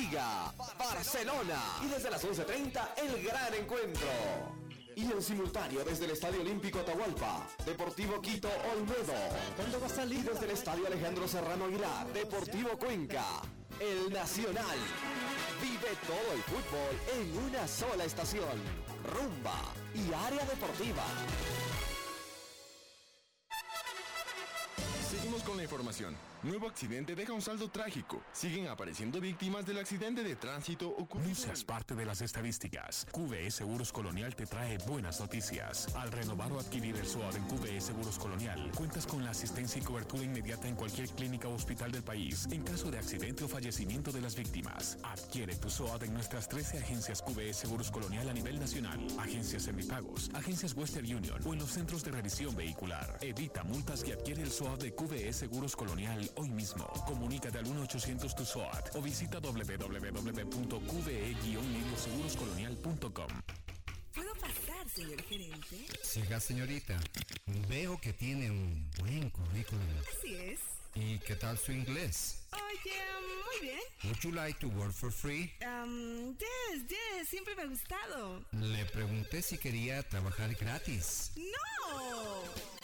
Liga, Barcelona. Y desde las 11:30, el gran encuentro. Y en simultáneo desde el Estadio Olímpico Atahualpa, Deportivo Quito Olmedo. ¿Cuándo va a salir? Y desde el Estadio Alejandro Serrano Aguilar, Deportivo Cuenca, el Nacional. Vive todo el fútbol en una sola estación. Rumba y área deportiva. Seguimos con la información. Nuevo accidente deja un saldo trágico. Siguen apareciendo víctimas del accidente de tránsito ocurrido. No seas parte de las estadísticas. QVE Seguros Colonial te trae buenas noticias. Al renovar o adquirir el SOAT en QVE Seguros Colonial, cuentas con la asistencia y cobertura inmediata en cualquier clínica o hospital del país en caso de accidente o fallecimiento de las víctimas. Adquiere tu SOAT en nuestras 13 agencias QVE Seguros Colonial a nivel nacional, agencias semipagos, agencias Western Union o en los centros de revisión vehicular. Evita multas y adquiere el SOAT de QVE Seguros Colonial hoy mismo. Comunícate al 1-800-TU-SOAT o visita www.qve-seguroscolonial.com. ¿Puedo pasar, señor gerente? Siga, señorita. Veo que tiene un buen currículum. Así es. ¿Y qué tal su inglés? Oye, muy bien. Would you like to work for free? Yes, siempre me ha gustado. Le pregunté si quería trabajar gratis. ¡No!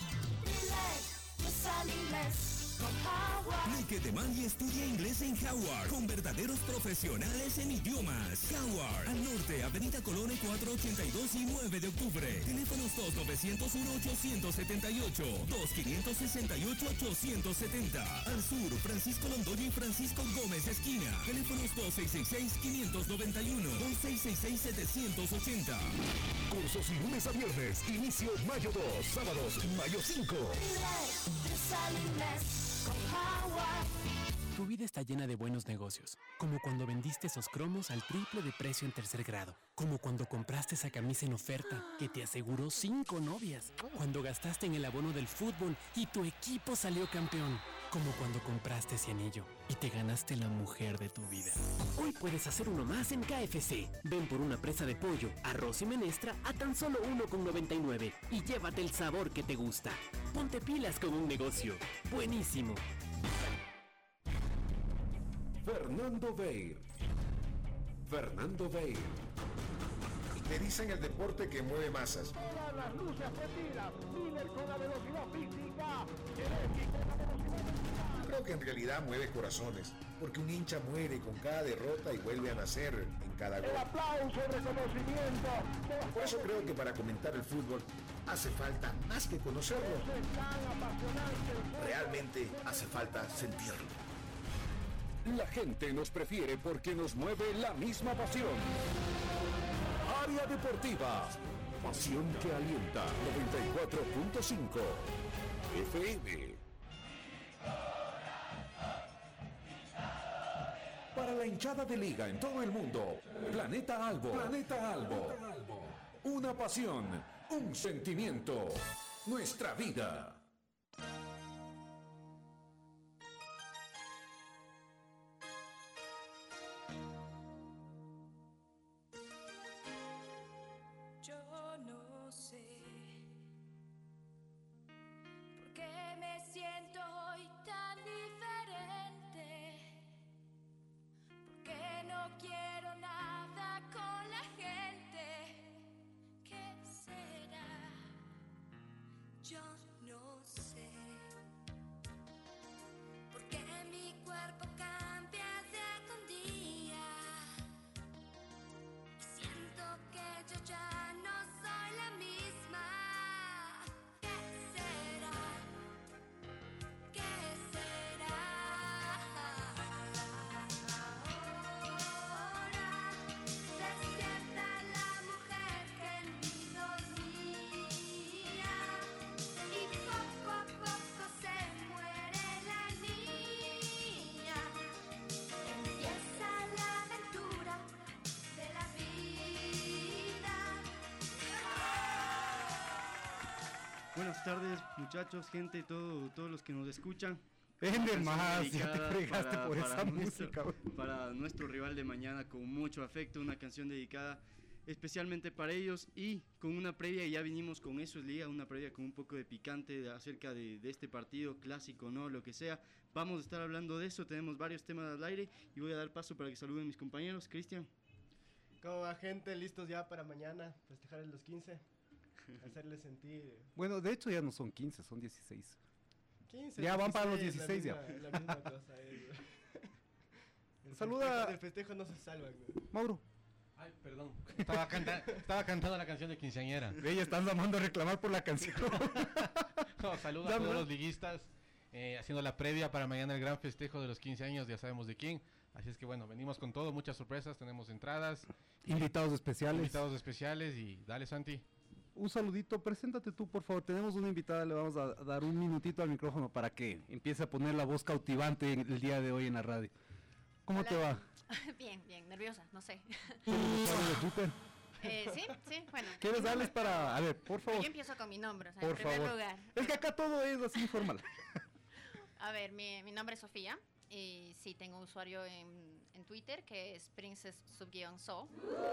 No quede mal y estudia inglés en Howard, con verdaderos profesionales en idiomas. Howard, al norte, Avenida Colón 482 y 9 de octubre. Teléfonos 2-901-878, 2-568-870. Al sur, Francisco Londoño y Francisco Gómez esquina. Teléfonos 2-666-591, 2-666-780. Cursos lunes a viernes, inicio mayo 2, sábados mayo 5. Tu vida está llena de buenos negocios, como cuando vendiste esos cromos al triple de precio en tercer grado, como cuando compraste esa camisa en oferta que te aseguró 5 novias, cuando gastaste en el abono del fútbol y tu equipo salió campeón, como cuando compraste ese anillo y te ganaste la mujer de tu vida. Hoy puedes hacer uno más en KFC. Ven por una presa de pollo, arroz y menestra a tan solo $1.99 y llévate el sabor que te gusta. Ponte pilas con un negocio. Buenísimo. Fernando Beir. Le dicen el deporte que mueve masas. Todas las luces prendidas. Miller con la velocidad física. Creo que en realidad mueve corazones, porque un hincha muere con cada derrota y vuelve a nacer en cada gol. El aplauso, el reconocimiento. Por eso creo que para comentar el fútbol hace falta más que conocerlo. Realmente hace falta sentirlo. La gente nos prefiere porque nos mueve la misma pasión. Área Deportiva. Pasión que alienta. 94.5 FM. Para la hinchada de liga en todo el mundo, Planeta Albo. Una pasión, un sentimiento, nuestra vida. Yo no sé por qué me siento hoy tan diferente, porque no quiero nada con la gente. ¿Qué será? Yo no sé por qué mi cuerpo cambia día con día y siento que yo ya no soy la misma. ¿Qué será? ¿Qué será? Ahora despierta la mujer que en mí dormía y poco a poco se muere la niña. Empieza la aventura de la vida. Buenas tardes, muchachos, gente, todos los que nos escuchan. Ender más, ya te Dedicada fregaste por esa nuestro- música, güey. Para nuestro rival de mañana, con mucho afecto, una canción dedicada especialmente para ellos, y con una previa, y ya vinimos con Eso es Liga, una previa con un poco de picante acerca de este partido clásico, ¿no? Lo que sea. Vamos a estar hablando de eso, tenemos varios temas al aire y voy a dar paso para que saluden mis compañeros. Cristian. ¿Cómo va, gente? ¿Listos ya para mañana festejar los 15? Hacerles sentir... Bueno, de hecho ya no son 15, son 16. 15, ya 16, van para los 16 la misma cosa. Saluda. El festejo no se salva, güey. Mauro. Ay, perdón. Estaba cantando la canción de quinceañera. Ella están llamando a reclamar por la canción. No, saludos a todos los liguistas. Haciendo la previa para mañana el gran festejo de los 15 años, ya sabemos de quién. Así es que bueno, venimos con todo, muchas sorpresas, tenemos entradas. Invitados especiales y dale, Santi. Un saludito, preséntate tú, por favor. Tenemos una invitada, le vamos a dar un minutito al micrófono para que empiece a poner la voz cautivante el día de hoy en la radio. ¿Cómo te va? Bien, nerviosa, no sé. ¿De Twitter? Sí, bueno. ¿Quieres darles para...? A ver, por favor. Yo empiezo con mi nombre, o sea, por en primer favor. lugar. Es que acá todo es así informal. A ver, mi nombre es Sofía. Y sí, tengo un usuario en Twitter que es princess_so.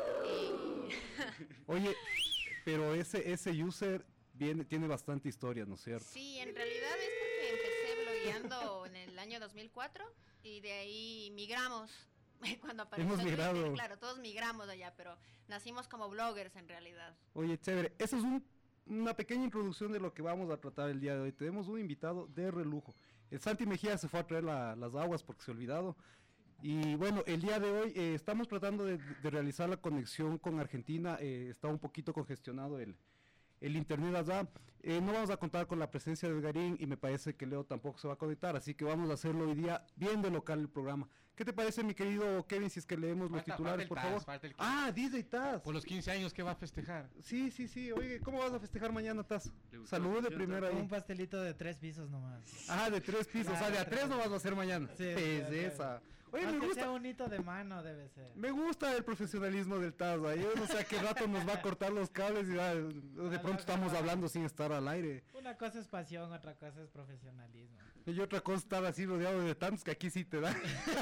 Oye, pero ese user tiene bastante historia, ¿no es cierto? Sí, en realidad es porque empecé blogueando en el año 2004 y de ahí migramos. Cuando apareció Hemos migrado. Twitter, claro, todos migramos allá, pero nacimos como bloggers en realidad. Oye, chévere. Esa es una pequeña introducción de lo que vamos a tratar el día de hoy. Tenemos un invitado de relujo. El Santi Mejía se fue a traer las aguas porque se ha olvidado. Y bueno, el día de hoy estamos tratando de realizar la conexión con Argentina. Está un poquito congestionado el internet allá. No vamos a contar con la presencia de Edgarín y me parece que Leo tampoco se va a conectar, así que vamos a hacerlo hoy día bien de local el programa. ¿Qué te parece, mi querido Kevin, si es que leemos los titulares, por favor? DJ Taz. Por los 15 años, ¿qué va a festejar? Sí. Oye, ¿cómo vas a festejar mañana, Taz? Salud de primero ahí. Un pastelito de 3 pisos nomás. De 3 pisos, Claro, de a 3 no vas a hacer mañana. Sí, esa. Oye, aunque me gusta. sea un hito de mano debe ser. Me gusta el profesionalismo del Taz. Yo no sé a qué rato nos va a cortar los cables y de pronto estamos hablando sin estar al aire. Una cosa es pasión, otra cosa es profesionalismo. Y otra cosa estar así rodeado de tantos que aquí sí te da.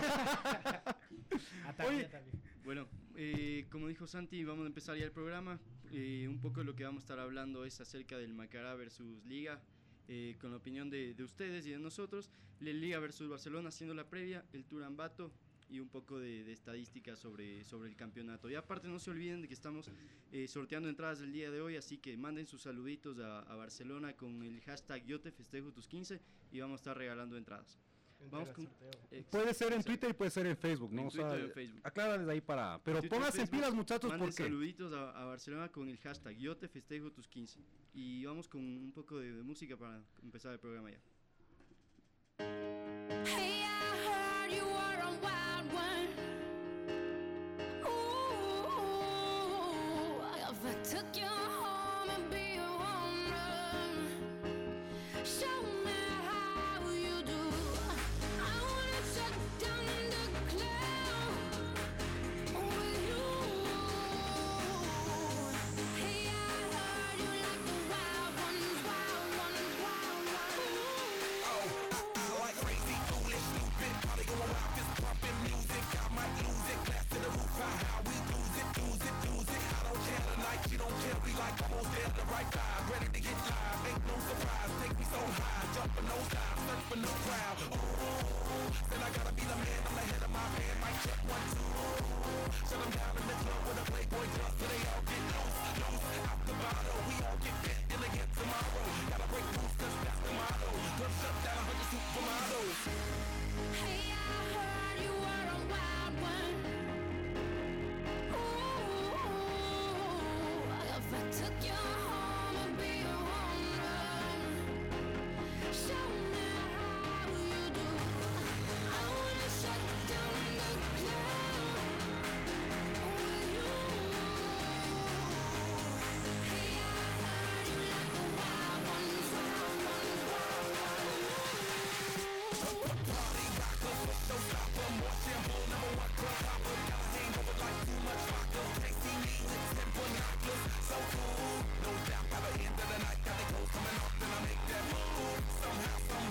También. Bueno, como dijo Santi, vamos a empezar ya el programa. Un poco lo que vamos a estar hablando es acerca del Macará versus Liga, con la opinión de ustedes y de nosotros. La Liga versus Barcelona haciendo la previa, el Turambato y un poco de estadísticas sobre el campeonato. Y aparte no se olviden de que estamos sorteando entradas el día de hoy, así que manden sus saluditos a Barcelona con el hashtag Yo te festejo tus 15 y vamos a estar regalando entradas. Vamos con, puede ser en Twitter y puede ser en Facebook, ¿no? En Twitter y en Facebook. Aclárales ahí para... Pero pónganse en pilas, muchachos, manden porque... saluditos a Barcelona con el hashtag Yo te festejo tus 15. Y vamos con un poco de música para empezar el programa ya. Hey, I heard you were a wild one. Ooh, if I took you home and be a woman, show me how you do. I wanna shut down the cloud with you. Hey, I heard you like the wild ones, wild ones, wild ones. Like crazy, foolish, stupid, party going wild, fist pumping music. I might lose it, glass to the roof, how we lose it. I don't care tonight, she don't care, we like almost there, the right vibe, ready to get live, ain't no surprise, take me so high, jumping no dive, search for no crowd. Then I gotta be the man, I'm the head of my band, mic check 1, 2. Shut them down in the club with a Playboy does, so they all get loose, out the bottle, we all get fit, in again tomorrow. Gotta break rules, cause that's the motto. Club shut down, 100 supermodels. Hey, I heard you were a wild one. Ooh, if I took you home and be a woman, show me how you do. I wanna shut down the cloud with you. Hey, I heard you like the wild ones, wild ones, wild ones. Party rocker, showstopper, more shampoo, number 1 club hopper. Got a hangover like too much vodka. Can't see me with 10 binoculars. So cool, no doubt by the end of the night, got the clothes coming off, then I make that move. Somehow, some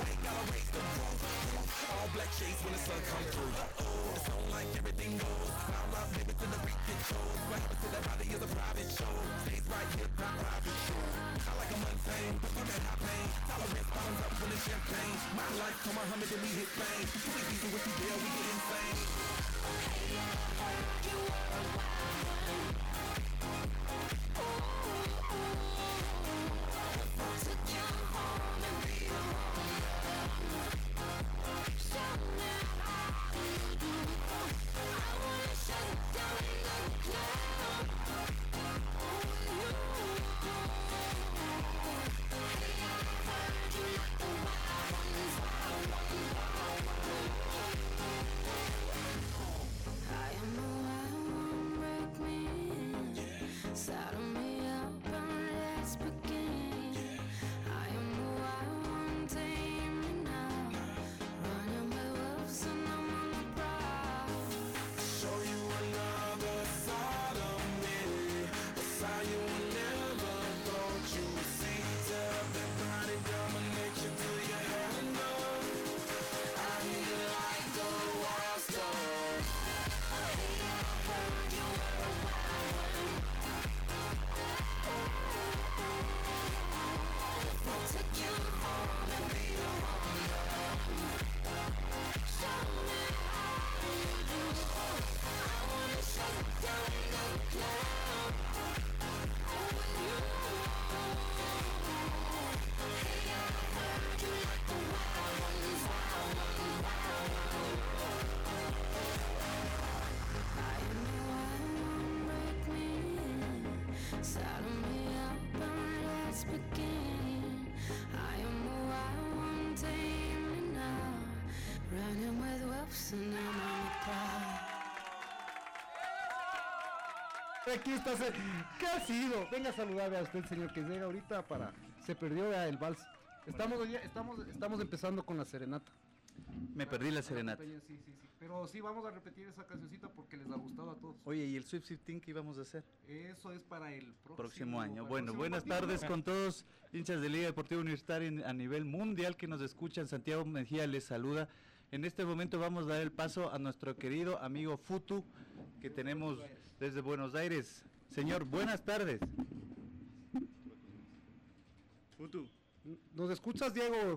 Saddle me up and let's begin. I am who I want, tame me now. Running with wolves and I'm on the prowl. Show you another side of me, a side you never thought you would see. Tell that body domination till you hand up. I need you like the wild star. Hey, I heard you were a wild one. I'll take you home and be your home. Show me how you do. I wanna shut down the club with you. Hey, I heard you like the wild ones, wild ones, wild ones. I am the wild one, break me in. Saddle me up and let's begin. I am the wild one, tame me now. Running with wolves and I'm on the prowl. Aquí está. ¿Qué ha sido? Venga a saludarle a usted, señor, que llega ahorita para... Se perdió ya el vals. Estamos empezando con la serenata. Me perdí la serenata. Sí, sí, sí. Pero sí, vamos a repetir esa cancioncita porque les ha gustado a todos. Oye, ¿y el Sweep 15 qué íbamos a hacer? Eso es para el Próximo año. para el Bueno, próximo buenas partido. tardes con todos, hinchas de Liga Deportiva Universitaria a nivel mundial que nos escuchan. Santiago Mejía les saluda. En este momento vamos a dar el paso a nuestro querido amigo Futu, que tenemos desde Buenos Aires. Señor, buenas tardes. Futu. ¿Nos escuchas, Diego?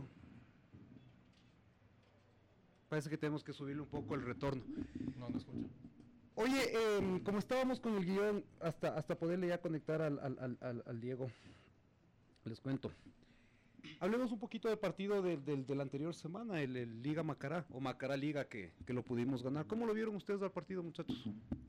Parece que tenemos que subirle un poco el retorno. No escucho. Oye, como estábamos con el guión, hasta poderle ya conectar al Diego, les cuento. Hablemos un poquito del partido de la anterior semana, el Liga Macará, o Macará Liga, que lo pudimos ganar. ¿Cómo lo vieron ustedes al partido, muchachos?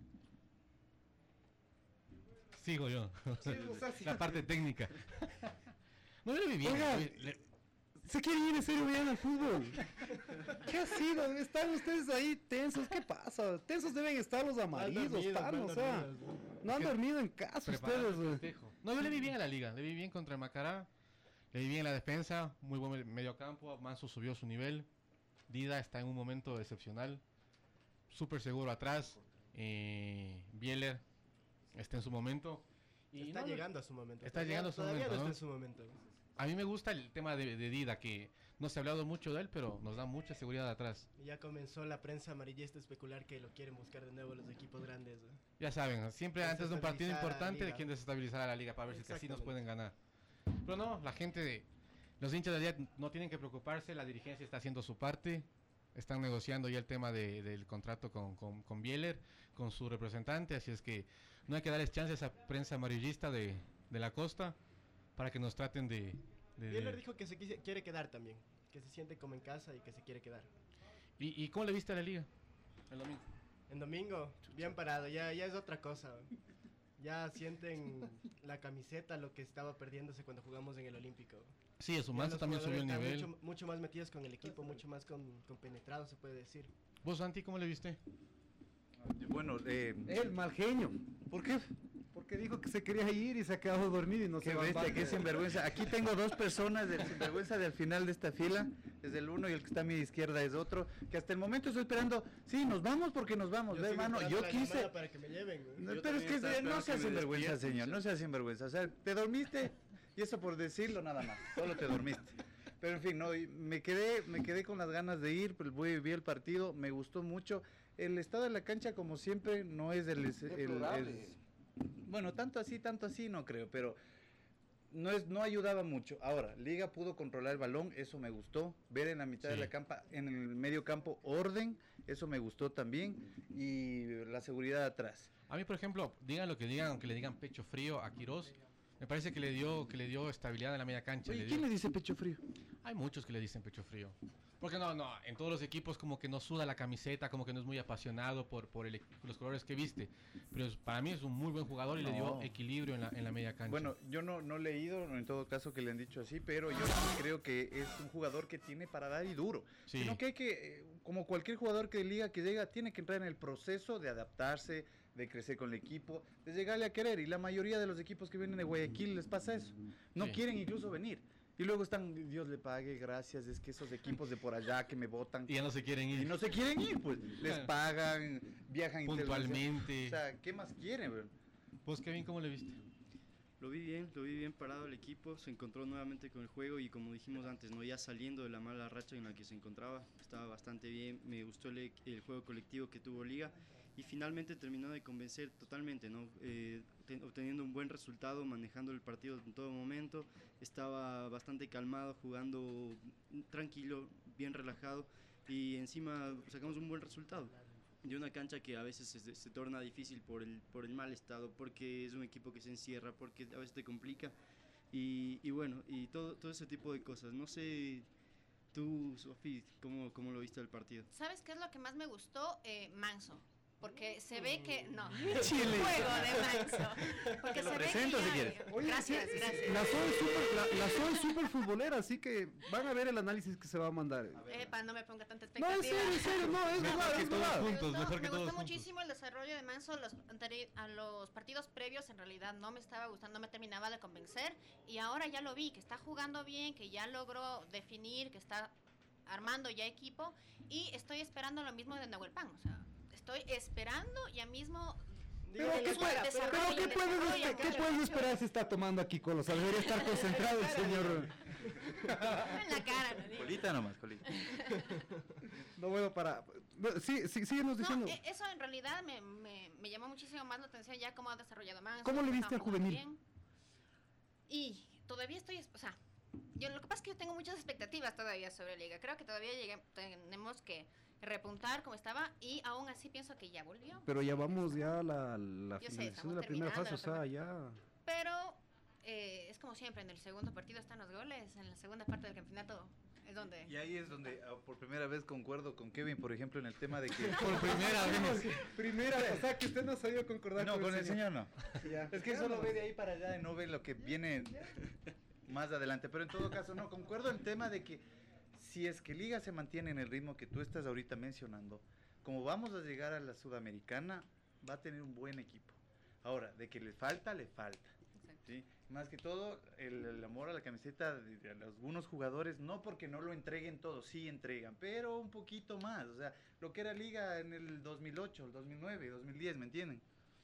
Sigo yo. Sí, o sea, sí. La parte técnica. No, yo le vi bien. Oiga, se quiere ir en serio bien al fútbol. ¿Qué ha sido? Están ustedes ahí tensos. ¿Qué pasa? Tensos deben estar los amarillos, o sea, no han dormido en casa ustedes. No, yo le vi bien a la liga. Le vi bien contra el Macará. Le vi bien la defensa. Muy buen mediocampo. Manso subió su nivel. Dida está en un momento excepcional. Súper seguro atrás. Bieler está en su momento. Y está llegando a su momento. Está llegando a su todavía momento, no ¿no? está en su momento. A mí me gusta el tema de Dida, que no se ha hablado mucho de él, pero nos da mucha seguridad atrás. Y ya comenzó la prensa amarillista a especular que lo quieren buscar de nuevo los equipos grandes, ¿no? Ya saben, siempre antes de un partido Desestabilizar a la importante liga. quieren desestabilizar a la liga para ver si así nos pueden ganar. Pero no, la gente, los hinchas de Liga no tienen que preocuparse, la dirigencia está haciendo su parte. Están negociando ya el tema del contrato con Bieler, con su representante, así es que no hay que darles chance a esa prensa amarillista de la costa para que nos traten de Bieler dijo que se quiere quedar también, que se siente como en casa y que se quiere quedar. ¿Y cómo le viste a la liga el domingo? En domingo, bien parado, ya es otra cosa. Ya sienten la camiseta, lo que estaba perdiéndose cuando jugamos en el Olímpico. Sí, en su Ya manso los también subió el jugadores nivel. están mucho más metidos con el equipo, mucho más compenetrados, se puede decir. ¿Vos, Santi, cómo le viste? Bueno, El mal genio. ¿Por qué? Porque dijo que se quería ir y se ha quedado dormido y no qué se va. bestia, qué sinvergüenza. Aquí tengo dos personas del sinvergüenza del final de esta fila. Es el uno y el que está a mi izquierda es otro. Que hasta el momento estoy esperando. Sí, nos vamos porque nos vamos. Ve, hermano, yo quise. Para que me lleven, güey. No, pero es que no sea sinvergüenza, señor. No sea sinvergüenza. O sea, te dormiste. Y eso por decirlo nada más. Solo te dormiste. Pero en fin, no, y me quedé con las ganas de ir. Pues vi el partido. Me gustó mucho. El estado de la cancha, como siempre, no es bueno, tanto así no creo, pero no ayudaba mucho. Ahora, Liga pudo controlar el balón, eso me gustó. Ver en la mitad de la campa, en el medio campo, orden, eso me gustó también. Y la seguridad atrás. A mí, por ejemplo, digan lo que digan, aunque le digan pecho frío a Quirós, me parece que le dio estabilidad en la media cancha. Oye, ¿quién le dice pecho frío? Hay muchos que le dicen pecho frío. Porque no, en todos los equipos como que no suda la camiseta, como que no es muy apasionado por los colores que viste. Pero para mí es un muy buen jugador y le dio equilibrio en la media cancha. Bueno, yo no he leído en todo caso que le han dicho así, pero yo creo que es un jugador que tiene para dar y duro. Sí. Sino que hay que, como cualquier jugador que liga que llega, tiene que entrar en el proceso de adaptarse, de crecer con el equipo, de llegarle a querer. Y la mayoría de los equipos que vienen de Guayaquil les pasa eso. No quieren incluso venir. Y luego están, Dios le pague, gracias, es que esos equipos de por allá que me votan. Y ya no se quieren ir. Y no se quieren ir, pues. Les pagan, viajan puntualmente. O sea, ¿qué más quieren, bro? Pues, Kevin, ¿cómo le viste? Lo vi bien parado el equipo, se encontró nuevamente con el juego y como dijimos antes, no ya saliendo de la mala racha en la que se encontraba, estaba bastante bien, me gustó el juego colectivo que tuvo Liga y finalmente terminó de convencer totalmente, ¿no? Obteniendo un buen resultado, manejando el partido en todo momento, estaba bastante calmado, jugando tranquilo, bien relajado y encima sacamos un buen resultado. De una cancha que a veces se torna difícil por el mal estado, porque es un equipo que se encierra, porque a veces te complica y bueno, y todo ese tipo de cosas. No sé, tú, Sofi, ¿cómo lo viste el partido? ¿Sabes qué es lo que más me gustó? Manso. Porque se ve que... No, Chile. juego de Manso. Porque se ve que si quieres. Oye, gracias. La SOE es súper futbolera, así que van a ver el análisis que se va a mandar. Epa, no me ponga tanta No, expectativa. en serio, no, es verdad, es verdad. Me gustó muchísimo el desarrollo de Manso. A los partidos previos en realidad no me estaba gustando, no me terminaba de convencer. Y ahora ya lo vi, que está jugando bien, que ya logró definir, que está armando ya equipo. Y estoy esperando lo mismo de Nahuel Pan, o sea... Estoy esperando ya mismo. Pero ¿qué puedes esperar si está tomando aquí colos? O sea, debería estar concentrado el señor. En la cara, ¿no? Colita nomás, colita. No, bueno, síguenos diciendo. No, eso en realidad me llamó muchísimo más la atención ya cómo ha desarrollado Manso. ¿Cómo le viste al juvenil? Bien. Y todavía estoy, o sea, lo que pasa es que yo tengo muchas expectativas todavía sobre la liga. Creo que todavía tenemos que repuntar como estaba y aún así pienso que ya volvió. Pero ya vamos ya a la Yo sé, finalización de la primera fase, o sea, ya... Pero es como siempre, en el segundo partido están los goles, en la segunda parte del campeonato es donde... Y ahí es donde por primera vez concuerdo con Kevin, por ejemplo, en el tema de que... Por primera vez. Primera vez, o sea, que usted no ha sabido concordar no, con el señor no. Ya. Es que solo ve de ahí para allá y no ve lo que viene más adelante. Pero en todo caso, no, concuerdo en el tema de que si es que Liga se mantiene en el ritmo que tú estás ahorita mencionando, como vamos a llegar a la Sudamericana, va a tener un buen equipo. Ahora, de que le falta, ¿sí? Más que todo, el amor a la camiseta de algunos jugadores, no porque no lo entreguen todo, sí entregan, pero un poquito más. O sea, lo que era Liga en el 2008, el 2009, 2010, ¿me entienden?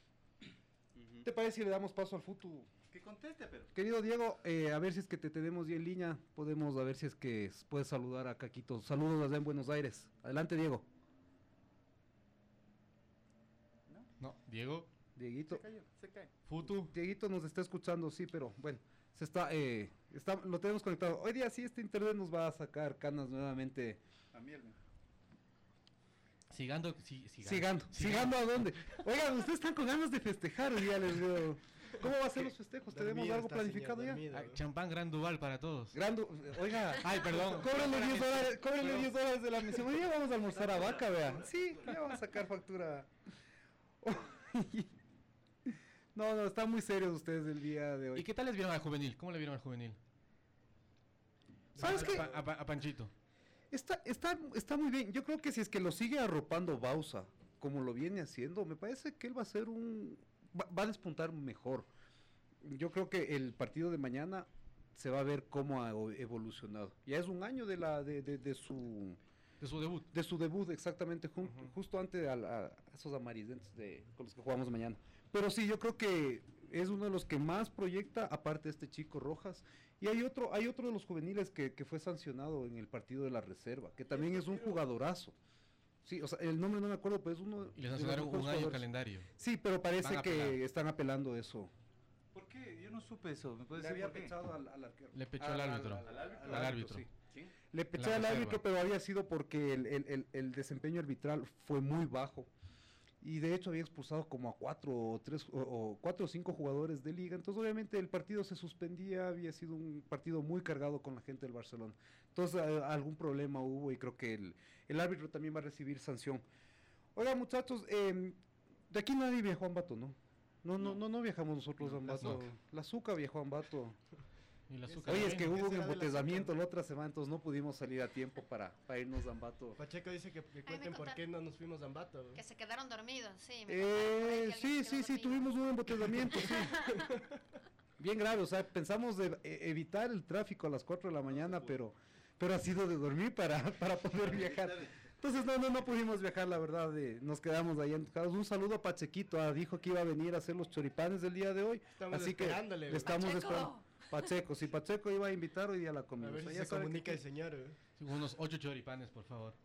¿Te parece si le damos paso al futuro? Que conteste, pero. Querido Diego, a ver si es que te tenemos ya en línea, podemos a ver si es que puedes saludar a Caquito. Saludos allá en Buenos Aires. Adelante, Diego. No, Diego. Dieguito. Se cae. Futu. Dieguito nos está escuchando, sí, pero bueno, lo tenemos conectado. Hoy día sí este internet nos va a sacar canas nuevamente. A miel. Sigando ¿a dónde? Oigan, ustedes están con ganas de festejar hoy día, les veo. ¿Cómo va a ser los festejos? ¿Tenemos algo planificado ya? Champán Gran Duval para todos. Oiga, ay, perdón. Cóbrenle 10 dólares de la misión. Hoy día vamos a almorzar a Vaca, vean. Sí, ya vamos a sacar factura. No, están muy serios ustedes el día de hoy. ¿Y qué tal les vieron al juvenil? ¿Cómo le vieron al juvenil? ¿Sabes qué? A Panchito. Está muy bien. Yo creo que si es que lo sigue arropando Bausa, como lo viene haciendo, me parece que él va a ser va a despuntar mejor. Yo creo que el partido de mañana se va a ver cómo ha evolucionado. Ya es un año de su debut. De su debut, exactamente, justo antes a esos amarillentos con los que jugamos mañana. Pero sí, yo creo que es uno de los que más proyecta, aparte de este chico Rojas. Y hay otro de los juveniles que fue sancionado en el partido de la reserva, que también es un jugadorazo. Sí, o sea, el nombre no me acuerdo, pero es uno... Y le sancionaron un año calendario. Sí, pero parece que están apelando eso. ¿Por qué? Yo no supe eso. ¿Me puedes decir por qué? Pechado al arquero. Le pechó al árbitro. Al árbitro. Sí. ¿Sí? Le pechó al árbitro, pero había sido porque el desempeño arbitral fue muy bajo. y de hecho había expulsado como a 4 o 5 jugadores de liga, entonces obviamente el partido se suspendía, había sido un partido muy cargado con la gente del Barcelona, entonces algún problema hubo y creo que el árbitro también va a recibir sanción. Oiga muchachos, de aquí nadie viajó a Ambato, ¿no? No viajamos nosotros a Ambato, la Zucca viajó a Ambato. Y la Zucca Oye, es que también. hubo un ¿Qué será de la embotellamiento la otra semana, entonces no pudimos salir a tiempo para irnos a Ambato. Pacheco dice que cuenten por qué no nos fuimos a Ambato. Que se quedaron dormidos, sí. me contaron por ahí que alguien se quedó Sí, dormido. tuvimos un embotellamiento, sí. Bien grave, o sea, pensamos de evitar el tráfico a las 4 de la mañana, pero ha sido de dormir para poder viajar. Entonces no pudimos viajar, la verdad, nos quedamos ahí entucados. Un saludo a Pachequito, dijo que iba a venir a hacer los choripanes del día de hoy, Estamos así que esperándole, le estamos ¡Pacheco! esperando. Pacheco, si Pacheco iba a invitar hoy día la A comida. ver o sea, si ya se sabe comunica que- el señor. Unos 8 choripanes, por favor.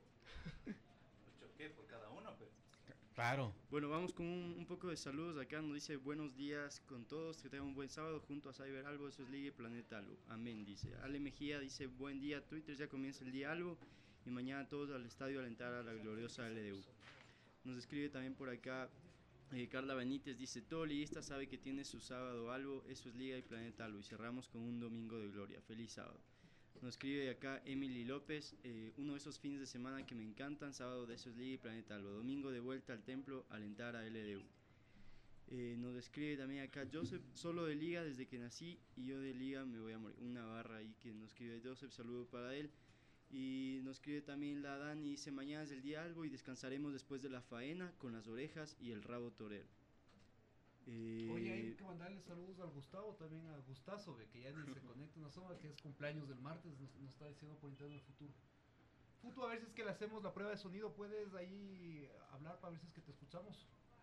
¿Qué? ¿Por cada uno? Pues? Claro. Bueno, vamos con un poco de saludos. Acá nos dice buenos días con todos, que tengan un buen sábado junto a Cyber Albo, eso es Liga y Planeta Albo. Amén, dice. Ale Mejía dice buen día Twitter, ya comienza el día Albo y mañana todos al estadio a alentar a la gloriosa LDU. Nos escribe también por acá Carla Benítez, dice todo liguista sabe que tiene su sábado Albo, eso es Liga y Planeta Albo y cerramos con un domingo de gloria. Feliz sábado. Nos escribe acá Emily López, uno de esos fines de semana que me encantan, sábado de Eso es Liga y Planeta Albo, domingo de vuelta al templo, alentar a LDU. Nos escribe también acá Joseph, solo de Liga desde que nací y yo de Liga me voy a morir. Una barra ahí que nos escribe Joseph, saludo para él. Y nos escribe también la Dani, dice mañana es el día Albo y descansaremos después de la faena con las orejas y el rabo torero. Oye, hay que mandarle saludos al Gustavo, también a Gustazo, que ya ni se conecta, no sabe que es cumpleaños del martes, nos está diciendo por interno el futuro. Futu, a ver si es que le hacemos la prueba de sonido, ¿puedes ahí hablar para ver si es que te escuchamos?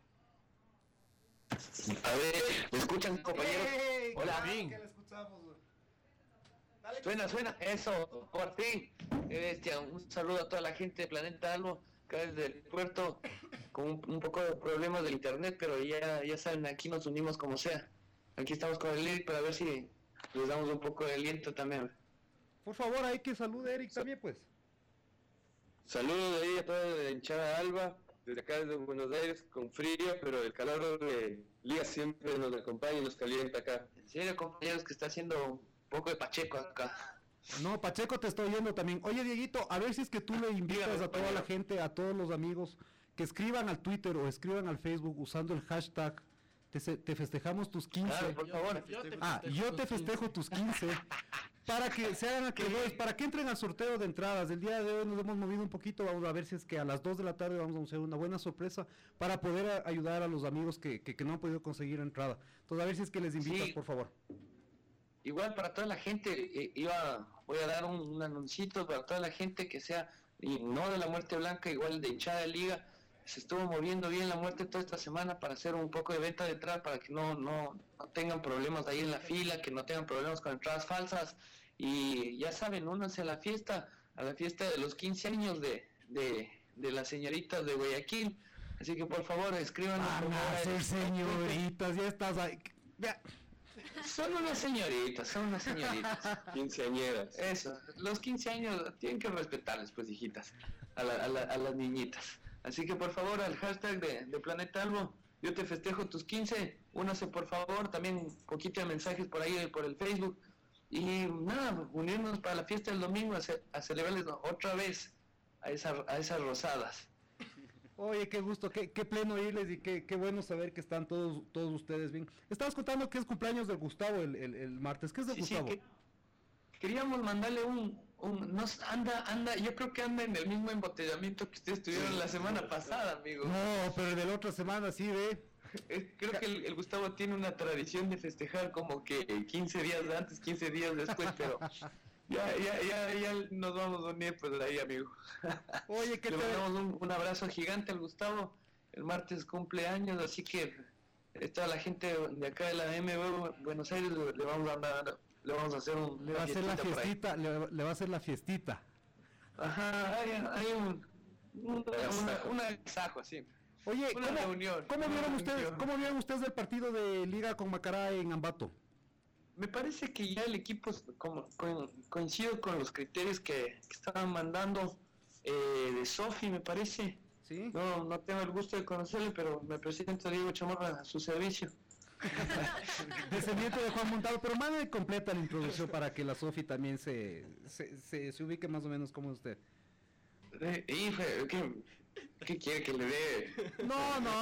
A ver, ¿me escuchan, compañeros? ¡Ey! Hola, Claro Vin. que le escuchamos, güey. Suena, eso, por fin. Un saludo a toda la gente de Planeta Albo, acá desde el puerto, con un poco de problemas del internet, pero ya saben, aquí nos unimos como sea. Aquí estamos con el lead para ver si les damos un poco de aliento también. Por favor, hay que salude a Eric también, pues. Saludos de ahí a toda la hinchada Alba, desde acá desde Buenos Aires, con frío, pero el calor de Liga siempre nos acompaña y nos calienta acá. En serio, compañeros, que está haciendo un poco de Pacheco acá. No, Pacheco te estoy oyendo también. Oye, Dieguito, a ver si es que tú le invitas a toda la gente, a todos los amigos, que escriban al Twitter o escriban al Facebook usando el hashtag te festejamos tus 15. Claro, por favor. Yo te festejo tus 15. Para que se hagan acreedores, para que entren al sorteo de entradas. El día de hoy nos hemos movido un poquito, vamos a ver si es que a las 2 de la tarde vamos a hacer una buena sorpresa para poder ayudar a los amigos que no han podido conseguir entrada. Entonces a ver si es que les invitas, Sí. por favor. Igual para toda la gente, voy a dar un anuncito para toda la gente que sea, y no de la Muerte Blanca, igual de hinchada de Liga. Se estuvo moviendo bien la muerte toda esta semana para hacer un poco de venta de entradas para que no tengan problemas ahí en la fila, que no tengan problemas con entradas falsas. Y ya saben, únanse a la fiesta de los 15 años de las señoritas de Guayaquil. Así que por favor, escríbanos. Van a ser señoritas, ya estás ahí. Ya. Son unas señoritas. Quinceañeras. Eso, los 15 años tienen que respetarles, pues, hijitas, a las niñitas. Así que por favor, al hashtag de Planeta Albo, yo te festejo tus 15, únase por favor, también un poquito de mensajes por ahí, por el Facebook. Y nada, unirnos para la fiesta del domingo a celebrarles otra vez a esas rosadas. Oye, qué gusto, qué pleno oírles y qué bueno saber que están todos ustedes bien. Estabas contando que es cumpleaños del Gustavo el martes. ¿Qué es de Gustavo? Queríamos mandarle yo creo que anda en el mismo embotellamiento que ustedes tuvieron la semana pasada, amigo. No, pero de la otra semana sí, ve. Creo que el Gustavo tiene una tradición de festejar como que 15 días antes, 15 días después, pero ya nos vamos a unir pues ahí, amigo. Oye, que le mandamos un abrazo gigante al Gustavo. El martes cumpleaños, así que toda la gente de acá de la MB Buenos Aires le vamos a hacer le va a hacer la fiestita, le va a hacer la fiestita. Ajá, hay un agasajo así. Oye, una reunión. ¿Cómo vieron ustedes el partido de Liga con Macará en Ambato? Me parece que ya el equipo coincido con los criterios que estaban mandando de Sofi, me parece. ¿Sí? No tengo el gusto de conocerle, pero me presento Diego Chamorra a su servicio. Descendiente de Juan Montado, pero mande completa la introducción para que la Sofi también se ubique más o menos como usted. ¿Qué quiere que le dé? No. No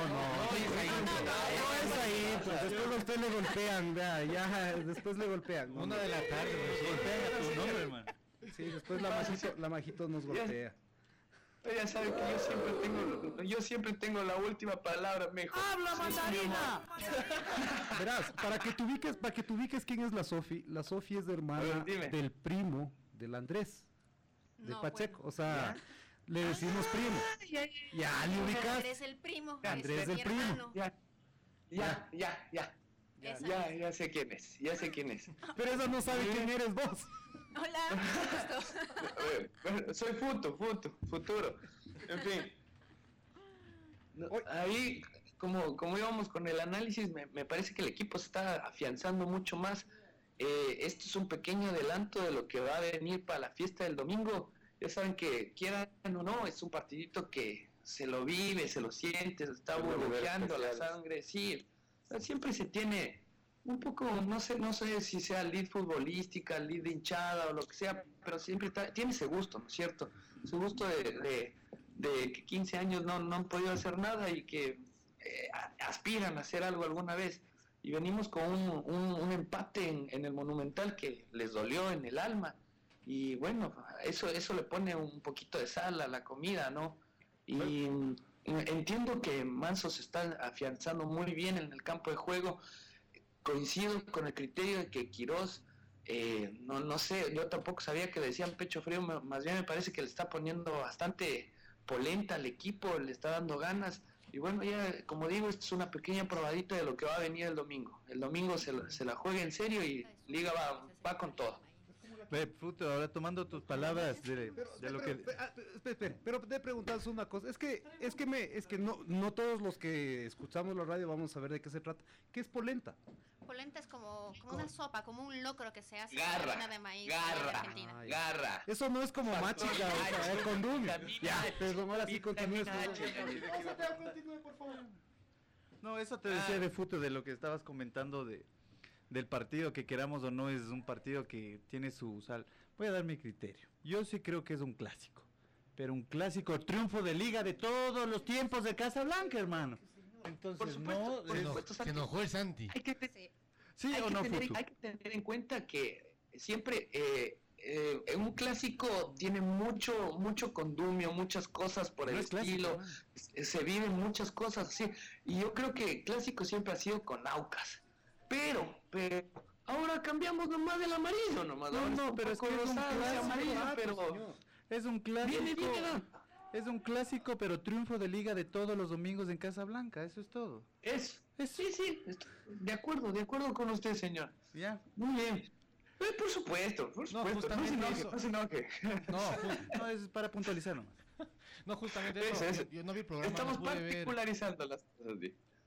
es ahí, pues después a usted le golpean, ya, después le golpean. 1 de la tarde, golpean a tu nombre, hermano. Sí, después la Majito nos golpea. Ya sabe que yo siempre tengo la última palabra, mejor. ¡Habla, mandarina! Verás, para que te ubiques quién es la Sofi es de hermana del primo del Andrés, de Pacheco, o sea, le decimos primo. Ya, le ubicas. Andrés el primo. Andrés del primo. Ya sé quién es, Pero esa no sabe quién eres vos. Hola, soy futuro. En fin. Ahí, como íbamos con el análisis, me parece que el equipo se está afianzando mucho más. Esto es un pequeño adelanto de lo que va a venir para la fiesta del domingo. Ya saben que, quieran o no, es un partidito que se lo vive, se lo siente, se está burbujeando la sangre. Sí, siempre se tiene un poco, no sé si sea lead futbolística, lead de hinchada o lo que sea, pero siempre tiene ese gusto, ¿no es cierto? Su gusto de que 15 años no han podido hacer nada y que aspiran a hacer algo alguna vez. Y venimos con un empate en el Monumental que les dolió en el alma. Y bueno, eso le pone un poquito de sal a la comida, ¿no? Y entiendo que Manso se está afianzando muy bien en el campo de juego. Coincido con el criterio de que Quirós, no sé, yo tampoco sabía que le decían pecho frío, más bien me parece que le está poniendo bastante polenta al equipo, le está dando ganas. Y bueno, ya como digo, esto es una pequeña probadita de lo que va a venir el domingo. El domingo se la juega en serio y Liga va con todo. Fruto, ahora tomando tus palabras de lo que... Pero te preguntas una cosa, es que no todos los que escuchamos la radio vamos a ver de qué se trata. ¿Qué es polenta? Polenta es como una sopa, como un locro que se hace Garra, con harina de maíz garra, en Argentina. garra. Eso no es como machica, o sea, con dumio. Ya, perdón, ahora sí continúe. Continúe, por favor. No, eso te decía de fútbol, de lo que estabas comentando del partido, que queramos o no es un partido que tiene su sal. Voy a dar mi criterio. Yo sí creo que es un clásico, pero un clásico triunfo de liga de todos los tiempos de Casablanca, hermano. Entonces se enojó el Santi. ¿Sí o no, Hay que tener en cuenta que siempre un clásico tiene mucho condumio, muchas cosas por el estilo, se viven muchas cosas así, y yo creo que el clásico siempre ha sido con Aucas, pero ahora cambiamos nomás del amarillo nomás. No, pero es que es un clásico, amarillo, pero es un clásico. Viene. Es un clásico, pero triunfo de liga de todos los domingos en Casablanca, eso es todo. Sí, de acuerdo con usted, señor. Ya. Muy bien. Por supuesto. No se enoje. No, es para puntualizar nomás. No, justamente eso. Yo no vi el programa. Estamos particularizando las cosas.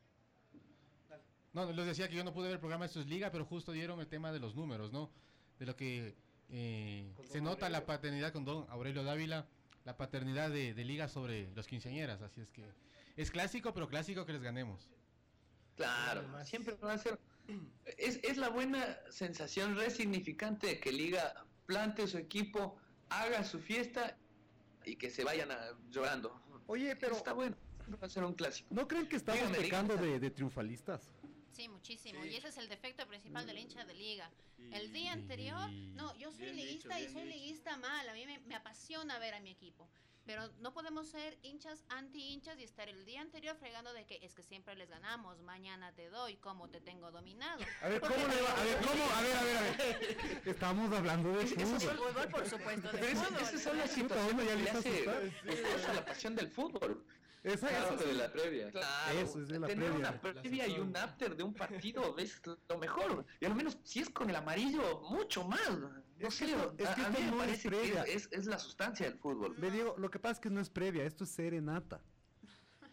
No, les decía que yo no pude ver el programa, esto es Liga, pero justo dieron el tema de los números, ¿no? De lo que se nota la paternidad con don Aurelio Dávila, la paternidad de Liga sobre los quinceañeras, así es que es clásico, pero clásico que les ganemos. Claro, siempre va a ser. Es la buena sensación resignificante de que Liga plante su equipo, haga su fiesta y que se vayan llorando. Oye, pero está bueno, va a ser un clásico. ¿No creen que estamos pecando de triunfalistas? Sí, muchísimo, y ese es el defecto principal del hincha de Liga. El día anterior, yo soy liguista y soy liguista mal, a mí me apasiona ver a mi equipo, pero no podemos ser hinchas anti-hinchas y estar el día anterior fregando de que es que siempre les ganamos, mañana te doy, como te tengo dominado. A ver, ¿cómo le va? A ver. Estamos hablando de fútbol. Eso es el fútbol, por supuesto, de fútbol. Esas son las situaciones que le hace la pasión del fútbol. Claro, de la previa. Claro, eso es de la tener previa. una previa y un after de un partido es lo mejor. Y al menos si es con el amarillo, mucho más. No sé, a mí me parece que es la sustancia del fútbol. Me digo, lo que pasa es que no es previa, esto es serenata.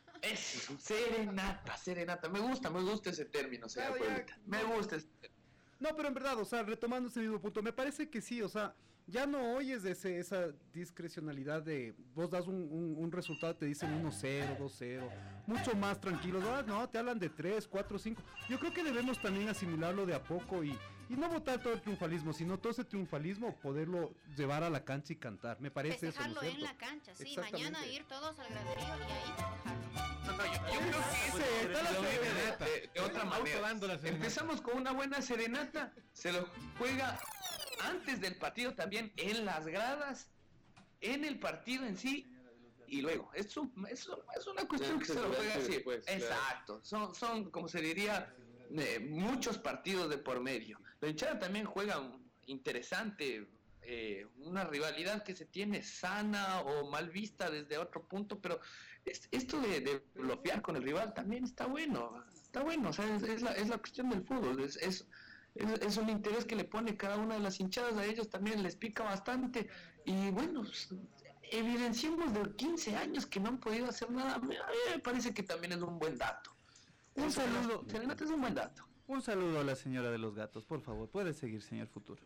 Es serenata. Me gusta ese término, me gusta ese término. No, pero en verdad, o sea, retomando ese mismo punto, me parece que sí, o sea, ya no oyes de esa discrecionalidad de vos das un resultado, te dicen 1-0, 2-0, mucho más tranquilos, no, te hablan de 3, 4, 5. Yo creo que debemos también asimilarlo de a poco y no votar todo el triunfalismo, sino todo ese triunfalismo poderlo llevar a la cancha y cantar. Me parece eso, ¿no es Festejarlo en cierto? la cancha, sí, Exactamente. mañana ir todos al graderío y ahí festejarlo. Yo creo que ese de otra manera. Empezamos con una buena serenata, se lo juega antes del partido también, en las gradas, en el partido en sí, y luego, es una cuestión que se lo juega así. Exacto, son como se diría, muchos partidos de por medio. La hinchada también juega interesante, una rivalidad que se tiene sana o mal vista desde otro punto, pero esto de bloquear con el rival también está bueno, o sea, es la cuestión del fútbol, es un interés que le pone cada una de las hinchadas, a ellos también les pica bastante, y bueno, pues, evidenciamos de 15 años que no han podido hacer nada. A mí me parece que también es un buen dato. Un saludo. Serenata es un buen dato. Un saludo a la señora de los gatos, por favor, puede seguir, señor Futuro.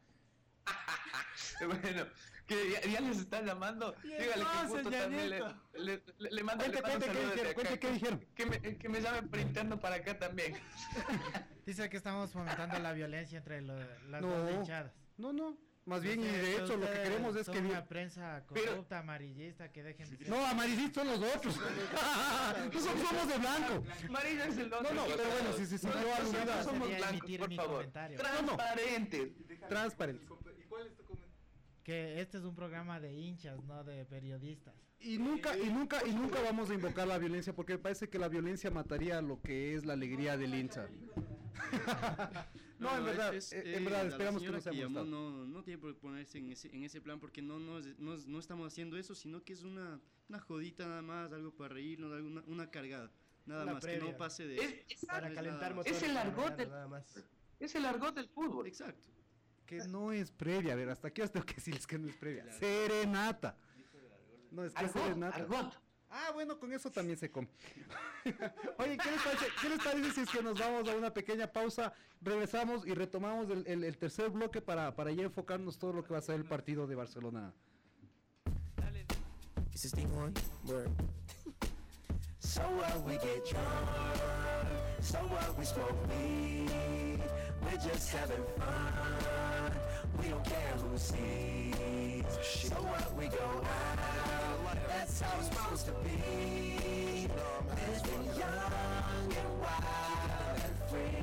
Bueno, que ya les están llamando. Dígale que justo también le mando un saludo desde acá. ¿Qué dijeron? Que me llamen por interno para acá también. Dice que estamos fomentando la violencia entre las dos hinchadas. No. Más bien, y de hecho, lo que queremos es que... una prensa corrupta, amarillista, que dejen... No, amarillistas son los otros. Nosotros somos de blanco. Amarillo es el otro. No, pero bueno, si se sintió aludida... Somos blancos, por favor. Transparentes. Transparentes. Que este es un programa de hinchas, no de periodistas. Y nunca vamos a invocar la violencia, porque me parece que la violencia mataría lo que es la alegría del hincha. No, en verdad, esperamos que no sea molestado. No tiene por qué ponerse en ese plan, porque no estamos haciendo eso, sino que es una jodita nada más, algo para reírnos, una cargada, nada Una más, previa. que no pase de Para calentar motores. Es el argot nada más. Es el argot del fútbol. Exacto. Que no es previa, a ver, hasta aquí os tengo que decirles que no es previa. Serenata. No, es que es serenata. Argot. Ah, bueno, con eso también se come. Oye, ¿qué les parece si es que nos vamos a una pequeña pausa, regresamos y retomamos el tercer bloque para ya enfocarnos todo lo que va a ser el partido de Barcelona? Is this thing on? Word. So what, we get drunk. So what, we smoke weed. We're just having fun. We don't care who sees. So what, we go out. That's how it's supposed to be. Living young and wild and free.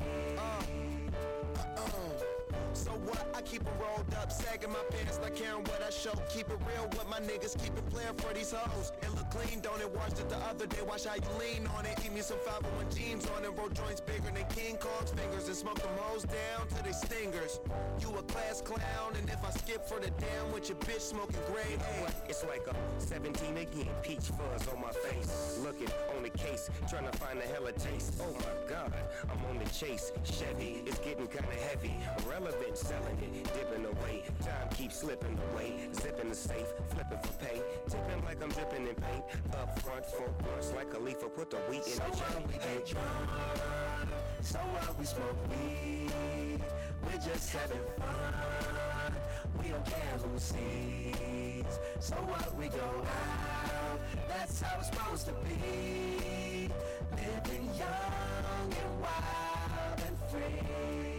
So what? I keep it rolled up, sagging my pants, not caring what I show. Keep it real with my niggas, keep it playing for these hoes. It look clean, don't it? Washed it the other day, watch how you lean on it. Eat me some 501 jeans on it, roll joints bigger than King Kong's fingers, and smoke them hoes down to they stingers. You a class clown, and if I skip for the damn with your bitch smoking grade A. It's like I'm 17 again, peach fuzz on my face. Looking on the case, trying to find a hella taste. Oh my God, I'm on the chase. Chevy, it's getting kinda heavy. Irrelevant, selling it, dipping away. Time keeps slipping away. Zipping the safe, flipping for pay. Tipping like I'm dripping in paint. Up front, for once, like a leaf, put the wheat in So the what, chain. we get drunk. So what, we smoke weed. We're just having fun. We don't care who sees. So what, we go out. That's how it's supposed to be. Living young and wild and free.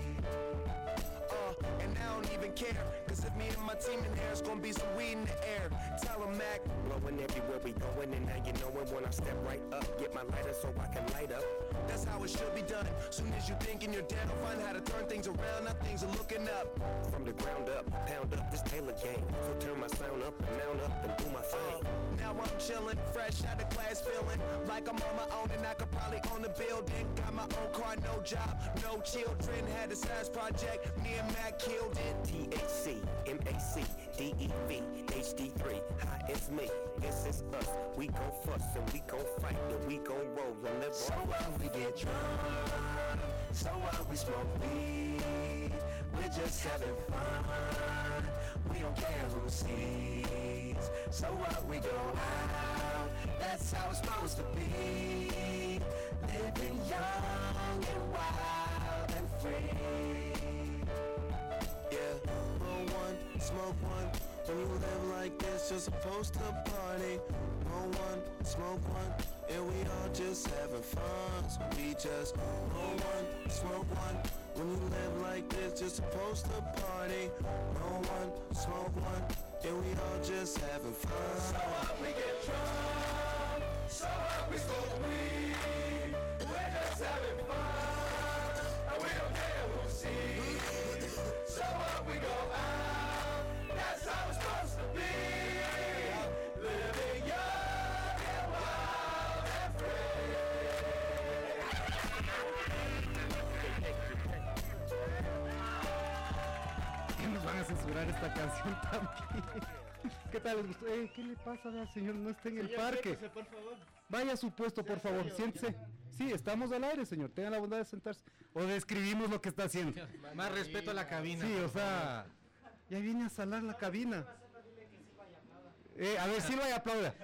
And I don't even care, cause if me and my team in there, it's gonna be some weed in the air. Tell 'em Mac, blowing everywhere we going, and now you know it when I step right up. Get my lighter so I can light up. That's how it should be done. Soon as you thinking you're down, find how to turn things around. Now things are looking up. From the ground up, pound up this Taylor game. So turn my sound up and mount up and do my thing. Now I'm chillin', fresh out of class, feeling like I'm on my own and I could probably own the building. Got my own car, no job, no children. Had a size project, me and Mac killed it. THC, MAC, DEV, HD3. Hi, it's me, this is us. We gon' fuss and we gon' fight and we gon' roll and live So on. what, we get drunk. So what, we smoke weed. We're just having fun. We don't care who sees. So what, we go out. That's how it's supposed to be. Living young and wild and free. it's just a poster party. Roll one, smoke one, and we all just having fun. So we just roll one, smoke one. When you live like this, just a poster party. Roll one, smoke one, and we all just having fun. So up, we get drunk. So up, we smoke weed. We're just having fun, and we don't care who sees. So up, we go out. That's how it's supposed to be. Living young and wild and free. Nos van a censurar esta canción también. ¿Qué tal les gustó? ¿Qué le pasa al señor? No está en el parque. Siéntese, por favor. Vaya a su puesto, por favor, siéntese. Sí, estamos al aire, señor. Tengan la bondad de sentarse. O describimos lo que está haciendo. Más respeto a la cabina. Sí, o sea, ya viene a salar la cabina. A ver, Silva y aplauda.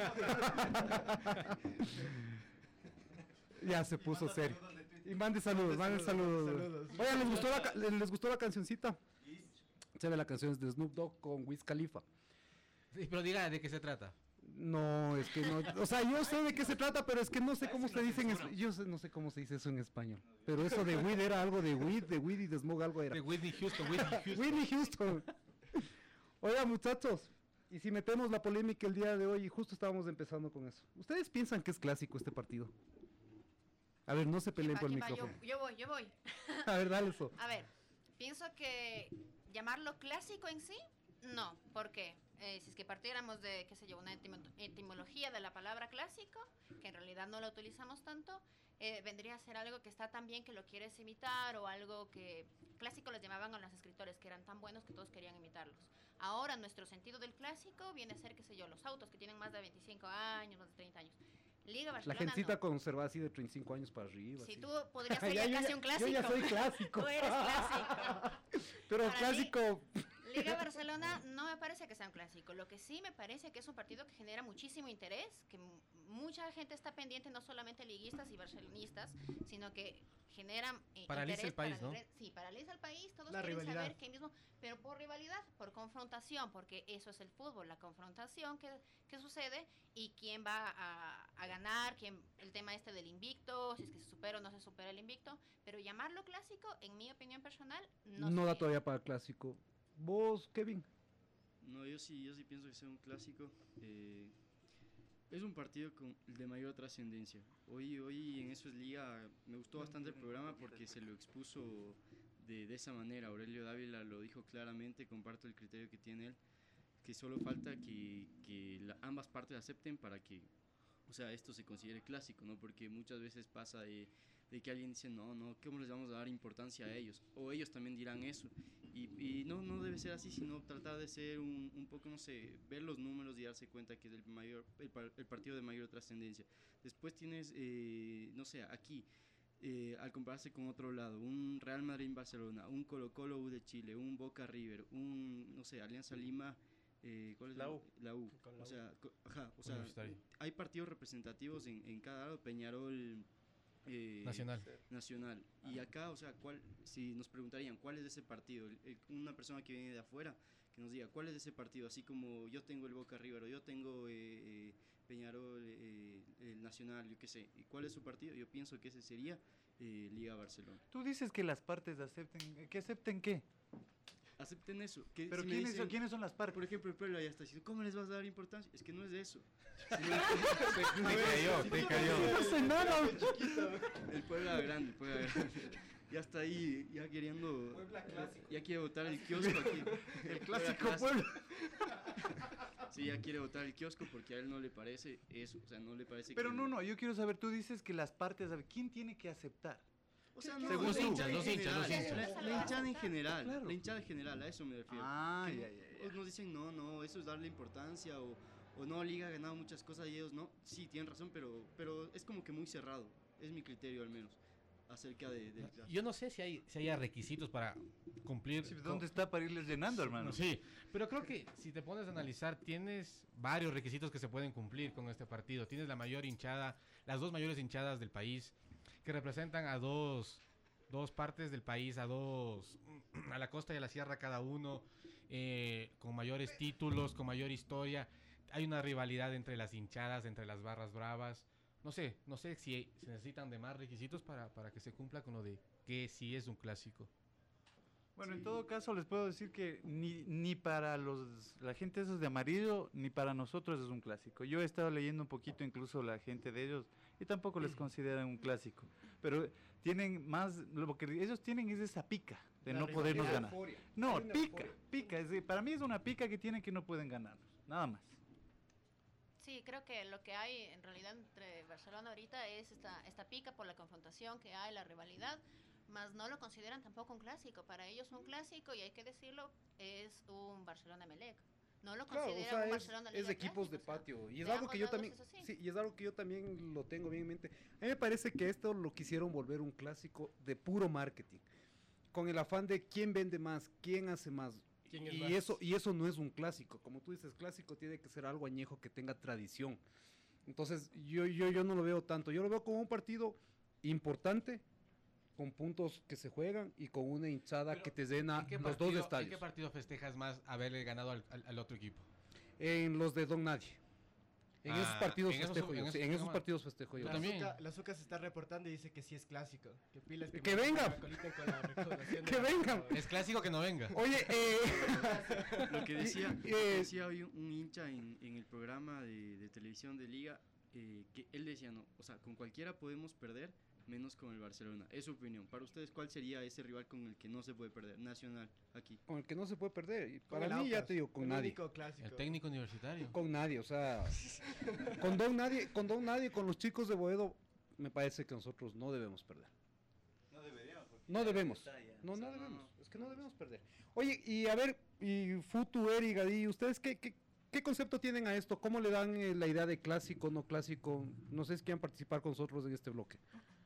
Ya se puso serio. Y mande saludos, mande saludos. Oigan, ¿les gustó la cancioncita? Se ve la canción es de Snoop Dogg con Wiz Khalifa. Sí, pero diga de qué se trata. No, es que no, o sea, yo sé de qué se trata, pero es que no sé cómo se dice no sé cómo se dice eso en español. Pero eso de weed era algo de weed y de smog algo era. De Whitney Houston. Whitney Houston. Oiga, muchachos, y si metemos la polémica el día de hoy, y justo estábamos empezando con eso. ¿Ustedes piensan que es clásico este partido? A ver, no se peleen por el micrófono. Yo voy. A ver, dale eso. A ver, pienso que llamarlo clásico en sí, no, porque si es que partiéramos de, qué sé yo, una etimología de la palabra clásico, que en realidad no la utilizamos tanto, vendría a ser algo que está tan bien que lo quieres imitar, o algo que clásico les llamaban a los escritores, que eran tan buenos que todos querían imitarlos. Ahora nuestro sentido del clásico viene a ser, qué sé yo, los autos que tienen más de 25 años, más de 30 años. Liga Barcelona, la gentita no. conservada así de 35 años para arriba. Si sí. tú podrías ser ya casi un clásico. Yo ya soy clásico. Tú eres clásico. Pero Para clásico... Liga Barcelona no me parece que sea un clásico. Lo que sí me parece que es un partido que genera muchísimo interés, que mucha gente está pendiente, no solamente liguistas y barcelonistas, sino que generan paraliza interés el país, para ¿no? Sí, paraliza el país, todos La quieren rivalidad. saber qué mismo, pero por rivalidad, por confrontación, porque eso es el fútbol, la confrontación que sucede y quién va a ganar, el tema este del invicto, si es que se supera o no se supera el invicto, pero llamarlo clásico, en mi opinión personal, No da todavía para clásico. ¿Vos, Kevin? No, yo sí pienso que sea un clásico. Es un partido de mayor trascendencia. Hoy en Eso es Liga me gustó bastante el programa porque se lo expuso de esa manera. Aurelio Dávila lo dijo claramente, comparto el criterio que tiene él, que solo falta que ambas partes acepten para que, o sea, esto se considere clásico, ¿no? Porque muchas veces pasa de que alguien dice, no, ¿cómo les vamos a dar importancia a ellos? O ellos también dirán eso. Y no debe ser así, sino tratar de ser un poco, no sé, ver los números y darse cuenta que es el partido de mayor trascendencia. Después tienes, no sé, aquí, al compararse con otro lado, un Real Madrid-Barcelona, un Colo-Colo U de Chile, un Boca-River, un, no sé, Alianza Lima, ¿cuál es? La U. O sea, hay partidos representativos en cada lado. Peñarol, Nacional. Y acá, o sea, si nos preguntarían cuál es de ese partido, una persona que viene de afuera, que nos diga cuál es de ese partido, así como yo tengo el Boca River o yo tengo Peñarol, el Nacional, yo qué sé, ¿y cuál es su partido? Yo pienso que ese sería Liga Barcelona. Tú dices que las partes acepten, ¿que acepten qué? Acepten eso. Pero si ¿quiénes son las partes? Por ejemplo, el pueblo ya está diciendo, ¿cómo les vas a dar importancia? Es que no es de eso. Te cayó. No sé nada. El pueblo grande, ya está ahí, ya queriendo, ya quiere botar el kiosco aquí. El clásico pueblo. Sí, ya quiere botar el kiosco porque a él no le parece eso, o sea, no le parece. Pero yo quiero saber, tú dices que las partes, ¿quién tiene que aceptar? O sea, no, según los hinchas La hinchada en general, claro. La hinchada en general, a eso me refiero. Ya. Nos dicen, no, eso es darle importancia, o no, Liga ha ganado muchas cosas y ellos no. Sí, tienen razón, pero es como que muy cerrado, es mi criterio al menos, acerca del clásico. Yo no sé si haya requisitos para cumplir. Sí, ¿dónde está para irles llenando, hermano? Sí, pero creo que si te pones a analizar, tienes varios requisitos que se pueden cumplir con este partido. Tienes la mayor hinchada, las dos mayores hinchadas del país, que representan a dos partes del país, a la costa y a la sierra cada uno. con mayores títulos, con mayor historia. Hay una rivalidad entre las hinchadas, entre las barras bravas. No sé si se necesitan de más requisitos para que se cumpla con lo de que sí es un clásico. Bueno, en todo caso les puedo decir que ni para la gente esos de amarillo, ni para nosotros es un clásico. Yo he estado leyendo un poquito incluso la gente de ellos y tampoco les consideran un clásico. Pero tienen más, lo que ellos tienen es esa pica de no podernos ganar. No, pica. Para mí es una pica que tienen que no pueden ganarnos, nada más. Sí, creo que lo que hay en realidad entre Barcelona ahorita es esta pica por la confrontación que hay, la rivalidad. Más no lo consideran tampoco un clásico. Para ellos un clásico, y hay que decirlo, es un Barcelona-Melec. No lo consideran un Barcelona-Liga. Es de equipos de patio. Y es algo que yo también, y es algo que yo también lo tengo bien en mente. A mí me parece que esto lo quisieron volver un clásico de puro marketing. Con el afán de quién vende más, quién hace más. Y eso no es un clásico. Como tú dices, clásico tiene que ser algo añejo que tenga tradición. Entonces, yo no lo veo tanto. Yo lo veo como un partido importante, con puntos que se juegan y con una hinchada que te llena los dos estadios. ¿En qué partido festejas más haberle ganado al otro equipo? En los de Don Nadie. En esos partidos festejo yo. En esos partidos festejo yo. La Zucca se está reportando y dice que sí es clásico. Que venga. Que vengan. Es clásico que no venga. Oye, lo que decía hoy un hincha en el programa de televisión de Liga, que él decía, no, o sea, con cualquiera podemos perder, menos con el Barcelona. Es su opinión. Para ustedes, ¿cuál sería ese rival con el que no se puede perder? Nacional, aquí. Con el que no se puede perder. Y para mí, ya te digo, con nadie. El técnico universitario. Con nadie, o sea, con Don Nadie, con los chicos de Boedo, me parece que nosotros no debemos perder. No deberíamos. No debemos. No debemos. Es que no debemos perder. Oye, y a ver, y Futu, Eri, Gadí, ¿ustedes qué concepto tienen a esto? ¿Cómo le dan la idea de clásico, no clásico? No sé si quieren participar con nosotros en este bloque.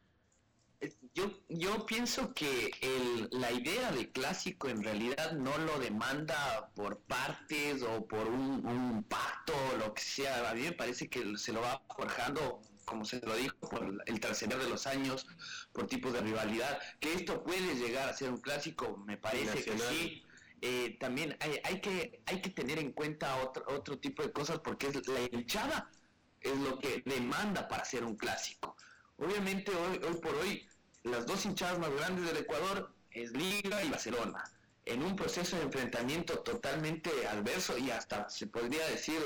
Yo pienso que la idea de clásico en realidad no lo demanda por partes o por un pacto o lo que sea. A mí me parece que se lo va forjando, como se lo dijo, por el trascender de los años, por tipos de rivalidad. Que esto puede llegar a ser un clásico, me parece que sí. También hay que tener en cuenta otro tipo de cosas, porque es la hinchada es lo que demanda para ser un clásico. Obviamente hoy por hoy las dos hinchadas más grandes del Ecuador es Liga y Barcelona, en un proceso de enfrentamiento totalmente adverso y hasta se podría decir,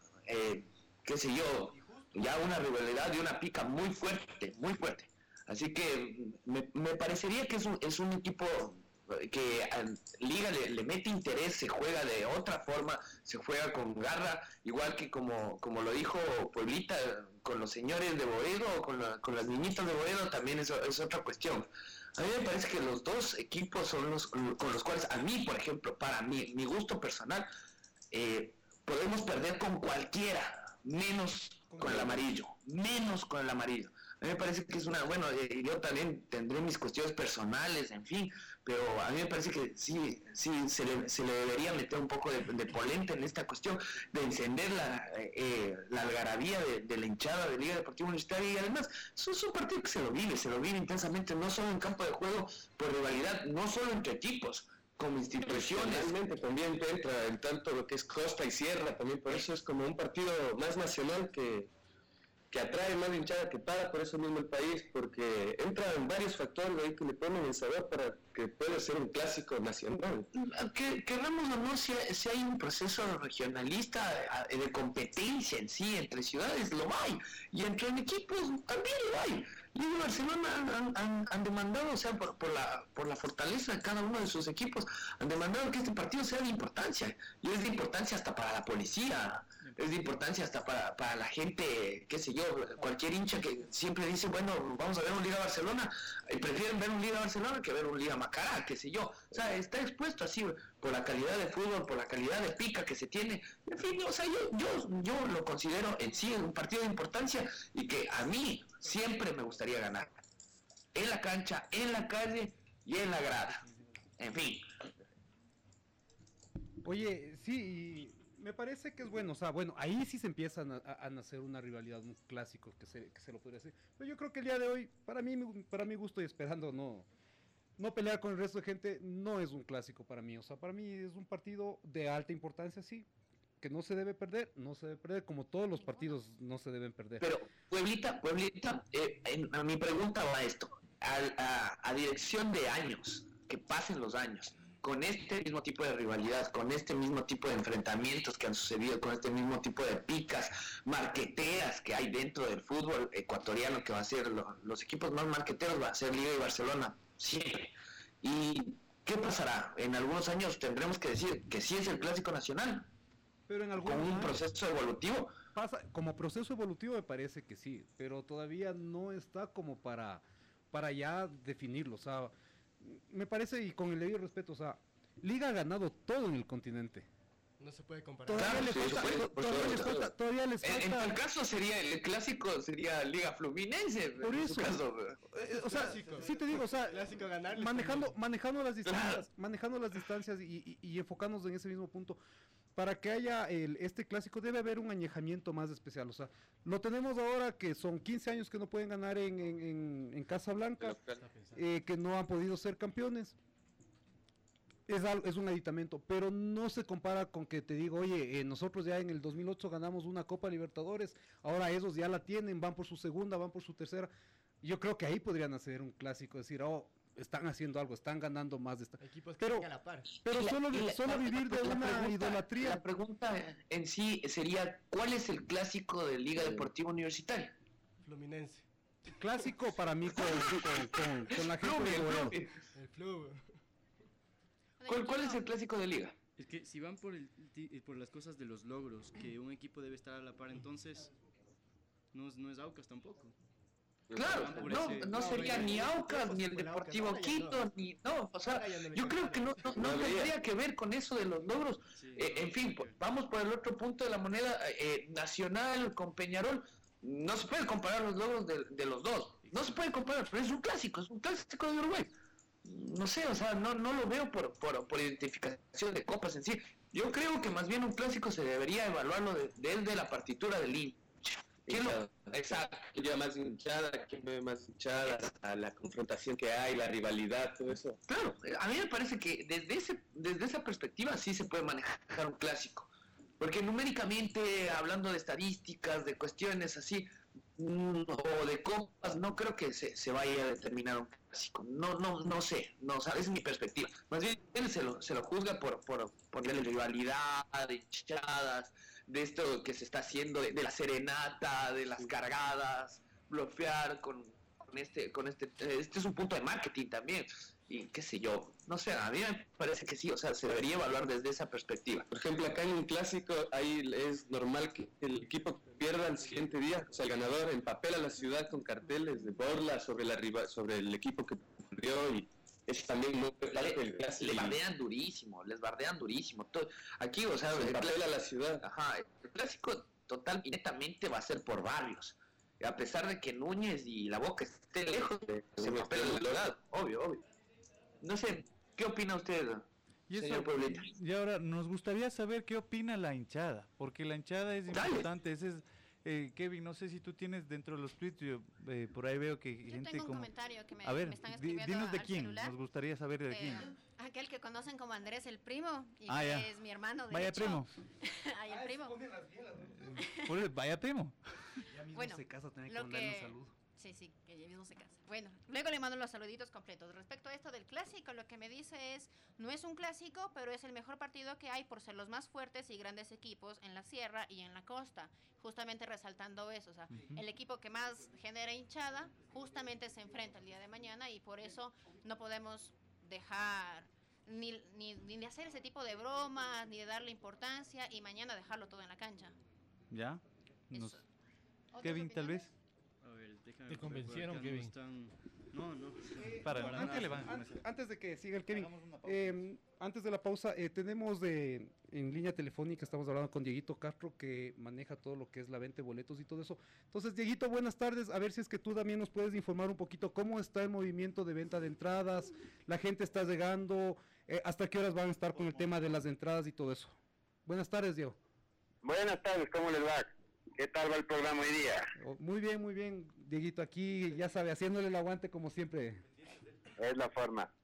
qué sé yo, ya una rivalidad y una pica muy fuerte, muy fuerte. Así que me parecería que es un equipo que a Liga le mete interés, se juega de otra forma, se juega con garra, igual que como lo dijo Pueblita, con los señores de Boedo o con las niñitas de Boedo, también es otra cuestión. A mí me parece que los dos equipos son los con los cuales, a mí, por ejemplo, para mi gusto personal, podemos perder con cualquiera, menos con el amarillo. A mí me parece que es yo también tendré mis cuestiones personales, en fin, pero a mí me parece que sí se le debería meter un poco de polenta en esta cuestión, de encender la algarabía de la hinchada de Liga Deportiva Universitaria, y además es un partido que se lo vive intensamente, no solo en campo de juego, por rivalidad, no solo entre equipos, como instituciones. Realmente también entra en tanto lo que es costa y sierra, también por eso es como un partido más nacional que atrae más hinchada que para, por eso mismo el país, porque entran varios factores ahí que le ponen el sabor para que pueda ser un clásico nacional. Que queramos o no, si hay un proceso regionalista de competencia en sí entre ciudades, lo hay, y entre equipos también lo hay. Liga y Barcelona han demandado, o sea, por la fortaleza de cada uno de sus equipos, han demandado que este partido sea de importancia, y es de importancia hasta para la policía, es de importancia hasta para la gente, qué sé yo, cualquier hincha que siempre dice, bueno, vamos a ver un Liga Barcelona, y prefieren ver un Liga Barcelona que ver un Liga Macará, qué sé yo, o sea, está expuesto así por la calidad de fútbol, por la calidad de pica que se tiene, en fin, o sea, yo lo considero en sí un partido de importancia, y que a mí siempre me gustaría ganar, en la cancha, en la calle y en la grada, en fin. Oye, sí, me parece que es bueno, o sea, bueno, ahí sí se empiezan a nacer una rivalidad, un clásico que se lo podría hacer. Pero yo creo que el día de hoy, para mi gusto y esperando no no pelear con el resto de gente no es un clásico para mí. O sea, para mí es un partido de alta importancia, sí, que no se debe perder, como todos los partidos no se deben perder. Pero, Pueblita, a mi pregunta va esto, a dirección de años, que pasen los años, con este mismo tipo de rivalidad, con este mismo tipo de enfrentamientos que han sucedido, con este mismo tipo de picas marqueteras que hay dentro del fútbol ecuatoriano, que va a ser los equipos más marqueteros, va a ser Liga y Barcelona, siempre. ¿Y qué pasará? En algunos años tendremos que decir que sí es el clásico nacional, pero en con un proceso evolutivo. Como proceso evolutivo me parece que sí, pero todavía no está como para ya definirlo. O sea, me parece, y con el debido respeto, o sea, Liga ha ganado todo en el continente. No se puede comparar. Todavía les falta. En tal caso el clásico sería Liga Fluminense. Por eso. O sea, sí te digo, o sea, manejando las distancias y enfocándonos en ese mismo punto. Para que haya este clásico debe haber un añejamiento más especial. O sea, lo tenemos ahora que son 15 años que no pueden ganar en Casablanca, que no han podido ser campeones. Es un aditamento, pero no se compara con que te digo, oye, nosotros ya en el 2008 ganamos una Copa Libertadores, ahora esos ya la tienen, van por su segunda, van por su tercera. Yo creo que ahí podrían hacer un clásico, decir, están haciendo algo, están ganando más de esta. Equipos que están a la par. Pero solo vivir de una idolatría. La pregunta en sí sería, ¿cuál es el clásico de Liga Deportiva Universitaria? Fluminense. Clásico para mí con la gente de el Flu. ¿Cuál es el clásico de Liga? Es que si van por las cosas de los logros, que un equipo debe estar a la par, entonces no es Aucas tampoco. Claro, no sería ni Aucas, ni el Deportivo Quito, o sea, yo creo que no tendría que ver con eso de los logros. En fin, vamos por el otro punto de la moneda, Nacional con Peñarol, no se puede comparar los logros de los dos, no se puede comparar, pero es un clásico de Uruguay. No sé, o sea, no lo veo por identificación de copas en sí. Yo creo que más bien un clásico se debería evaluarlo de la partitura del hincha. Exacto, ¿quién lleva más hinchada? ¿Quién ve más hinchada? A la confrontación que hay, la rivalidad, todo eso. Claro, a mí me parece que desde esa perspectiva sí se puede manejar un clásico. Porque numéricamente, hablando de estadísticas, de cuestiones así, o de copas, no creo que se vaya a determinar un clásico. No sé, esa es mi perspectiva. Más bien se lo juzga por ponerle rivalidad, de hinchadas, de esto que se está haciendo, de la serenata, de las cargadas, bloquear con este es un punto de marketing también, y qué sé yo, no sé, a mí me parece que sí, o sea, se debería evaluar desde esa perspectiva. Por ejemplo, acá en un clásico, ahí es normal que el equipo pierda el siguiente día, o sea, el ganador empapela la ciudad con carteles de burla sobre el equipo que perdió, y es también muy el clásico. Les bardean durísimo. Aquí, o sea, empapela la ciudad. Ajá, el clásico total y netamente va a ser por barrios. A pesar de que Núñez y La Boca estén lejos, se empapela el Dorado, obvio. No sé, ¿qué opina usted, señor Pueblita? Y ahora, nos gustaría saber qué opina la hinchada, porque la hinchada es importante. Ese es, Kevin, no sé si tú tienes dentro de los tweets, yo, por ahí veo que gente tengo un como... comentario que me están escribiendo dinos de al quién, celular. nos gustaría saber de quién. Aquel que conocen como Andrés el primo, y Ah, que ya. es mi hermano, de Vaya hecho. primo. Ay, el primo. Vaya primo. Ya mismo Bueno, se casa, tener que lo mandarle un que- saludo. Sí, que ya mismo se casa. Bueno, luego le mando los saluditos completos. Respecto a esto del clásico, lo que me dice es, no es un clásico, pero es el mejor partido que hay por ser los más fuertes y grandes equipos en la sierra y en la costa. Justamente resaltando eso, o sea, el equipo que más genera hinchada justamente se enfrenta el día de mañana, y por eso no podemos dejar ni de hacer ese tipo de bromas, ni de darle importancia, y mañana dejarlo todo en la cancha. ¿Ya? Nos- ¿Otras Kevin, tal vez. A ver, déjame Te ver, convencieron, por acá Kevin. No. Antes de que siga el Kevin, antes de la pausa, tenemos en línea telefónica, estamos hablando con Dieguito Castro, que maneja todo lo que es la venta de boletos y todo eso. Entonces, Dieguito, buenas tardes, a ver si es que tú también nos puedes informar un poquito cómo está el movimiento de venta de entradas, la gente está llegando, hasta qué horas van a estar con el tema de las entradas y todo eso. Buenas tardes, Diego. Buenas tardes, ¿cómo les va? ¿Qué tal va el programa hoy día? Muy bien, Dieguito, aquí ya sabe, haciéndole el aguante como siempre. Es la forma.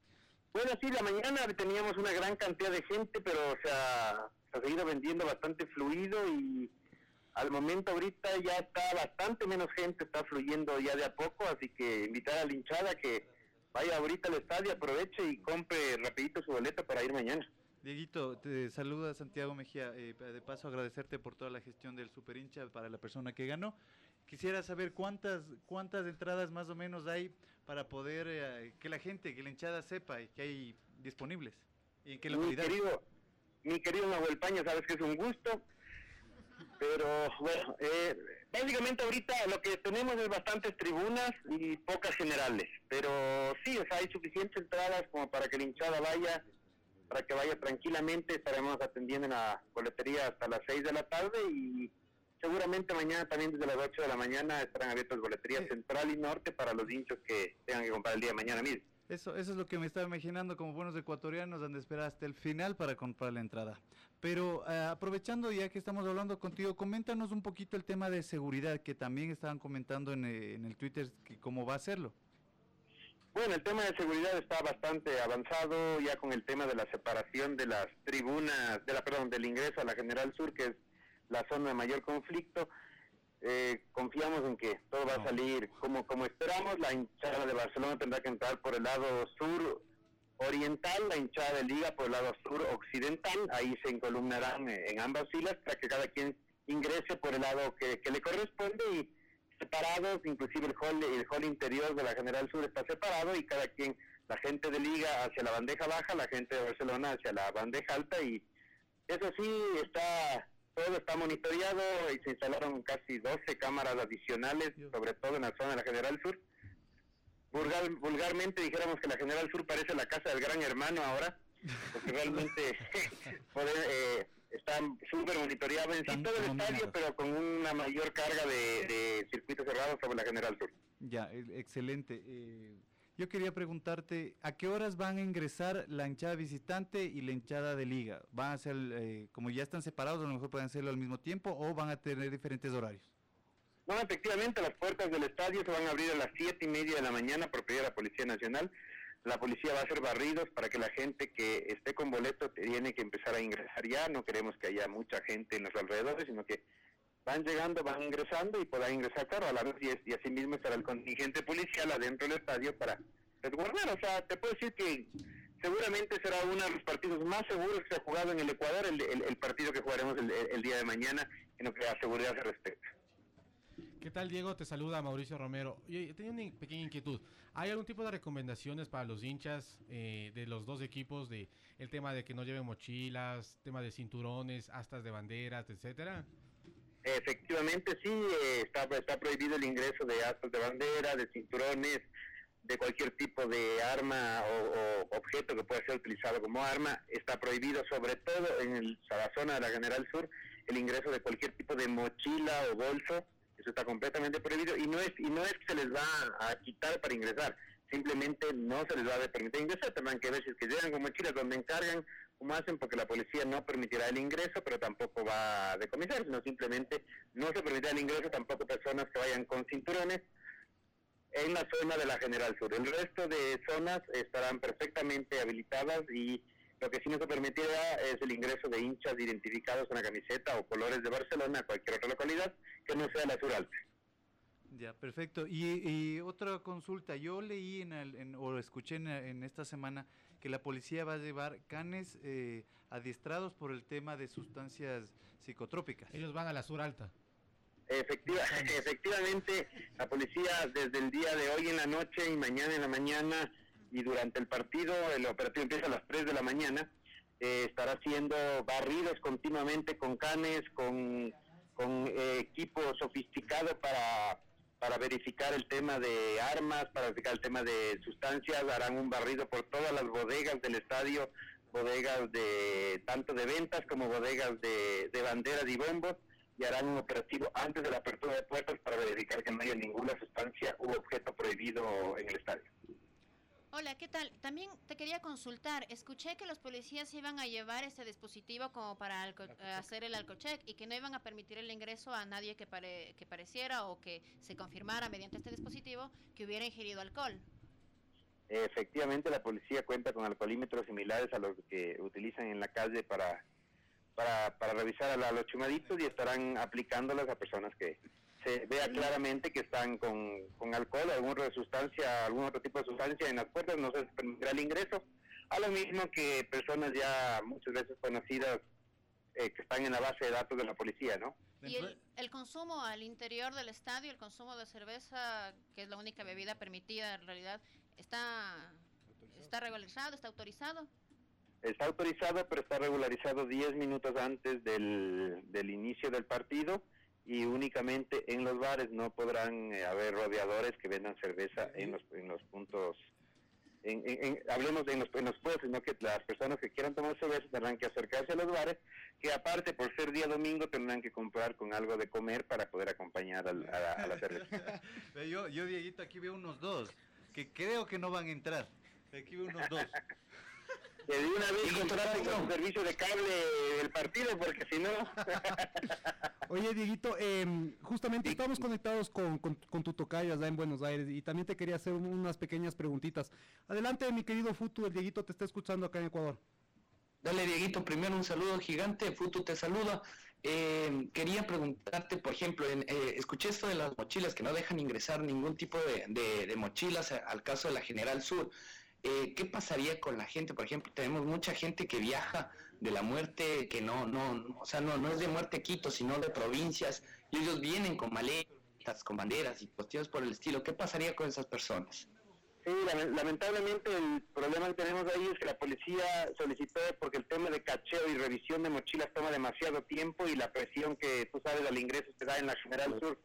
Bueno, sí, la mañana teníamos una gran cantidad de gente, pero se ha seguido vendiendo bastante fluido y al momento ahorita ya está bastante menos gente, está fluyendo ya de a poco, así que invitar a la hinchada que vaya ahorita al estadio, aproveche y compre rapidito su boleto para ir mañana. Dieguito, te saluda Santiago Mejía. De paso, agradecerte por toda la gestión del super hincha para la persona que ganó. Quisiera saber cuántas entradas más o menos hay para poder que la gente, que la hinchada sepa que hay disponibles. ¿Y en qué localidad? Mi querido Nahuel Paña, sabes que es un gusto, pero bueno, básicamente ahorita lo que tenemos es bastantes tribunas y pocas generales, pero sí, o sea, hay suficientes entradas como para que la hinchada vaya, para que vaya tranquilamente. Estaremos atendiendo en la boletería hasta las 6 de la tarde y seguramente mañana también desde las 8 de la mañana estarán abiertas boleterías central y norte para los hinchos que tengan que comprar el día de mañana mismo. Eso es lo que me estaba imaginando, como buenos ecuatorianos han de esperar hasta el final para comprar la entrada. Pero aprovechando ya que estamos hablando contigo, coméntanos un poquito el tema de seguridad, que también estaban comentando en el Twitter, que cómo va a hacerlo. Bueno, el tema de seguridad está bastante avanzado, ya con el tema de la separación de las tribunas, del ingreso a la General Sur, que es la zona de mayor conflicto. Confiamos en que todo va a salir como esperamos. La hinchada de Barcelona tendrá que entrar por el lado sur oriental, la hinchada de Liga por el lado sur occidental. Ahí se encolumnarán en ambas filas para que cada quien ingrese por el lado que le corresponde y separados, inclusive el hall interior de la General Sur está separado y cada quien, la gente de Liga hacia la bandeja baja, la gente de Barcelona hacia la bandeja alta, y eso sí, todo está monitoreado y se instalaron casi 12 cámaras adicionales, sobre todo en la zona de la General Sur. Vulgarmente dijéramos que la General Sur parece la casa del Gran Hermano ahora, porque realmente está súper monitoreado en sí todo el estadio, pero con una mayor carga de circuitos cerrados sobre la General Sur. Ya, excelente. Yo quería preguntarte, ¿a qué horas van a ingresar la hinchada visitante y la hinchada de Liga? ¿Van a ser, como ya están separados, a lo mejor pueden hacerlo al mismo tiempo o van a tener diferentes horarios? No, efectivamente, las puertas del estadio se van a abrir a las 7:30 de la mañana por pedido de la Policía Nacional. La policía va a hacer barridos para que la gente que esté con boleto tiene que empezar a ingresar ya. No queremos que haya mucha gente en los alrededores, sino que van llegando, van ingresando y podrán ingresar, claro, a la vez, y así mismo estará el contingente policial adentro del estadio para resguardar. O sea, te puedo decir que seguramente será uno de los partidos más seguros que se ha jugado en el Ecuador, el partido que jugaremos el día de mañana, en lo que a seguridad se respecta. ¿Qué tal, Diego? Te saluda Mauricio Romero. Yo tenía una pequeña inquietud. ¿Hay algún tipo de recomendaciones para los hinchas de los dos equipos, de el tema de que no lleven mochilas, tema de cinturones, astas de banderas, etcétera? Efectivamente, sí, está prohibido el ingreso de astas de bandera, de cinturones, de cualquier tipo de arma o objeto que pueda ser utilizado como arma. Está prohibido, sobre todo en la zona de la General Sur, el ingreso de cualquier tipo de mochila o bolso. Eso está completamente prohibido y no es que se les va a quitar para ingresar, simplemente no se les va a permitir ingresar. Tendrán que ver si es que llegan con mochilas donde encargan, como hacen, porque la policía no permitirá el ingreso, pero tampoco va a decomisar, sino simplemente no se permitirá el ingreso tampoco personas que vayan con cinturones en la zona de la General Sur. El resto de zonas estarán perfectamente habilitadas y lo que sí no se permitirá es el ingreso de hinchas identificados con la camiseta o colores de Barcelona a cualquier otra localidad que no sea la Sur Alta. Ya, perfecto. Y otra consulta, yo leí o escuché en esta semana que la policía va a llevar canes adiestrados por el tema de sustancias psicotrópicas. Ellos van a la Sur Alta. Efectivamente, la policía desde el día de hoy en la noche y mañana en la mañana y durante el operativo empieza a las 3 de la mañana, estará haciendo barridos continuamente con canes, con equipo sofisticado para verificar el tema de armas, para verificar el tema de sustancias. Harán un barrido por todas las bodegas del estadio, bodegas tanto de ventas como bodegas de banderas y bombos, y harán un operativo antes de la apertura de puertas para verificar que no haya ninguna sustancia u objeto prohibido en el estadio. Hola, ¿qué tal? También te quería consultar. Escuché que los policías iban a llevar este dispositivo como para hacer el alcocheck y que no iban a permitir el ingreso a nadie que pareciera o que se confirmara mediante este dispositivo que hubiera ingerido alcohol. Efectivamente, la policía cuenta con alcoholímetros similares a los que utilizan en la calle para revisar a los chumaditos, y estarán aplicándolos a personas que se vea claramente que están con alcohol o algún otro tipo de sustancia en las puertas. No se les permitirá el ingreso, a lo mismo que personas ya muchas veces conocidas que están en la base de datos de la policía, ¿no? Y el consumo al interior del estadio, el consumo de cerveza, que es la única bebida permitida en realidad, ¿está regularizado, está autorizado? Está autorizado, pero está regularizado 10 minutos antes del inicio del partido, y únicamente en los bares. No podrán haber rodeadores que vendan cerveza en los puntos, hablemos en los puestos, sino que las personas que quieran tomar cerveza tendrán que acercarse a los bares, que aparte por ser día domingo tendrán que comprar con algo de comer para poder acompañar a la cerveza. yo, Dieguito, aquí veo unos dos, que creo que no van a entrar. Aquí veo unos dos. De una vez contraten con un servicio de cable del partido, porque si no... Oye, Dieguito, justamente estamos conectados con tu tocayo allá en Buenos Aires, y también te quería hacer unas pequeñas preguntitas. Adelante, mi querido Futu, el Dieguito te está escuchando acá en Ecuador. Dale, Dieguito, primero un saludo gigante, Futu te saluda. Quería preguntarte, por ejemplo, escuché esto de las mochilas, que no dejan ingresar ningún tipo de mochilas al caso de la General Sur. ¿Qué pasaría con la gente? Por ejemplo, tenemos mucha gente que viaja de la muerte, que no es de Muerte Quito, sino de provincias, y ellos vienen con maletas, con banderas y cuestiones por el estilo. ¿Qué pasaría con esas personas? Sí, lamentablemente el problema que tenemos ahí es que la policía solicitó, porque el tema de cacheo y revisión de mochilas toma demasiado tiempo, y la presión que tú sabes al ingreso se da en la General Sur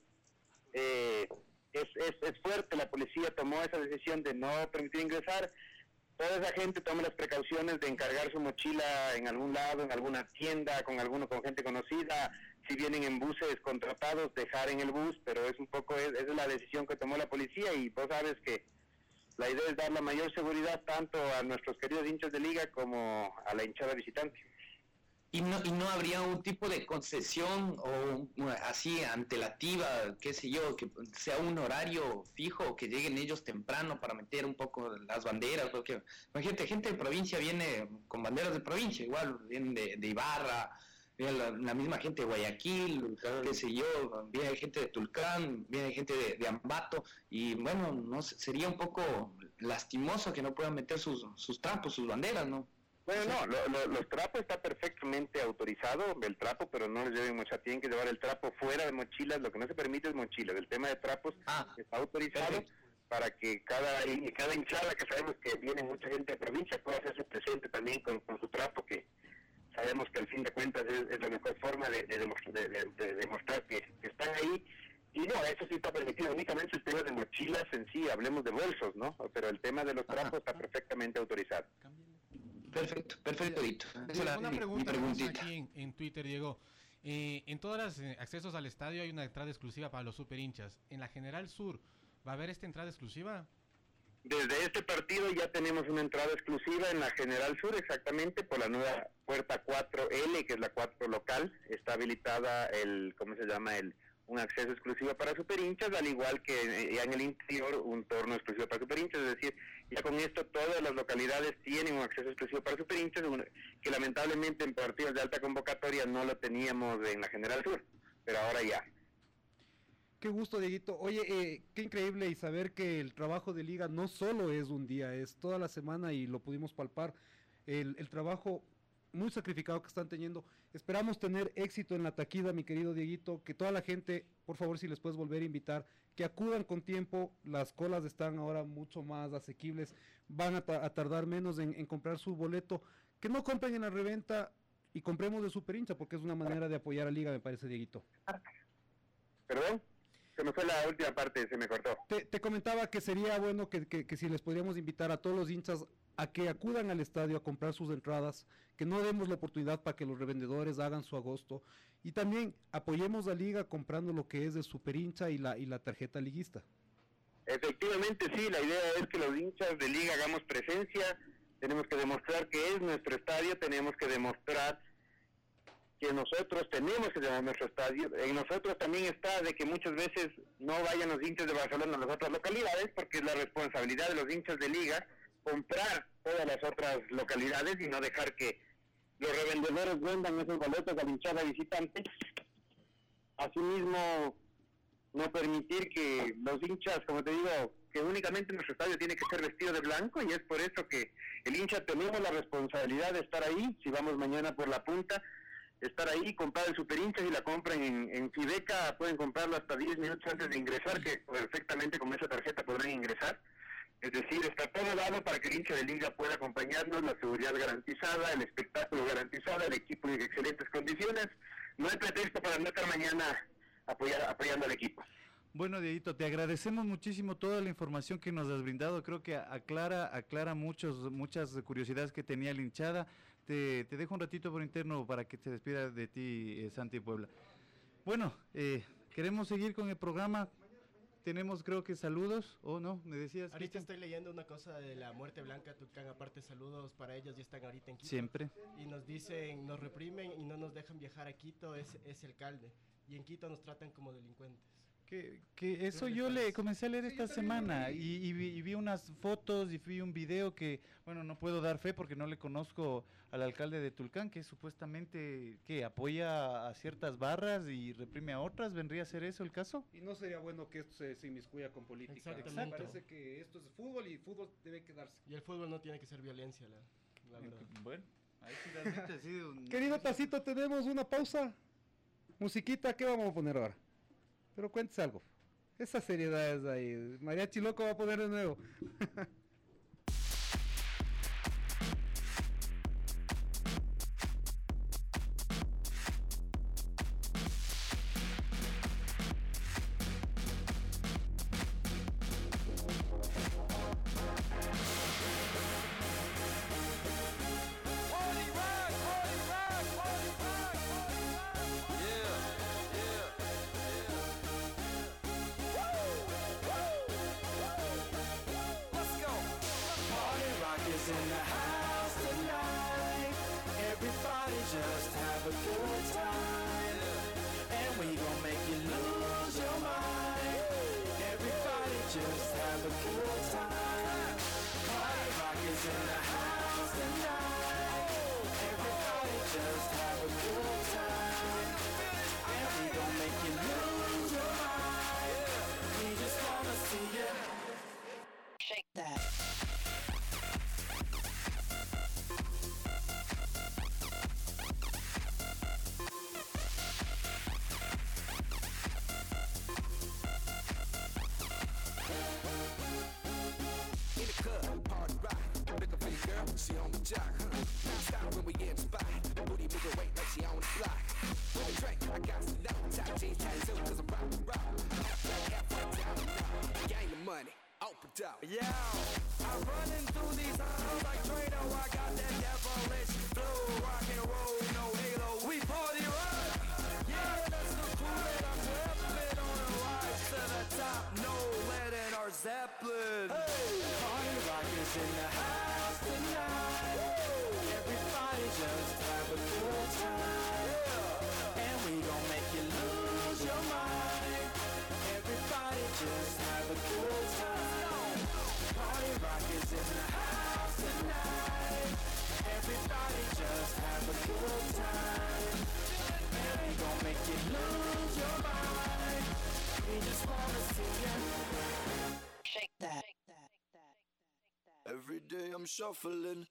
es fuerte. La policía tomó esa decisión de no permitir ingresar. Toda esa gente toma las precauciones de encargar su mochila en algún lado, en alguna tienda, con gente conocida. Si vienen en buses contratados, dejar en el bus, pero esa es la decisión que tomó la policía, y vos sabes que la idea es dar la mayor seguridad tanto a nuestros queridos hinchas de liga como a la hinchada visitante. ¿Y no habría un tipo de concesión o así antelativa, qué sé yo, que sea un horario fijo, que lleguen ellos temprano para meter un poco las banderas? Porque imagínate, gente de provincia viene con banderas de provincia, igual vienen de Ibarra, viene la misma gente de Guayaquil, qué sé yo, viene gente de Tulcán, viene gente de Ambato, y bueno, no sé, sería un poco lastimoso que no puedan meter sus trapos, sus banderas, ¿no? Bueno, no, los trapos está perfectamente autorizado, el trapo, pero no les lleven mochila, tienen que llevar el trapo fuera de mochilas. Lo que no se permite es mochilas. El tema de trapos está autorizado para que cada hinchada, que sabemos que viene mucha gente de provincia, pueda hacerse presente también con su trapo, que sabemos que al fin de cuentas es la mejor forma de demostrar que están ahí. Y no, eso sí está permitido, únicamente el tema de mochilas en sí, hablemos de bolsos, ¿no? Pero el tema de los trapos está perfectamente autorizado. Perfecto, Dito. Una pregunta aquí en Twitter, Diego. En todos los accesos al estadio hay una entrada exclusiva para los super hinchas. ¿En la General Sur va a haber esta entrada exclusiva? Desde este partido ya tenemos una entrada exclusiva en la General Sur, exactamente por la nueva puerta 4L, que es la 4 local. Está habilitada un acceso exclusivo para superhinchas, al igual que ya en el interior un torno exclusivo para superhinchas. Es decir, ya con esto todas las localidades tienen un acceso exclusivo para superhinchas, que lamentablemente en partidos de alta convocatoria no lo teníamos en la General Sur, pero ahora ya. Qué gusto, Dieguito. Oye, qué increíble, y saber que el trabajo de liga no solo es un día, es toda la semana, y lo pudimos palpar, el trabajo muy sacrificado que están teniendo. Esperamos tener éxito en la taquida, mi querido Dieguito, que toda la gente, por favor, si les puedes volver a invitar, que acudan con tiempo. Las colas están ahora mucho más asequibles, van a tardar menos en comprar su boleto, que no compren en la reventa y compremos de super hincha, porque es una manera de apoyar a liga, me parece, Dieguito. ¿Perdón? Se me fue la última parte, se me cortó. Te comentaba que sería bueno que si les podríamos invitar a todos los hinchas a que acudan al estadio a comprar sus entradas, que no demos la oportunidad para que los revendedores hagan su agosto, y también apoyemos a liga comprando lo que es de super hincha y la tarjeta liguista. Efectivamente, sí, la idea es que los hinchas de liga hagamos presencia, tenemos que demostrar que es nuestro estadio, tenemos que demostrar que nosotros tenemos que llenar nuestro estadio. En nosotros también está de que muchas veces no vayan los hinchas de Barcelona a las otras localidades, porque es la responsabilidad de los hinchas de liga comprar todas las otras localidades y no dejar que los revendedores vendan esos boletos a la hinchada visitante. Asimismo, no permitir que los hinchas, como te digo, que únicamente nuestro estadio tiene que ser vestido de blanco, y es por eso que el hincha tenemos la responsabilidad de estar ahí. Si vamos mañana por la punta, estar ahí, comprar el super hincha. Si la compran en Fideca, pueden comprarlo hasta 10 minutos antes de ingresar, que perfectamente con esa tarjeta podrán ingresar. Es decir, está todo dado para que el hincha de liga pueda acompañarnos, la seguridad garantizada, el espectáculo garantizado, el equipo en excelentes condiciones. No hay pretexto para no estar mañana apoyando al equipo. Bueno, Dieguito, te agradecemos muchísimo toda la información que nos has brindado. Creo que aclara muchas curiosidades que tenía la hinchada. Te dejo un ratito por interno para que te despida de ti, Santi Puebla. Bueno, queremos seguir con el programa. Tenemos, creo que, saludos, ¿o no? ¿Me decías? Ahorita Cristian? estoy leyendo una cosa de la Muerte Blanca, Tulcán. Aparte, saludos para ellos, ya están ahorita en Quito. Siempre. Y nos dicen, nos reprimen y no nos dejan viajar a Quito, es alcalde. Y en Quito nos tratan como delincuentes. Que eso yo le comencé a leer esta semana y vi unas fotos y vi un video que, bueno, no puedo dar fe porque no le conozco al alcalde de Tulcán, que supuestamente que apoya a ciertas barras y reprime a otras. ¿Vendría a ser eso el caso? Y no sería bueno que esto se inmiscuya con política. Exactamente. Me parece que esto es fútbol y fútbol debe quedarse. Y el fútbol no tiene que ser violencia, la verdad. Bueno, ahí sí realmente ha sido un... Querido Tacito, tenemos una pausa. Musiquita, ¿qué vamos a poner ahora? Pero cuentes algo. Esa seriedad es ahí. Mariachi Loco va a poner de nuevo. in the house tonight. Everybody just have a good time. And we gon' make you lose your mind. Everybody just have a good time. Party rock is in the house tonight. Everybody just have a good time. And we gon' make you lose your mind. We just wanna see you shake that. She on the jock, Now stop when we get the spot. Booty moving weight like she on the block. With a drink, I got some dough. Top jeans, tattoo, cause I'm rock and roll. Halfway down the road. Gang the money, open up. Yeah, I'm running through these halls like Trado. I got that devilish flow. Rock and roll, no halo. We party rock. Yeah, that's the crew that I'm repping on a rise to the top. No lead in our Zeppelin. Hey, party rock is in the house tonight. Everybody just have a good time. And we gon' make you lose your mind. Everybody just have a good time. Party rock is in the house tonight. Everybody just have a good time. And we gon' make you lose your mind. We just wanna see you shake that. Every day I'm shuffling.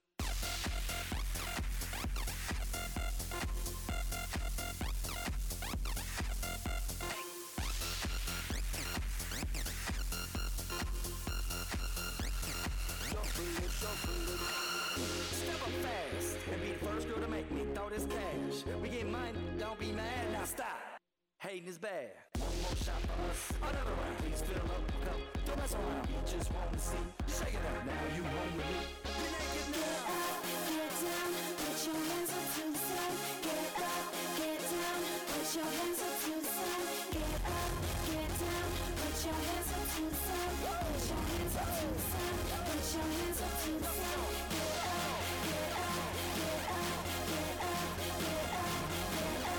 Step up fast and be the first girl to make me throw this cash. We get money, don't be mad, now stop. Hating is bad. One more shot for us, another round. Please fill up the cup, don't mess around. We just want to see, shake it up. Now you home with me. We naked now. Get down, put your hands up to the sun. Get up, get down, put your hands up to the sun. Get up, get down, put your hands up to the sun. Put your hands up to the sun. Put your hands up to the sun. Get up, get up, get up, get up, get up, get up.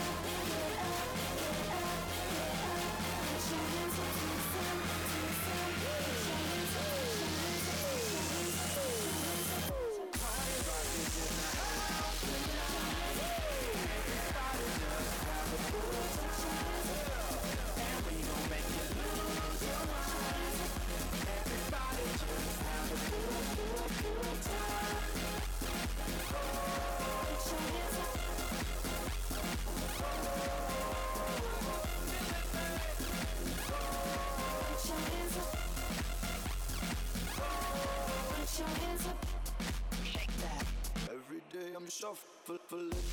shuffle it.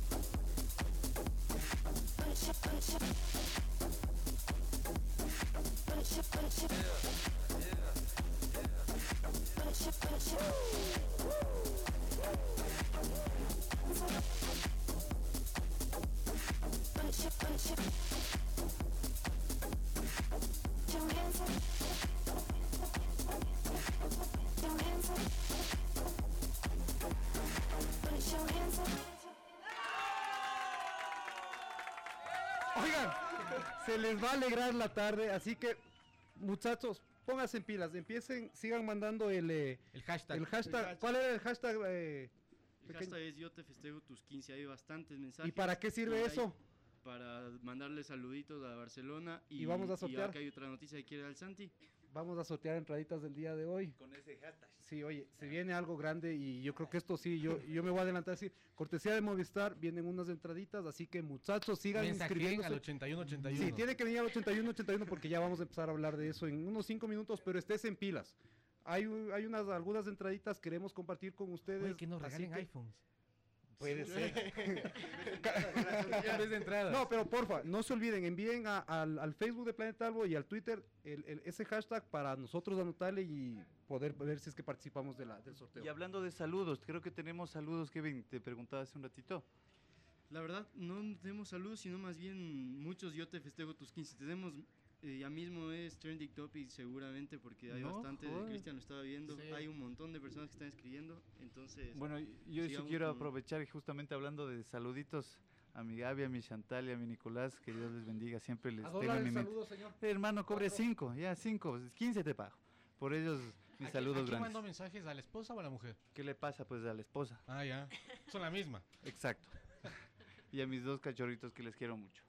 Oigan, se les va a alegrar la tarde, así que muchachos, pónganse en pilas, empiecen, sigan mandando el hashtag. ¿Cuál era el hashtag? El hashtag es yo te festejo tus 15, hay bastantes mensajes. ¿Y para qué sirve eso? Para mandarle saluditos a Barcelona y vamos a sortear. Y acá hay otra noticia que quiere dar el Santi. Vamos a sortear entraditas del día de hoy. Con ese hashtag. Sí, oye, se viene algo grande y yo creo que esto sí, yo me voy a adelantar a decir, cortesía de Movistar, vienen unas entraditas, así que muchachos sigan inscribiéndose. al 8181. Sí, tiene que venir al 8181 porque ya vamos a empezar a hablar de eso en unos 5 minutos, pero estés en pilas. Hay algunas entraditas que queremos compartir con ustedes. Oye, que nos así regalen que iPhones. puede ser. En vez de entradas. No, pero porfa, no se olviden, envíen al Facebook de Planeta Albo y al Twitter ese hashtag para nosotros anotarle y poder ver si es que participamos del sorteo. Y hablando de saludos, creo que tenemos saludos, Kevin, te preguntaba hace un ratito. La verdad, no tenemos saludos, sino más bien muchos yo te festejo tus 15. Tenemos, ya mismo es trending topic seguramente porque hay bastante, Cristian lo estaba viendo, Sí. hay un montón de personas que están escribiendo, entonces... Bueno, yo sí quiero aprovechar justamente hablando de saluditos a mi Gaby, a mi Chantal y a mi Nicolás, que Dios les bendiga, siempre les tengo en mi mente. Saludos, señor. Hermano, cobre 5, ya 5, 15 te pago. Por ellos, mis saludos ¿A quién grandes. mandó mensajes? ¿A la esposa o a la mujer? ¿Qué le pasa? Pues a la esposa. Ah, ya. Son la misma. Exacto. Y a mis 2 cachorritos que les quiero mucho.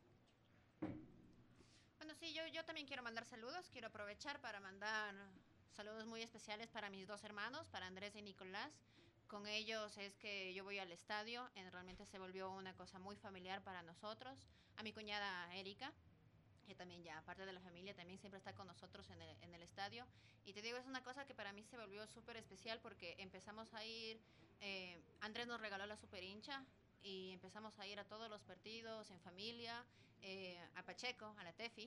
Bueno, sí, yo también quiero mandar saludos. Quiero aprovechar para mandar saludos muy especiales para mis 2 hermanos, para Andrés y Nicolás. Con ellos es que yo voy al estadio. Realmente se volvió una cosa muy familiar para nosotros. A mi cuñada Erika, que también ya aparte de la familia, también siempre está con nosotros en el estadio. Y te digo, es una cosa que para mí se volvió súper especial porque empezamos a ir, Andrés nos regaló la super hincha y empezamos a ir a todos los partidos en familia, a Pacheco, a la Tefi.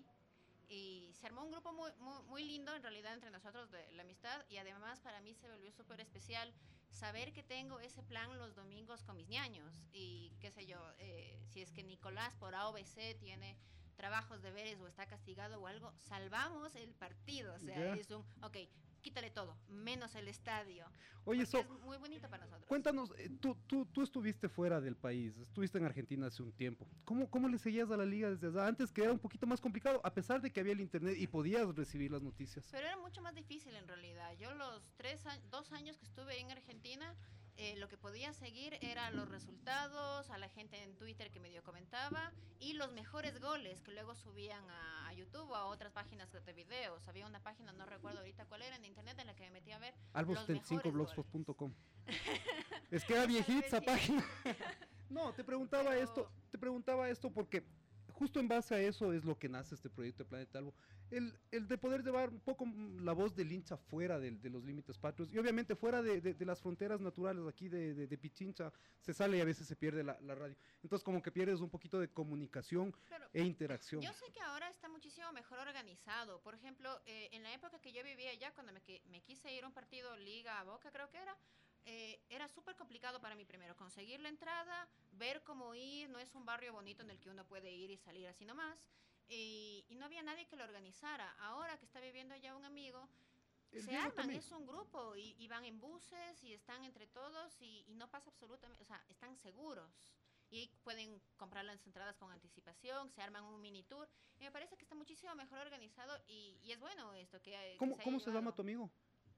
Y se armó un grupo muy, muy, muy lindo en realidad entre nosotros de la amistad y además para mí se volvió súper especial saber que tengo ese plan los domingos con mis ñaños y qué sé yo, si es que Nicolás por A o B, C tiene trabajos, deberes o está castigado o algo, salvamos el partido, o sea, es un, ok, quítale todo, menos el estadio. Oye, es muy bonito para nosotros. Cuéntanos, tú estuviste fuera del país, estuviste en Argentina hace un tiempo. ¿Cómo le seguías a la liga desde allá? Antes que era un poquito más complicado, a pesar de que había el internet y podías recibir las noticias. Pero era mucho más difícil en realidad. Yo los 2 años que estuve en Argentina, lo que podía seguir eran los resultados, a la gente en Twitter que medio comentaba y los mejores goles que luego subían a YouTube o a otras páginas de videos. Había una página, no recuerdo ahorita cuál era, en internet en la que me metí a ver albos35blogspot.com. Es que era viejita esa página. No, te preguntaba esto porque justo en base a eso es lo que nace este proyecto de Planeta Albo. El de poder llevar un poco la voz del hincha fuera de los límites patrios y obviamente fuera de las fronteras naturales aquí de Pichincha se sale y a veces se pierde la radio. Entonces como que pierdes un poquito de comunicación e interacción. Yo sé que ahora está muchísimo mejor organizado. Por ejemplo, en la época que yo vivía allá, cuando me quise ir a un partido Liga Boca, creo que era súper complicado para mí primero conseguir la entrada, ver cómo ir, no es un barrio bonito en el que uno puede ir y salir así nomás. Y no había nadie que lo organizara. Ahora que está viviendo allá un amigo, se arman, es un grupo y van en buses y están entre todos y no pasa absolutamente, o sea, están seguros y pueden comprar las entradas con anticipación, se arman un mini tour y me parece que está muchísimo mejor organizado y es bueno esto que ¿Cómo se llama tu amigo?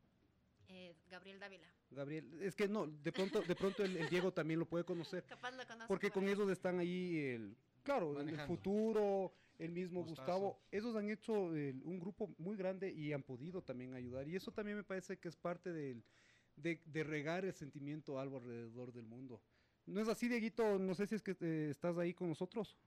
Gabriel Dávila. Gabriel, es que no, de pronto el Diego también lo puede conocer. Capaz lo conoce porque con él. ellos están ahí el futuro, el mismo Mostazo. Gustavo, esos han hecho un grupo muy grande y han podido también ayudar y eso también me parece que es parte de regar el sentimiento algo alrededor del mundo. ¿No es así, Dieguito? No sé si es que estás ahí con nosotros.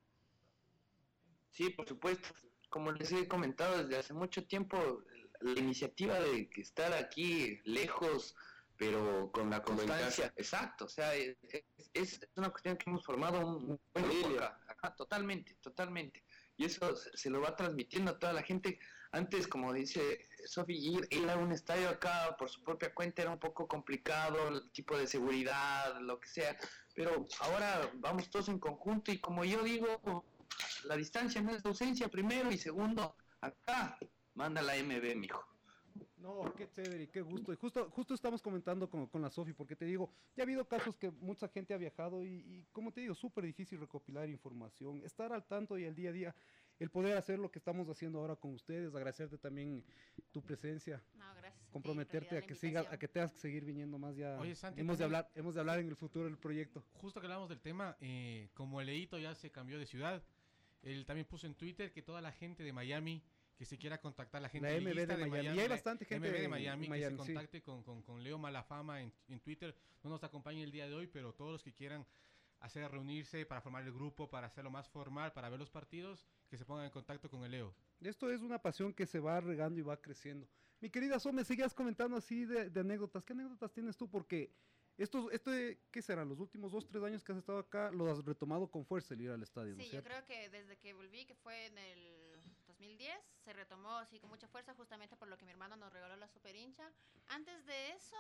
Sí, por supuesto. Como les he comentado desde hace mucho tiempo, la iniciativa de estar aquí lejos, pero con la Como en constancia, casa. exacto, o sea, es una cuestión que hemos formado un buen grupo acá. Ajá, totalmente, totalmente, y eso se lo va transmitiendo a toda la gente. Antes, como dice Sofi, ir a un estadio acá por su propia cuenta era un poco complicado, el tipo de seguridad, lo que sea, pero ahora vamos todos en conjunto y como yo digo, la distancia no es ausencia primero y segundo, acá manda la MB, mijo. No, qué chévere, qué gusto. Y justo estamos comentando con la Sofi, porque te digo, ya ha habido casos que mucha gente ha viajado y como te digo, súper difícil recopilar información, estar al tanto y al día a día, el poder hacer lo que estamos haciendo ahora con ustedes, agradecerte también tu presencia, No, gracias. comprometerte a que sigas, a que tengas que seguir viniendo más ya. Oye, Santi, hemos de también- hablar en el futuro del proyecto. Justo que hablamos del tema, como el Leito ya se cambió de ciudad, él también puso en Twitter que toda la gente de Miami que se quiera contactar, la gente La MB liguista de Miami. Y hay bastante gente MB de en Miami, que Miami, se sí. contacte con Leo Malafama en Twitter. No nos acompaña el día de hoy, pero todos los que quieran hacer reunirse para formar el grupo, para hacerlo más formal, para ver los partidos, que se pongan en contacto con el Leo. Esto es una pasión que se va regando y va creciendo. Mi querida So, me seguías comentando así de anécdotas. ¿Qué anécdotas tienes tú? Porque ¿qué serán? Los últimos 2-3 años que has estado acá, lo has retomado con fuerza el ir al estadio, ¿no Sí, es yo cierto? creo que desde que volví, que fue en el 2010, se retomó así con mucha fuerza, justamente por lo que mi hermano nos regaló la super hincha. Antes de eso,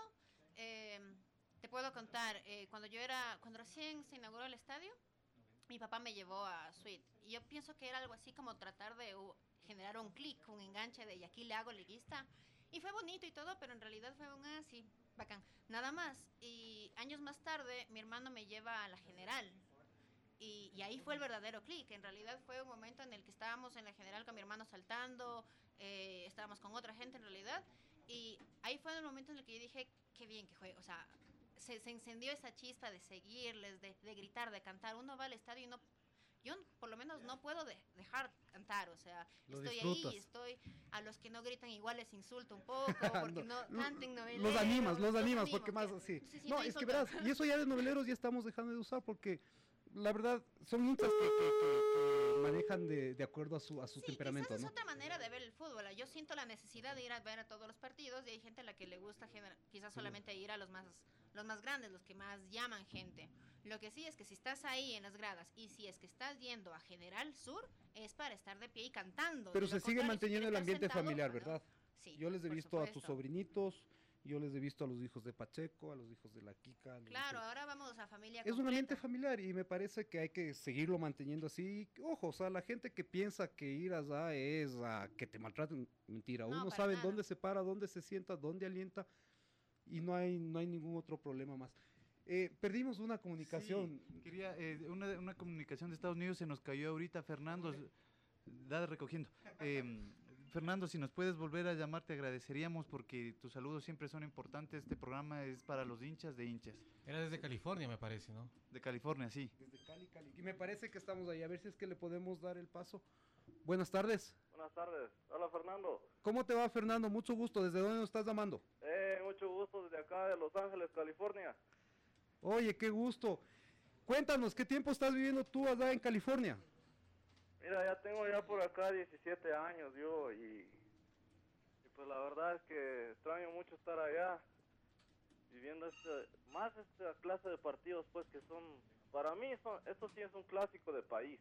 te puedo contar, cuando recién se inauguró el estadio, mi papá me llevó a Suite. Y yo pienso que era algo así como tratar de generar un clic, un enganche de y aquí le hago liguista. Y fue bonito y todo, pero en realidad fue un así, bacán. Nada más. Y años más tarde, mi hermano me lleva a la General. Y ahí fue el verdadero clic. En realidad fue un momento en el que estábamos en la General con mi hermano saltando, estábamos con otra gente en realidad. Y ahí fue el momento en el que yo dije, qué bien que juego. O sea, se encendió esa chispa de seguirles, de gritar, de cantar. Uno va al estadio y no... Yo por lo menos no puedo dejar cantar, o sea, Lo estoy disfrutas. ahí, a los que no gritan igual les insulto un poco, porque no canten noveleros. Los animas, animo, porque más que así. se sienta No, es que insultado. verás, y eso ya de noveleros ya estamos dejando de usar porque la verdad son hinchas que manejan de acuerdo a su temperamento, Quizás ¿no? es otra manera de ver el fútbol. Yo siento la necesidad de ir a ver a todos los partidos y hay gente a la que le gusta quizás solamente ir a los más grandes, los que más llaman gente. Lo que sí es que si estás ahí en las gradas y si es que estás yendo a General Sur, es para estar de pie y cantando. Pero De se lo sigue contrario, si manteniendo el quieres ambiente estar sentado, familiar, ¿no? ¿verdad? Sí, Yo les he por visto a tus supuesto. sobrinitos, yo les he visto a los hijos de Pacheco, a los hijos de la Kika. a los Claro, hijos- ahora vamos a familia Es un completa. ambiente familiar y me parece que hay que seguirlo manteniendo así. Ojo, o sea, la gente que piensa que ir allá es a que te maltraten, mentira. No, Uno para sabe nada. dónde se para, dónde se sienta, dónde alienta y no hay ningún otro problema más. Perdimos una comunicación. Sí, quería una comunicación de Estados Unidos, se nos cayó ahorita, Fernando, da recogiendo. Fernando, si nos puedes volver a llamar, te agradeceríamos porque tus saludos siempre son importantes. Este programa es para los hinchas de hinchas. Era desde California, me parece, ¿no? De California, sí. Desde Cali. Y me parece que estamos ahí, a ver si es que le podemos dar el paso. Buenas tardes. Buenas tardes. Hola, Fernando. ¿Cómo te va, Fernando? Mucho gusto. ¿Desde dónde nos estás llamando? Mucho gusto desde acá de Los Ángeles, California. Oye, qué gusto. Cuéntanos, ¿qué tiempo estás viviendo tú allá en California? Mira, ya tengo ya por acá 17 años yo y pues la verdad es que extraño mucho estar allá viviendo más esta clase de partidos pues que son, para mí esto sí es un clásico de país,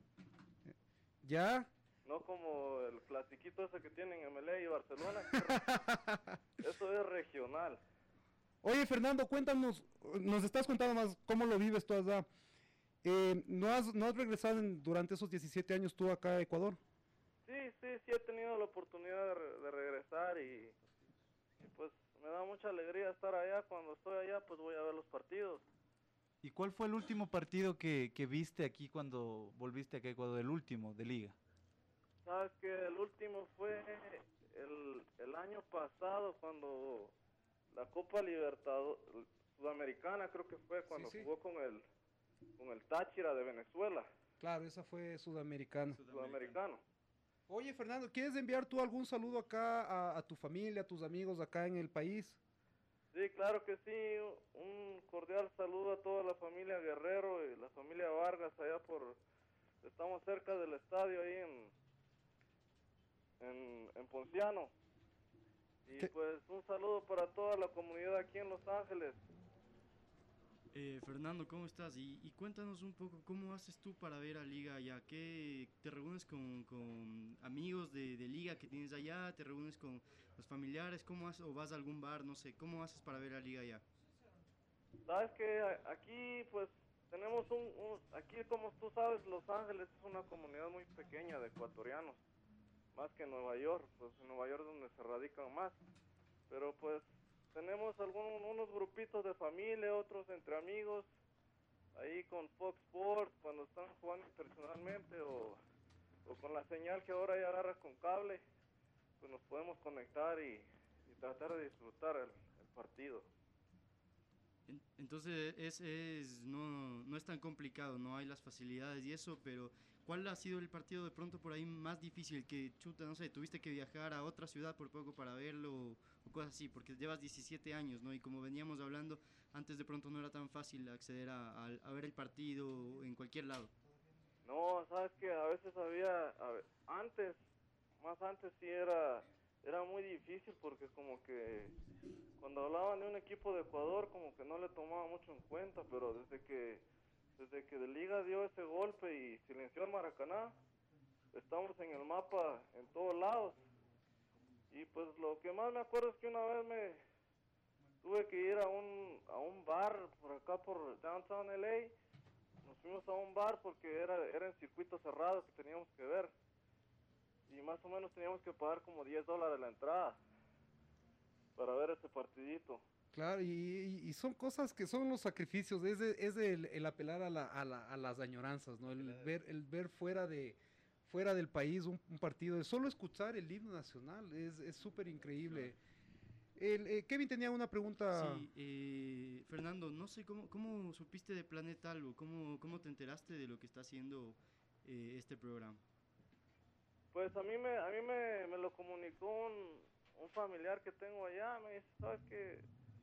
¿Ya? no como el clasiquito ese que tienen MLA y Barcelona. Eso es regional. Oye, Fernando, cuéntanos, nos estás contando más cómo lo vives tú allá. ¿No has regresado durante esos 17 años tú acá a Ecuador? Sí he tenido la oportunidad de regresar y pues me da mucha alegría estar allá. Cuando estoy allá pues voy a ver los partidos. ¿Y cuál fue el último partido que viste aquí cuando volviste acá a Ecuador? El último de liga. Sabes que el último fue el año pasado cuando la Copa Libertadores Sudamericana creo que fue cuando Sí. jugó con el Táchira de Venezuela. Claro, esa fue sudamericana. Sudamericano. Oye, Fernando, ¿quieres enviar tú algún saludo acá a tu familia, a tus amigos acá en el país? Sí, claro que sí. Un cordial saludo a toda la familia Guerrero y la familia Vargas allá estamos cerca del estadio ahí en Ponciano. Y pues un saludo para toda la comunidad aquí en Los Ángeles. Fernando, ¿cómo estás? Y cuéntanos un poco, ¿cómo haces tú para ver a Liga allá? ¿Qué, te reúnes con amigos de Liga que tienes allá? ¿Te reúnes con los familiares? ¿Cómo haces? ¿O vas a algún bar? No sé, ¿cómo haces para ver a Liga allá? Sabes que aquí pues tenemos aquí como tú sabes, Los Ángeles es una comunidad muy pequeña de ecuatorianos, más que Nueva York, pues en Nueva York es donde se radican más, pero pues tenemos unos grupitos de familia, otros entre amigos, ahí con Fox Sports cuando están jugando internacionalmente o con la señal que ahora ya agarras con cable, pues nos podemos conectar y tratar de disfrutar el partido. Entonces no es tan complicado, no hay las facilidades y eso, pero ¿cuál ha sido el partido de pronto por ahí más difícil? Que chuta, no sé, tuviste que viajar a otra ciudad por poco para verlo o cosas así, porque llevas 17 años, ¿no? Y como veníamos hablando, antes de pronto no era tan fácil acceder a ver el partido en cualquier lado. No, sabes que a veces más antes sí era muy difícil porque como que cuando hablaban de un equipo de Ecuador como que no le tomaba mucho en cuenta, pero desde que de Liga dio ese golpe y silenció al Maracaná, estamos en el mapa en todos lados. Y pues lo que más me acuerdo es que una vez me tuve que ir a un bar por acá por Downtown LA. Nos fuimos a un bar porque era en circuito cerrado que teníamos que ver. Y más o menos teníamos que pagar como $10 la entrada para ver ese partidito. Claro, y son cosas que son los sacrificios, es el apelar a las añoranzas, ¿no? El ver fuera del país un partido, de solo escuchar el himno nacional, es súper increíble. Kevin tenía una pregunta. Sí, Fernando, no sé cómo supiste de Planeta Albo, cómo te enteraste de lo que está haciendo este programa. Pues a mí me lo comunicó un familiar que tengo allá, me dice, ¿sabes qué?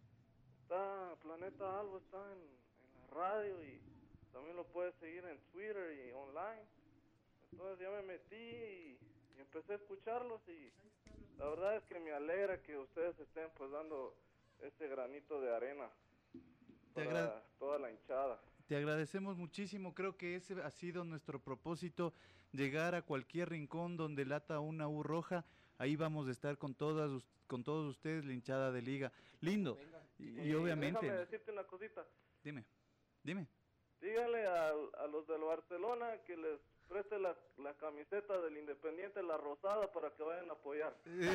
Planeta Albo está en la radio y también lo puedes seguir en Twitter y online. Entonces ya me metí y empecé a escucharlos y la verdad es que me alegra que ustedes estén pues dando ese granito de arena para toda la hinchada. Te agradecemos muchísimo, creo que ese ha sido nuestro propósito, llegar a cualquier rincón donde lata una U roja, ahí vamos a estar con todos ustedes, la hinchada de Liga. Lindo, y obviamente... Déjame decirte una cosita. Dime. Dígale a los del Barcelona que les preste la camiseta del Independiente, la rosada, para que vayan a apoyar.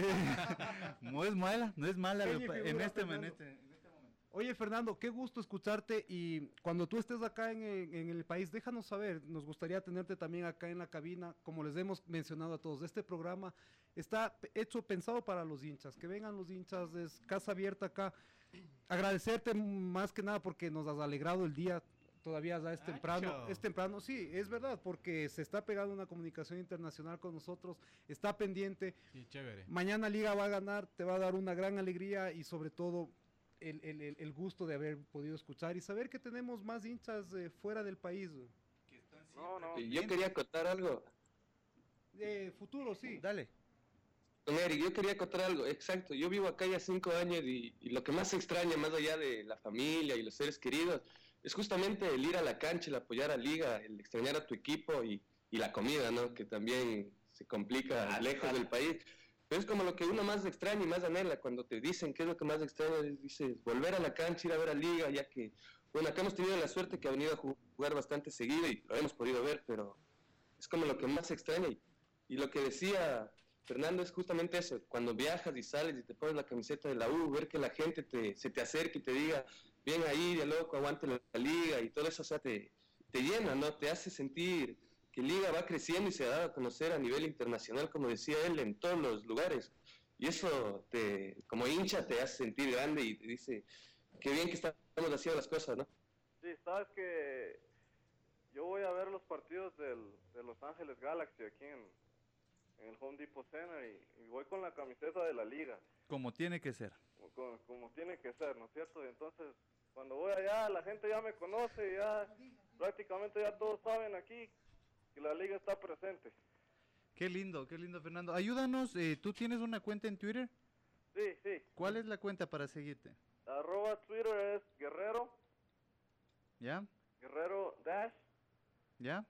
No es mala en este momento. Oye, Fernando, qué gusto escucharte y cuando tú estés acá en el país, déjanos saber, nos gustaría tenerte también acá en la cabina, como les hemos mencionado a todos, este programa está pensado para los hinchas, que vengan los hinchas, es casa abierta acá. Agradecerte más que nada porque nos has alegrado el día, todavía ya es temprano, sí, es verdad, porque se está pegando una comunicación internacional con nosotros, está pendiente. Sí, chévere. Mañana Liga va a ganar, te va a dar una gran alegría y sobre todo el gusto de haber podido escuchar y saber que tenemos más hinchas fuera del país. Yo quería acotar algo. Futuro, sí. Dale. Don Eric, yo quería acotar algo, exacto. Yo vivo acá ya 5 años y lo que más extraña, más allá de la familia y los seres queridos, es justamente el ir a la cancha, el apoyar a Liga, el extrañar a tu equipo y la comida, ¿no? Que también se complica lejos del país. Pero es como lo que uno más extraña y más anhela cuando te dicen qué es lo que más extraña, dices volver a la cancha, ir a ver a Liga, ya que, bueno, acá hemos tenido la suerte que ha venido a jugar bastante seguido y lo hemos podido ver, pero es como lo que más extraña. Y lo que decía Fernando es justamente eso, cuando viajas y sales y te pones la camiseta de la U, ver que la gente se te acerque y te diga, bien ahí, de loco, aguante la Liga y todo eso, o sea, te llena, ¿no? Te hace sentir que Liga va creciendo y se ha dado a conocer a nivel internacional, como decía él, en todos los lugares. Y eso, como hincha, te hace sentir grande y te dice, qué bien que estamos haciendo las cosas, ¿no? Sí, sabes que yo voy a ver los partidos de Los Ángeles Galaxy aquí en el Home Depot Center y voy con la camiseta de la Liga. Como tiene que ser. Como tiene que ser, ¿no es cierto? Y entonces, cuando voy allá, la gente ya me conoce, ya prácticamente ya todos saben aquí que la Liga está presente. Qué lindo, Fernando. Ayúdanos, ¿tú tienes una cuenta en Twitter? Sí. ¿Cuál es la cuenta para seguirte? @Twitter es Guerrero. ¿Ya? Guerrero Dash. ¿Ya?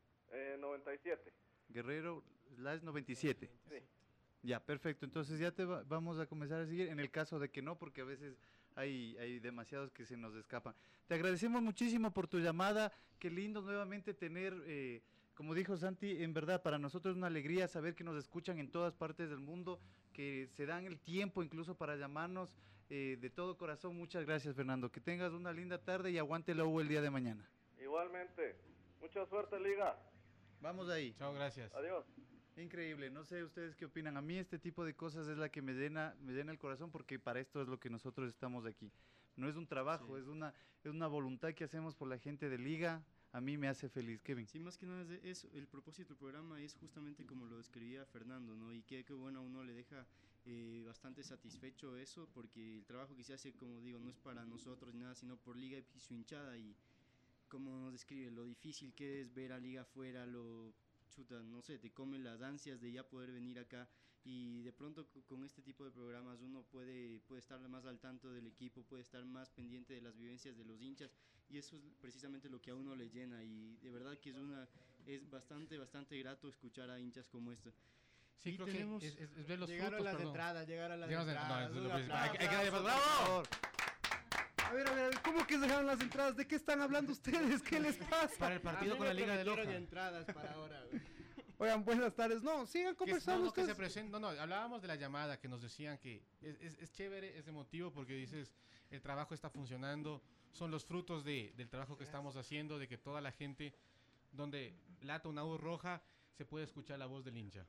97. Guerrero /97. Sí. Ya, perfecto. Entonces ya vamos a comenzar a seguir en el caso de que no, porque a veces hay demasiados que se nos escapan. Te agradecemos muchísimo por tu llamada. Qué lindo nuevamente tener, como dijo Santi, en verdad para nosotros es una alegría saber que nos escuchan en todas partes del mundo, que se dan el tiempo incluso para llamarnos de todo corazón. Muchas gracias, Fernando. Que tengas una linda tarde y aguante la U el día de mañana. Igualmente. Mucha suerte, Liga. Vamos ahí. Chao, gracias. Adiós. Increíble, no sé ustedes qué opinan. A mí este tipo de cosas es la que me llena el corazón, porque para esto es lo que nosotros estamos aquí. No es un trabajo, Sí. es una voluntad que hacemos por la gente de Liga. A mí me hace feliz, Kevin. Sí, más que nada es eso. El propósito del programa es justamente como lo describía Fernando, ¿no? Y qué bueno, a uno le deja bastante satisfecho eso, porque el trabajo que se hace, como digo, no es para nosotros ni nada, sino por Liga y su hinchada. Y como nos describe lo difícil que es ver a Liga afuera, no sé, te comen las ansias de ya poder venir acá, y de pronto con este tipo de programas uno puede estar más al tanto del equipo, puede estar más pendiente de las vivencias de los hinchas, y eso es precisamente lo que a uno le llena, y de verdad que es bastante grato escuchar a hinchas como esto. Sí, Y creo tenemos- que es ver los Llegaron frutos, las perdón. entradas. No, Un es lo aplauso. principal. Hay que darle más bravo. A ver, ¿cómo que se dejaron las entradas? ¿De qué están hablando ustedes? ¿Qué les pasa? Para el partido con la Liga de Loja. entradas para ahora, güey. Oigan, buenas tardes. No, sigan conversando que se ustedes. presenten. No, hablábamos de la llamada, que nos decían que es chévere, es emotivo, porque dices, el trabajo está funcionando, son los frutos del trabajo que estamos haciendo, de que toda la gente, donde lata una U roja, se puede escuchar la voz del hincha.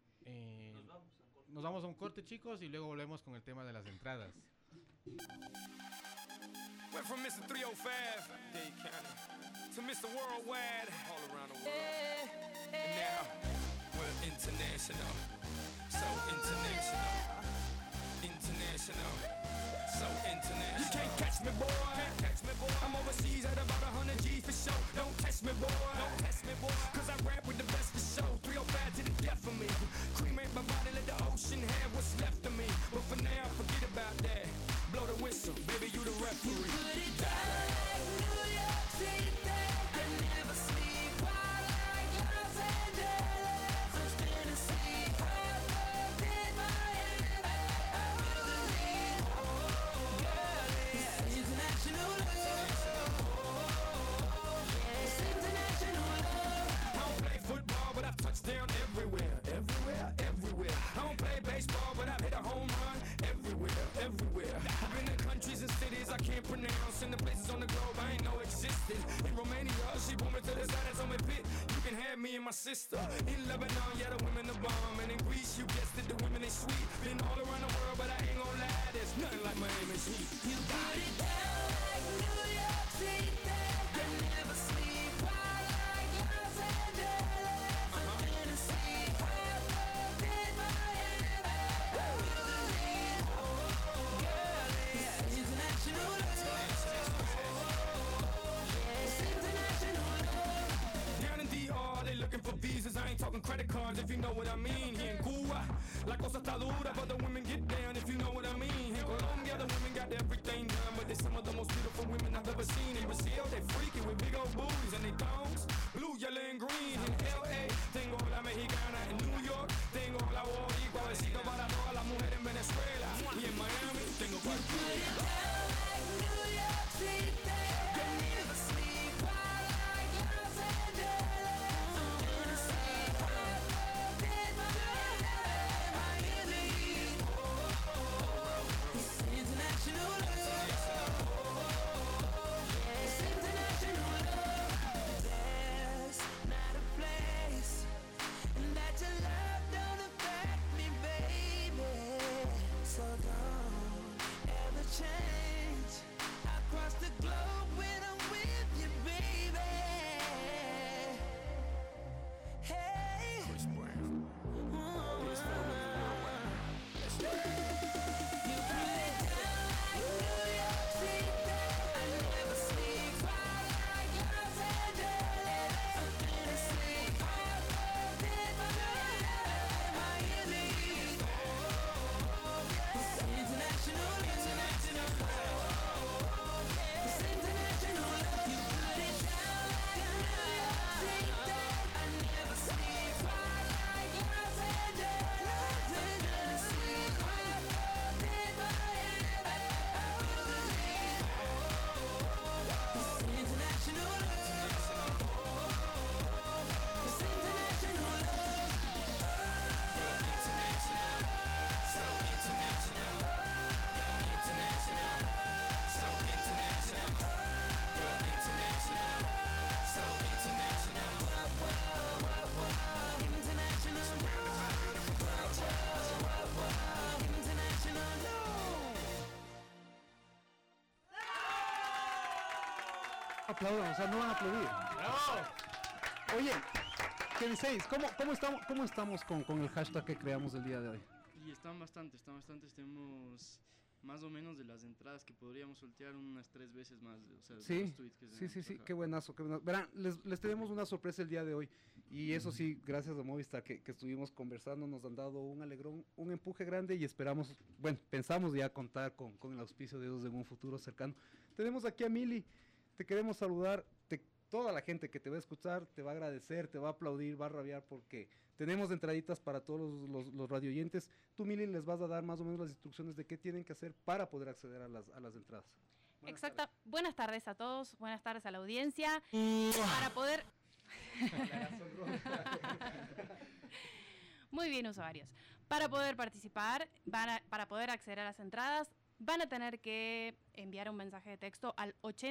Nos vamos a un corte, chicos, y luego volvemos con el tema de las entradas. Went from Mr. 305, Dade County, to Mr. Worldwide, all around the world. And now, we're international. So international. International. So international. You can't catch me, boy. Can't catch me, boy. I'm overseas at about 100 G for show. Don't test me, boy. Don't test me, boy. Cause I rap with the best of show. 305 to the death of me. Cremate my body, let the ocean have what's left of me. But for now, forget about that. Blow the whistle, baby, you the referee. You put it down like New York City. I never sleep. Wild like Los Angeles. I'm Tennessee. Harvard in Miami. I feel the heat. Oh, girl, it's international love. It's international love. I don't play football, but I've touched down everywhere. Everywhere. I don't play baseball, but I've hit a home run everywhere. I've been in countries and cities I can't pronounce, and the places on the globe I ain't know existed. In Romania, she pulled me to the side and told me, Pit, you can have me and my sister. In Lebanon, yeah, the women are bomb. And in Greece, you guessed it, the women they sweet. Been all around the world, but I ain't gon' lie, there's nothing like Miami's heat. You got it down like New York City. I never sleep. Wild like Los Angeles. I'm Tennessee. Harvard in Miami. I feel the heat. Oh, girl, it's international love. It's international love. Down in DR, they looking for visas. I ain't talking credit cards, if you know what I mean. Here in Cuba, la cosa está dura, but the women get down, if you know what I mean. In Colombia, the women got everything done, but they're some of the most beautiful women I've ever seen. In Brazil, they freaky with big old booties and they thongs, blue, yellow, and green. In LA, tengo la mexicana. In New York, tengo la boricua. Besito para todas las mujeres en Venezuela. Y en Miami, tengo cualquiera. Change. Aplaudan, o sea, no van a aplaudir. Oye, ¿qué decís? ¿Cómo estamos con el hashtag que creamos el día de hoy? Y están bastantes, tenemos más o menos de las entradas que podríamos sortear unas 3 veces más, o sea, Sí, los tweets que se sí, qué buenazo. Verán, les tenemos una sorpresa el día de hoy, y eso sí, gracias a Movistar que estuvimos conversando, nos han dado un alegrón, un empuje grande, y esperamos, bueno, pensamos ya contar con el auspicio de ellos en un futuro cercano. Tenemos aquí a Mili, te queremos saludar, toda la gente que te va a escuchar te va a agradecer, te va a aplaudir, va a rabiar, porque tenemos entraditas para todos los radioyentes. Tú, Mili, les vas a dar más o menos las instrucciones de qué tienen que hacer para poder acceder a las entradas. Exacto. Buenas tardes a todos, buenas tardes a la audiencia. Para poder... Muy bien, usuarios. Para poder participar, para poder acceder a las entradas, van a tener que enviar un mensaje de texto al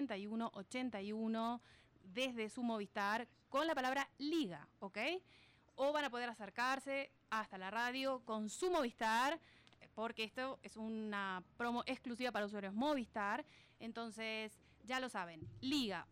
8181 desde su Movistar con la palabra Liga, ¿ok? O van a poder acercarse hasta la radio con su Movistar, porque esto es una promo exclusiva para usuarios Movistar. Entonces, ya lo saben, Liga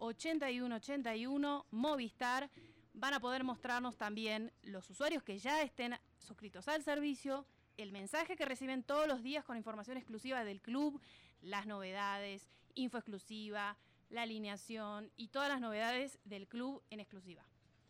8181 Movistar. Van a poder mostrarnos también los usuarios que ya estén suscritos al servicio, el mensaje que reciben todos los días con información exclusiva del club, las novedades, info exclusiva, la alineación y todas las novedades del club en exclusiva.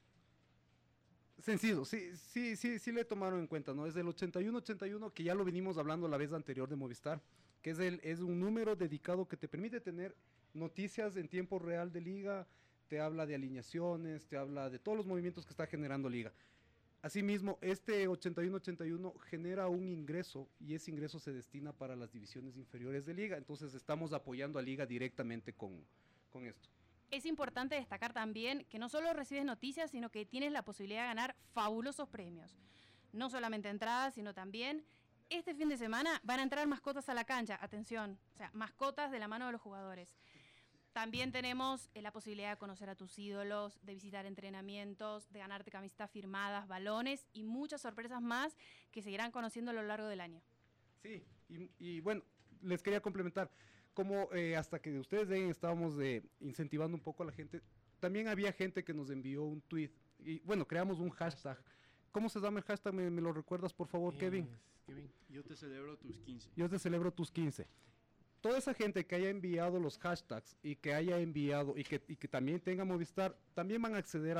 Sencillo, sí le tomaron en cuenta, ¿no? Es el 8181, que ya lo venimos hablando la vez anterior de Movistar, que es un número dedicado que te permite tener noticias en tiempo real de Liga, te habla de alineaciones, te habla de todos los movimientos que está generando Liga. Asimismo, este 8181 genera un ingreso, y ese ingreso se destina para las divisiones inferiores de Liga, entonces estamos apoyando a Liga directamente con esto. Es importante destacar también que no solo recibes noticias, sino que tienes la posibilidad de ganar fabulosos premios. No solamente entradas, sino también este fin de semana van a entrar mascotas a la cancha, atención, o sea, mascotas de la mano de los jugadores. También tenemos la posibilidad de conocer a tus ídolos, de visitar entrenamientos, de ganarte camisetas firmadas, balones y muchas sorpresas más que seguirán conociendo a lo largo del año. Sí, y bueno, les quería complementar. Como hasta que ustedes ven, estábamos incentivando un poco a la gente, también había gente que nos envió un tweet, y bueno, creamos un hashtag. ¿Cómo se llama el hashtag? ¿Me lo recuerdas, por favor, Kevin? Yo te celebro tus 15. Yo te celebro tus 15. Toda esa gente que haya enviado los hashtags y que haya enviado y que también tenga Movistar, también van a acceder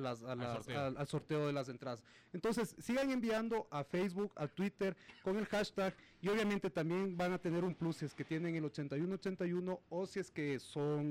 al sorteo de las entradas. Entonces, sigan enviando a Facebook, a Twitter, con el hashtag, y obviamente también van a tener un plus si es que tienen el 8181 o si es que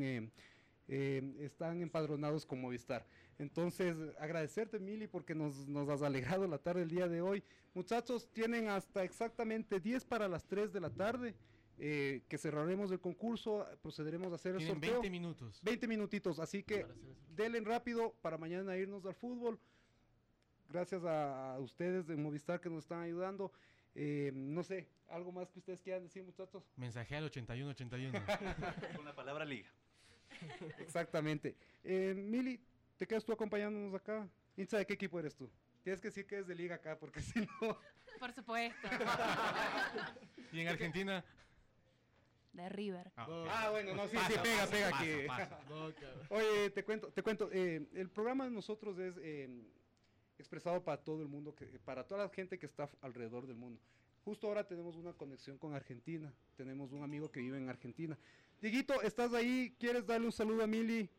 están empadronados con Movistar. Entonces, agradecerte, Mili, porque nos has alegrado la tarde el día de hoy. Muchachos, tienen hasta exactamente 10 para las 3 de la tarde. Que cerraremos el concurso, procederemos a hacer el sorteo. 20 minutos. 20 minutitos, así que denle rápido para mañana irnos al fútbol. Gracias a ustedes de Movistar que nos están ayudando. No sé, ¿algo más que ustedes quieran decir, muchachos? Mensaje al 8181. Con la palabra Liga. Exactamente. Mili, ¿te quedas tú acompañándonos acá? Insa, ¿de qué equipo eres tú? Tienes que decir que eres de Liga acá, porque si no... Por supuesto. ¿Y en Argentina? De River. Bueno, no, sí, pega aquí. Oye, te cuento, el programa de nosotros es expresado para todo el mundo, para toda la gente que está alrededor del mundo. Justo ahora tenemos una conexión con Argentina, tenemos un amigo que vive en Argentina. Dieguito, ¿estás ahí? ¿Quieres darle un saludo a Mili?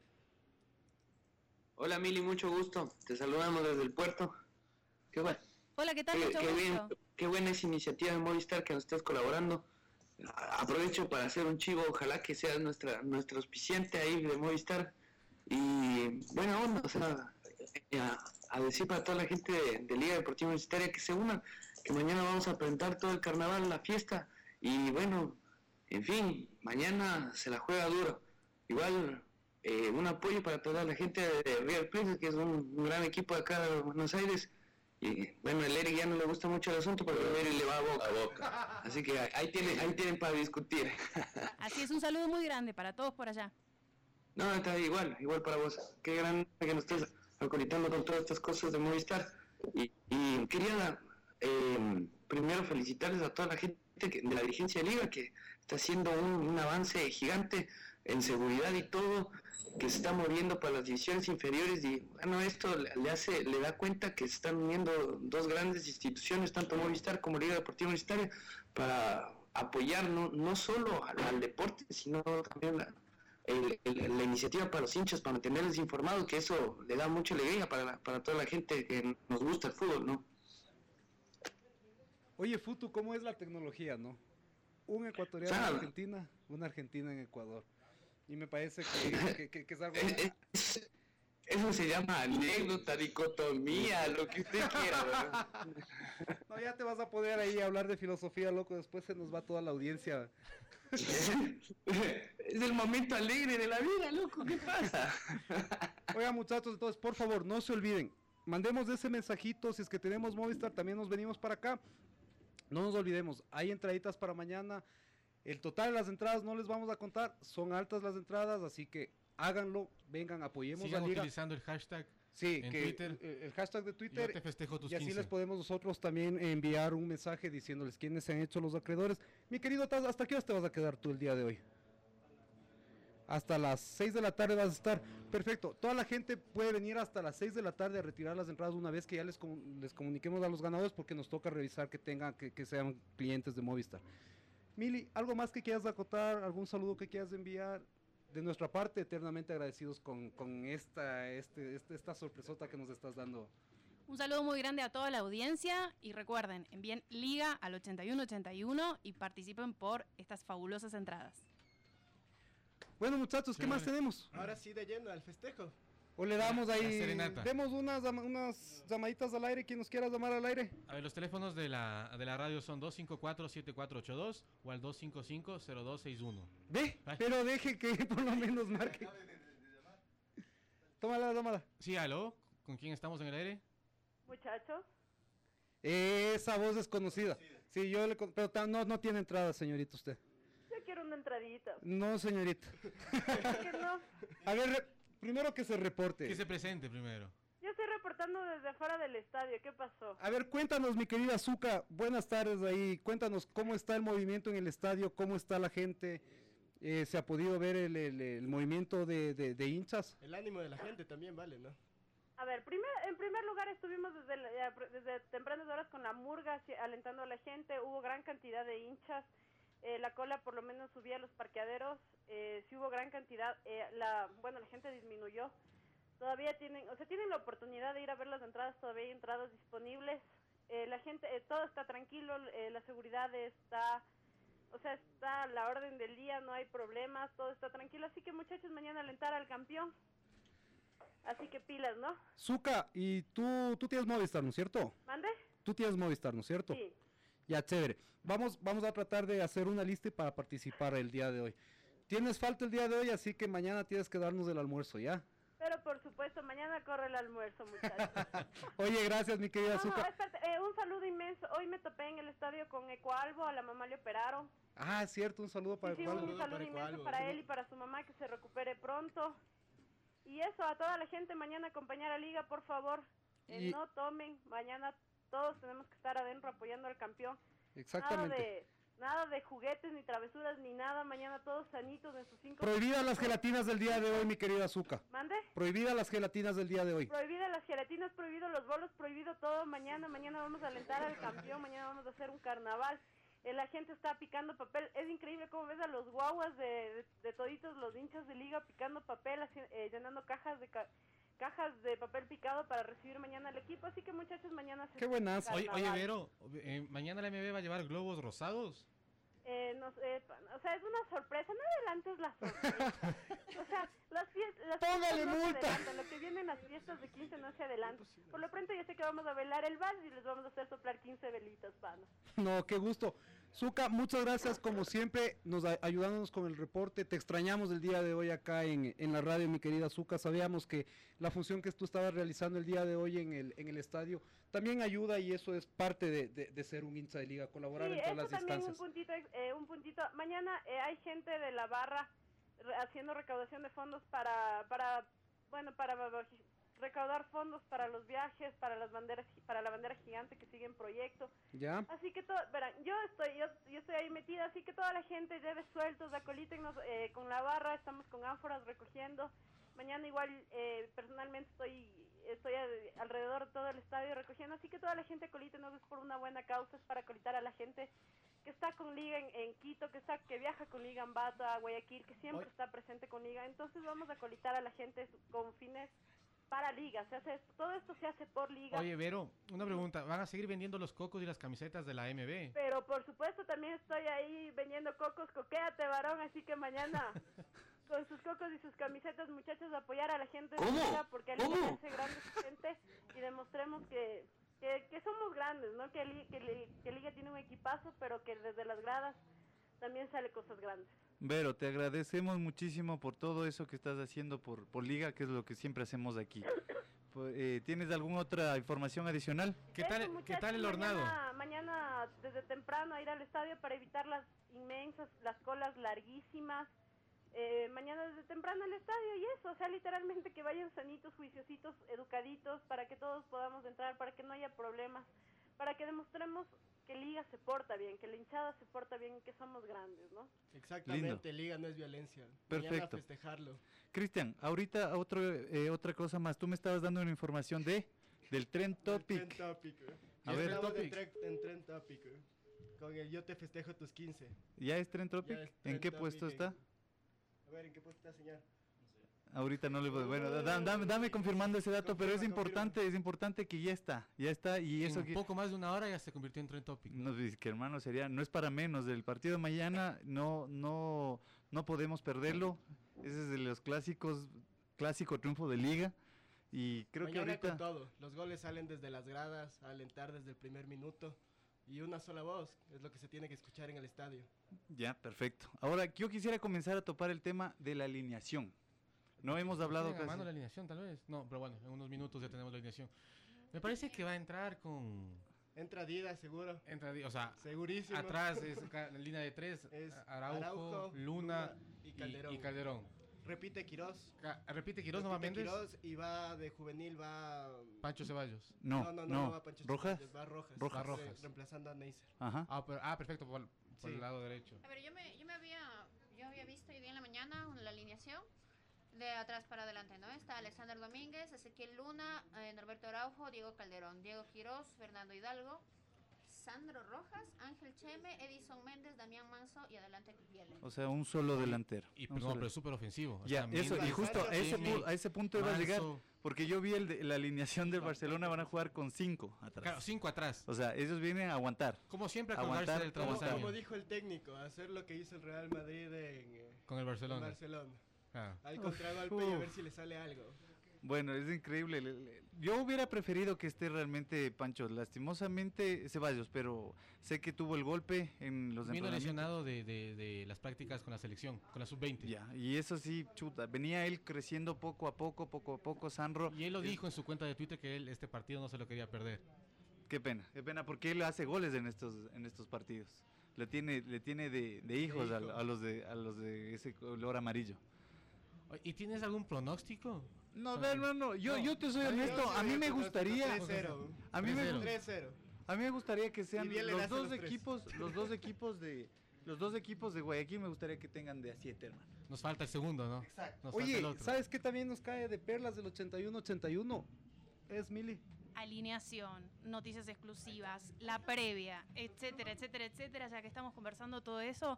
Hola Mili, mucho gusto, te saludamos desde el puerto. Qué bueno. Hola, ¿qué tal? Mucho gusto. Qué buena esa iniciativa de Movistar que nos estás colaborando. Aprovecho para hacer un chivo, ojalá que seas nuestra auspiciante ahí de Movistar. Y buena onda, o sea, a decir para toda la gente de Liga Deportiva Universitaria que se unan, que mañana vamos a presentar todo el carnaval, la fiesta. Y bueno, en fin, mañana se la juega duro. Igual, un apoyo para toda la gente de River Plate, que es un gran equipo de acá de Buenos Aires. Y bueno, el Eric ya no le gusta mucho el asunto, pero el Eric le va a boca. Así que ahí tienen para discutir. Así es, un saludo muy grande para todos por allá. No, está igual para vos. Qué grande que nos estés alcoholizando con todas estas cosas de Movistar. Y quería primero felicitarles a toda la gente de la dirigencia de Liga, que está haciendo un avance gigante en seguridad y todo, que se está moviendo para las divisiones inferiores, y bueno, esto le da cuenta que se están uniendo dos grandes instituciones, tanto Movistar como Liga Deportiva Universitaria, para apoyar no solo al deporte, sino también la iniciativa para los hinchas, para mantenerles informados, que eso le da mucha alegría para toda la gente que nos gusta el fútbol, ¿no? Oye, Futu, ¿cómo es la tecnología, no? Un ecuatoriano en Argentina, una argentina en Ecuador. Y me parece que es algo... Eso se llama anécdota, dicotomía, lo que usted quiera, ¿verdad? No, ya te vas a poder ahí hablar de filosofía, loco, después se nos va toda la audiencia. Es el momento alegre de la vida, loco, ¿qué pasa? Oigan, muchachos, entonces, por favor, no se olviden, mandemos ese mensajito, si es que tenemos Movistar, también nos venimos para acá. No nos olvidemos, hay entraditas para mañana. El total de las entradas no les vamos a contar, son altas las entradas, así que háganlo, vengan, apoyemos Sigan a Liga. utilizando el hashtag en Twitter. El hashtag de Twitter. Yo te festejo tus y así 15. les podemos nosotros también enviar un mensaje diciéndoles quiénes se han hecho los acreedores. Mi querido Taz, ¿hasta qué hora te vas a quedar tú el día de hoy? Hasta las 6 de la tarde vas a estar. Perfecto. Toda la gente puede venir hasta las 6 de la tarde a retirar las entradas una vez que ya les comuniquemos a los ganadores, porque nos toca revisar que tengan, que sean clientes de Movistar. Mili, ¿algo más que quieras acotar? ¿Algún saludo que quieras enviar? De nuestra parte, eternamente agradecidos con esta sorpresota que nos estás dando. Un saludo muy grande a toda la audiencia y recuerden, envíen Liga al 8181 y participen por estas fabulosas entradas. Bueno, muchachos, ¿qué más tenemos? Ahora sí, de lleno al festejo. O le damos ahí, serenata. demos unas llamaditas al aire, quien nos quiera llamar al aire. A ver, los teléfonos de la radio son 254-7482 o al 255-0261. Ve, pero deje que por lo menos marque. Tómala. Sí, aló, ¿con quién estamos en el aire? Muchacho. Esa voz desconocida. Sí, pero no tiene entrada, señorita, usted. Yo quiero una entradita. No, señorita. ¿Por qué no? A ver, primero que se reporte. Que se presente primero. Yo estoy reportando desde afuera del estadio, ¿qué pasó? A ver, cuéntanos, mi querida Zuka, buenas tardes ahí, cuéntanos cómo está el movimiento en el estadio, cómo está la gente, ¿se ha podido ver el movimiento de hinchas? El ánimo de la gente también vale, ¿no? A ver, en primer lugar estuvimos desde tempranas horas con la murga alentando a la gente, hubo gran cantidad de hinchas, la cola por lo menos subía a los parqueaderos, sí hubo gran cantidad, la gente disminuyó. Todavía tienen la oportunidad de ir a ver las entradas, todavía hay entradas disponibles. La gente, todo está tranquilo, la seguridad está a la orden del día, no hay problemas, todo está tranquilo. Así que muchachos, mañana alentar al campeón. Así que pilas, ¿no? Zuka, y tú tienes Movistar, ¿no es cierto? ¿Mande? Tú tienes Movistar, ¿no es cierto? Sí. Ya, chévere. Vamos a tratar de hacer una lista para participar el día de hoy. Tienes falta el día de hoy, así que mañana tienes que darnos el almuerzo, ¿ya? Pero por supuesto, mañana corre el almuerzo, muchachos. Oye, gracias, mi querida Zuka. Espérate, un saludo inmenso. Hoy me topé en el estadio con Ecoalbo, a la mamá le operaron. Ah, cierto, un saludo para Ecoalbo. Ecoalbo. Un saludo inmenso para él y para su mamá, que se recupere pronto. Y eso, a toda la gente, mañana acompañar a Liga, por favor. No tomen, mañana todos tenemos que estar adentro apoyando al campeón. Exactamente. Nada de juguetes, ni travesuras, ni nada. Mañana todos sanitos en sus 5. Prohibidas las gelatinas del día de hoy, mi querida Zuka. ¿Mande? Prohibidas las gelatinas del día de hoy. Prohibidas las gelatinas, prohibido los bolos, prohibido todo. Mañana vamos a alentar al campeón. Mañana vamos a hacer un carnaval. La gente está picando papel. Es increíble cómo ves a los guaguas de toditos los hinchas de Liga picando papel, llenando cajas de papel picado para recibir mañana al equipo. Así que muchachos, mañana Qué buenas. Oye, Vero, mañana la MB va a llevar globos rosados. No sé, es una sorpresa, no adelantes la sorpresa. Las fiestas ¡Póngale no se multa! adelantan, lo que vienen las fiestas de 15 no se adelantan. Por lo pronto yo sé que vamos a velar el vals y les vamos a hacer soplar 15 velitas, panos. No, qué gusto. Zuka, muchas gracias como siempre, ayudándonos con el reporte. Te extrañamos el día de hoy acá en la radio, mi querida Zuka. Sabíamos que la función que tú estabas realizando el día de hoy en el estadio también ayuda, y eso es parte de ser un hincha de Liga, colaborar en todas las instancias. Un puntito. Mañana hay gente de la barra haciendo recaudación de fondos para recaudar fondos para los viajes, para las banderas, para la bandera gigante que sigue en proyecto. Ya. Así que verán, yo estoy ahí metida, así que toda la gente lleve sueltos, acolítennos con la barra, estamos con ánforas recogiendo. Mañana igual personalmente estoy alrededor de todo el estadio recogiendo, así que toda la gente acolítenos, es por una buena causa, es para acolitar a la gente que está con liga en Quito, que viaja con liga en Bata, Guayaquil, que siempre está presente con liga. Entonces vamos a acolitar a la gente con fines para liga, todo esto se hace por liga. Oye, Vero, una pregunta, ¿van a seguir vendiendo los cocos y las camisetas de la MB? Pero por supuesto también estoy ahí vendiendo cocos, coquéate varón, así que mañana con sus cocos y sus camisetas, muchachos, apoyar a la gente de liga, porque la liga hace grande su gente y demostremos que somos grandes, ¿no? Que liga tiene un equipazo, pero que desde las gradas también sale cosas grandes. Vero, te agradecemos muchísimo por todo eso que estás haciendo por Liga, que es lo que siempre hacemos aquí. ¿Tienes alguna otra información adicional? ¿Qué tal el hornado? Mañana desde temprano a ir al estadio para evitar las inmensas, las colas larguísimas. Mañana desde temprano al estadio y eso, o sea, literalmente que vayan sanitos, juiciositos, educaditos, para que todos podamos entrar, para que no haya problemas, para que demostremos que Liga se porta bien, que la hinchada se porta bien y que somos grandes, ¿no? Exactamente, Liga no es violencia. Perfecto. Mañana a festejarlo. Cristian, ahorita otra cosa más. Tú me estabas dando una información del Trend Topic. Trend Topic. A ver, en Trend Topic. Con el Yo te festejo tus 15. ¿Ya es Trend Topic? ¿En qué puesto está? A ver, ¿en qué puesto está, señor? Ahorita no le puedo. Bueno, dame confirmando ese dato, pero es importante que ya está y eso en que poco más de una hora ya se convirtió en Trend Topic. No, es que hermano no es para menos. Del partido de mañana no podemos perderlo. Ese es de los clásico triunfo de Liga y creo mañana que ahorita con todo. Los goles salen desde las gradas, alentar desde el primer minuto y una sola voz es lo que se tiene que escuchar en el estadio. Ya, perfecto. Ahora yo quisiera comenzar a topar el tema de la alineación. No hemos hablado casi. La alineación tal vez. No, pero bueno, en unos minutos ya tenemos la alineación. Me parece que va a entrar con... Entra Dida, seguro. O sea, segurísimo. Atrás es en línea de 3, Araujo, Luna y Calderón. Repite Quirós. Repite Quirós nuevamente. Quirós y va de juvenil, va... Pancho Ceballos. No va Pancho ¿Rojas? Ceballos, va Rojas. Reemplazando a Neisser. Ajá. Perfecto, por el lado derecho. A ver, yo había visto hoy día en la mañana la alineación de atrás para adelante, ¿no? Está Alexander Domínguez, Ezequiel Luna, Norberto Araujo, Diego Calderón, Diego Quirós, Fernando Hidalgo, Sandro Rojas, Ángel Cheme, Edison Méndez, Damián Manso y adelante Viele. O sea, un solo delantero. Pero es súper ofensivo. Ya, eso, y justo a ese punto iba a llegar, porque yo vi la alineación del Barcelona, van a jugar con 5 atrás. Claro, 5 atrás. O sea, ellos vienen a aguantar. Como siempre, a colgarse del trabajo. Como dijo el técnico, hacer lo que hizo el Real Madrid con el Barcelona. Ahí contragolpe y a ver si le sale algo. Bueno, es increíble. Yo hubiera preferido que esté realmente Pancho, lastimosamente Ceballos, pero sé que tuvo el golpe en los entrenamientos. Vino lesionado de las prácticas con la selección, con la sub-20. Ya, y eso sí, chuta, venía él creciendo poco a poco, Sandro. Y él lo dijo en su cuenta de Twitter que este partido no se lo quería perder. Qué pena, porque él hace goles en estos partidos. Le tiene de hijos a los de ese color amarillo. ¿Y tienes algún pronóstico? No, yo te soy honesto, a mí me gustaría 3-0. A mí me gustaría que sean los dos equipos de Guayaquil, me gustaría que tengan de a 7, hermano. Nos falta el segundo, ¿no? Exacto. Oye, ¿sabes qué también nos cae de perlas del 81-81? Es Mili. Alineación, noticias exclusivas, la previa, etcétera, ya que estamos conversando todo eso,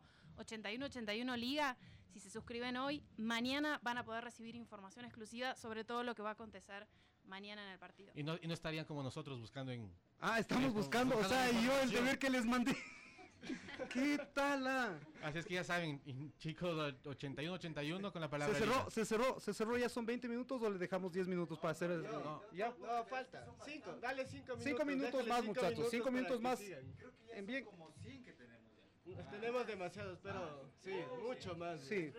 81 Liga, si se suscriben hoy, mañana van a poder recibir información exclusiva sobre todo lo que va a acontecer mañana en el partido. Y no estarían como nosotros buscando en... estamos buscando, o sea, y yo el deber que les mandé. ¿Qué tal? Así es que ya saben, chicos, 81 con la palabra. Se cerró, ya son 20 minutos o le dejamos 10 minutos para hacer el... No, falta. 5, dale 5 minutos. 5 minutos más, muchachos, 5 minutos más. Creo que ya son como 100 que tenemos ya. Tenemos demasiados, pero sí, mucho más. Sí.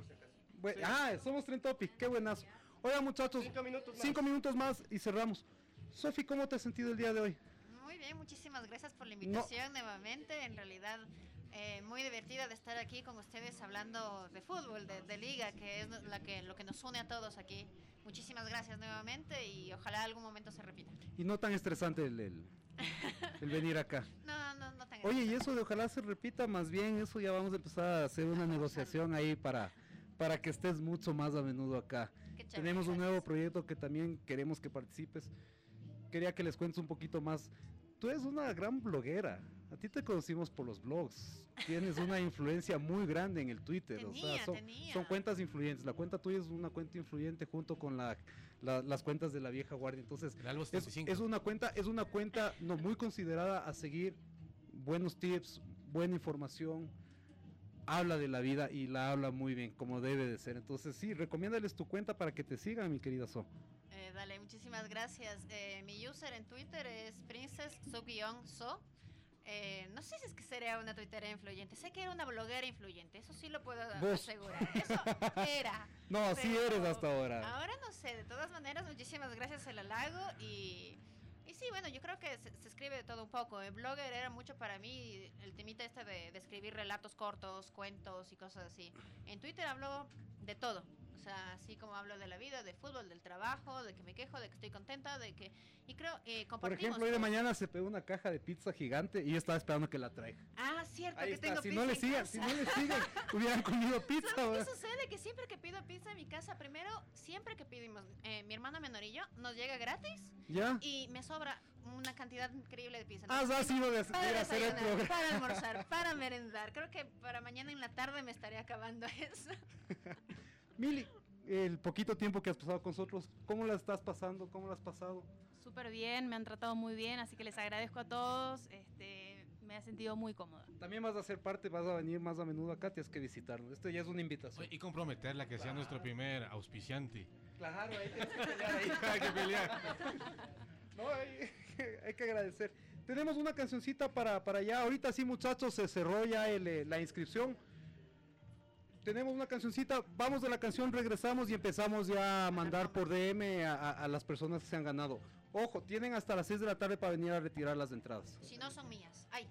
Somos Trend Topic, qué buenazo. Oigan, muchachos, 5 minutos más y cerramos. Sofi, ¿cómo te has sentido el día de hoy? Muy bien, muchísimas gracias por la invitación nuevamente. En realidad Muy divertida de estar aquí con ustedes hablando de fútbol, de liga, que es lo que nos une a todos aquí. Muchísimas gracias nuevamente y ojalá algún momento se repita. Y no tan estresante el venir acá. No tan Oye, y eso de ojalá se repita, más bien eso ya vamos a empezar a hacer una negociación ahí para que estés mucho más a menudo acá. Qué chévere, Tenemos un gracias. nuevo proyecto que también queremos que participes. Quería que les cuentes un poquito más. Tú eres una gran bloguera. A ti te conocimos por los blogs. Tienes una influencia muy grande en el Twitter. Son cuentas influyentes. La cuenta tuya es una cuenta influyente junto con las cuentas de la vieja guardia. Entonces, es una cuenta no muy considerada a seguir. Buenos tips, buena información. Habla de la vida y la habla muy bien, como debe de ser. Entonces, sí, recomiéndales tu cuenta para que te sigan, mi querida So. Dale, muchísimas gracias. Mi user en Twitter es princess_so. No sé si es que sería una tuitera influyente. Sé que era una bloguera influyente. Eso sí lo puedo asegurar. Eso era. No, sí eres hasta ahora. Ahora no sé. De todas maneras, muchísimas gracias, el halago. Y sí, bueno, yo creo que se escribe de todo un poco. El blogger era mucho para mí el temita este de escribir relatos cortos, cuentos y cosas así. En Twitter hablo de todo. O sea, así como hablo de la vida, de fútbol, del trabajo, de que me quejo, de que estoy contenta, de que... Y creo, compartimos... Por ejemplo, hoy de mañana se pegó una caja de pizza gigante y yo estaba esperando que la traiga. Ah, cierto, Ahí que está. tengo Si pizza no le en siguen, casa. si no le siguen, hubieran comido pizza. ¿Sabes ¿verdad? qué sucede? Que siempre que pido pizza en mi casa, primero, siempre que pedimos, mi hermana menor y yo, nos llega gratis. ¿Ya? Y me sobra una cantidad increíble de pizza. Has ido de para ir a hacer el desayunar, programa. para almorzar, para merendar. Creo que para mañana en la tarde me estaré acabando eso. Mili, el poquito tiempo que has pasado con nosotros, ¿cómo la estás pasando? ¿Cómo la has pasado? Súper bien, me han tratado muy bien, así que les agradezco a todos. Me he sentido muy cómoda. También vas a ser parte, vas a venir más a menudo acá, tienes que visitarnos. Esto ya es una invitación. Y comprometerla que sea nuestro primer auspiciante. Claro, ahí tienes que pelear. Ahí. Hay que pelear. No, hay que agradecer. Tenemos una cancioncita para allá. Ahorita sí, muchachos, se cerró ya la inscripción. Tenemos una cancioncita, vamos de la canción, regresamos y empezamos ya a mandar por DM a las personas que se han ganado. Ojo, tienen hasta las 6 de la tarde para venir a retirar las entradas. Si no son mías. Ay.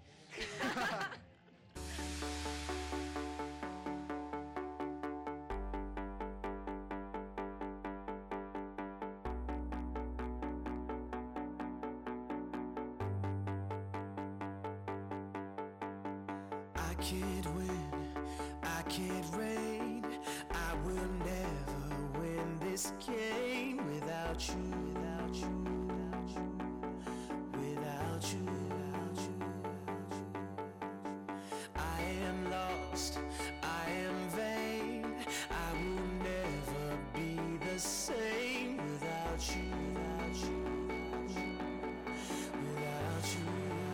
I can't win, I can't reign, I will never win this game without you, without you, without you, without you. I am lost, I am vain, I will never be the same without you, without you, without you.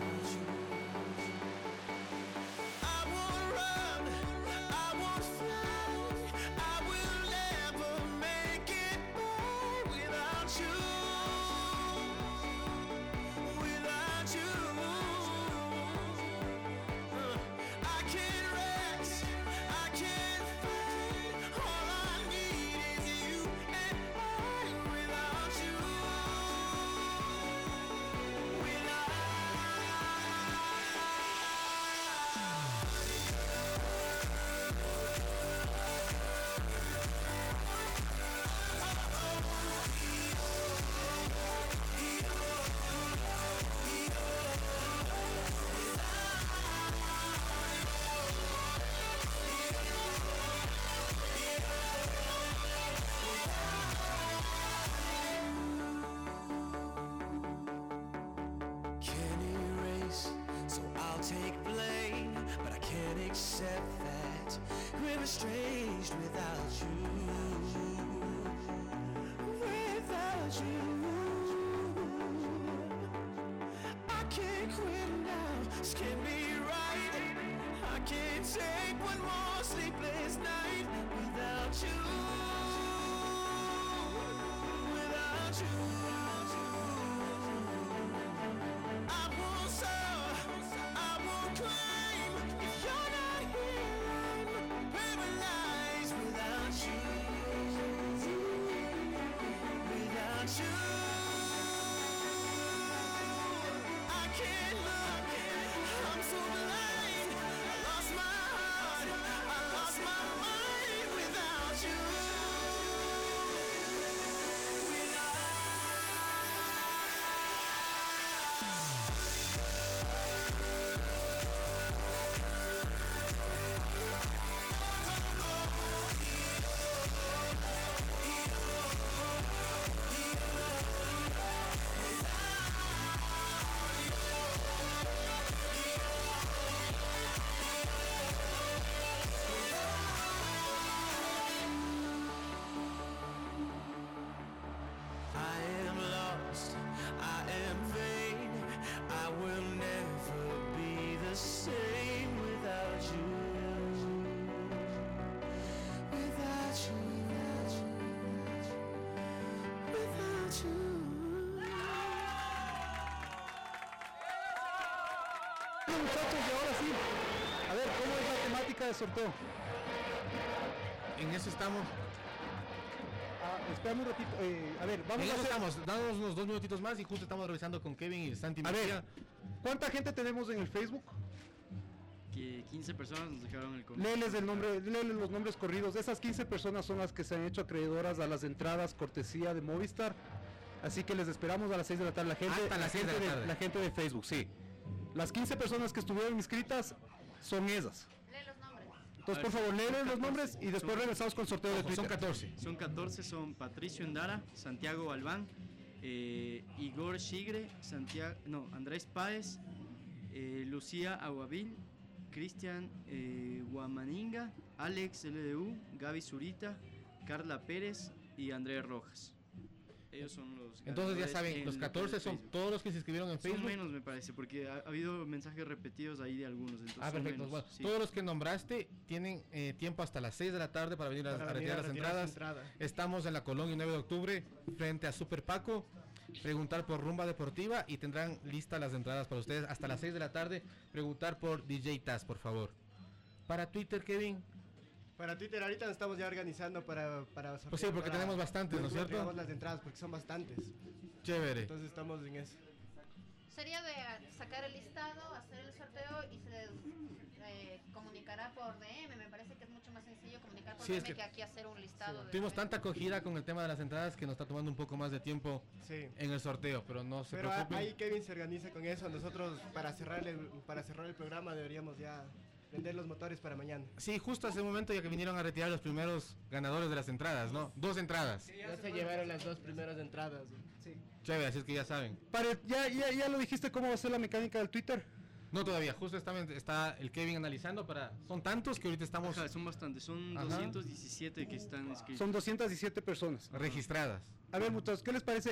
I won't run, I won't fly, I will never make it by without you, without you. I can't rest, I can't fight, all I need is you and I without you, Can't erase, so I'll take blame, but I can't accept that we're estranged without you, without you. I can't quit now, this can't be right. I can't take one more sleepless night without you, without you. I won't serve, I won't claim. If you're not here, I'm paralyzed without you, without you. I can't look, I'm so blind. I lost Bueno, muchachos, y ahora sí. A ver, ¿cómo es la temática del sorteo? En eso estamos. Espérame un ratito. A ver, vamos En a eso hacer... estamos. Danos unos 2 minutitos más y justo estamos revisando con Kevin y Santi A Mejía. ver, ¿cuánta gente tenemos en el Facebook? Que 15 personas nos dejaron el comentario. Léeles los nombres corridos. Esas 15 personas son las que se han hecho acreedoras a las entradas cortesía de Movistar. Así que les esperamos a las 6 de la tarde. La gente, Hasta las 6 de la tarde. La gente de Facebook, sí. Las 15 personas que estuvieron inscritas son esas. Entonces, por favor, léeles los nombres y después regresamos con el sorteo de Twitter. Son 14. Son 14, son Patricio Endara, Santiago Albán, Igor Chigre, Andrés Páez, Lucía Aguavil, Cristian Guamaninga, Alex LDU, Gaby Zurita, Carla Pérez y Andrés Rojas. Ellos son los... Entonces ya ganadores saben, en los 14 son Facebook. todos los que se inscribieron en Facebook. Son menos, me parece, porque ha habido mensajes repetidos ahí de algunos. Entonces son Perfecto. menos, Bueno, sí. todos los que nombraste tienen tiempo hasta las 6 de la tarde para venir a retirar las entradas. Estamos en la Colonia 9 de octubre, frente a Super Paco. Preguntar por Rumba Deportiva y tendrán listas las entradas para ustedes hasta las 6 de la tarde. Preguntar por DJ Taz, por favor. Para Twitter, Kevin. Para Twitter ahorita nos estamos ya organizando para Pues sí, porque tenemos bastantes, ¿no es cierto? Tenemos las entradas porque son bastantes. Chévere. Entonces estamos en eso. Sería de sacar el listado, hacer el sorteo y se les comunicará por DM. Me parece que es mucho más sencillo comunicar por Sí, DM es que aquí hacer un listado. Tuvimos tanta acogida con el tema de las entradas que nos está tomando un poco más de tiempo en el sorteo, pero no se Pero preocupen. ahí Kevin se organiza con eso. Nosotros para cerrar el programa deberíamos ya vender los motores para mañana. Sí, justo hace un momento ya que vinieron a retirar los primeros ganadores de las entradas, ¿no? 2 entradas. Ya se llevaron las 2 primeras entradas. Sí. Chévere, así es que ya saben. ¿Ya lo dijiste cómo va a ser la mecánica del Twitter? No todavía, justo está el Kevin analizando son tantos que ahorita estamos... Son bastantes, son 217 que están inscritos. Son 217 personas. Registradas. A ver, muchachos, ¿qué les parece?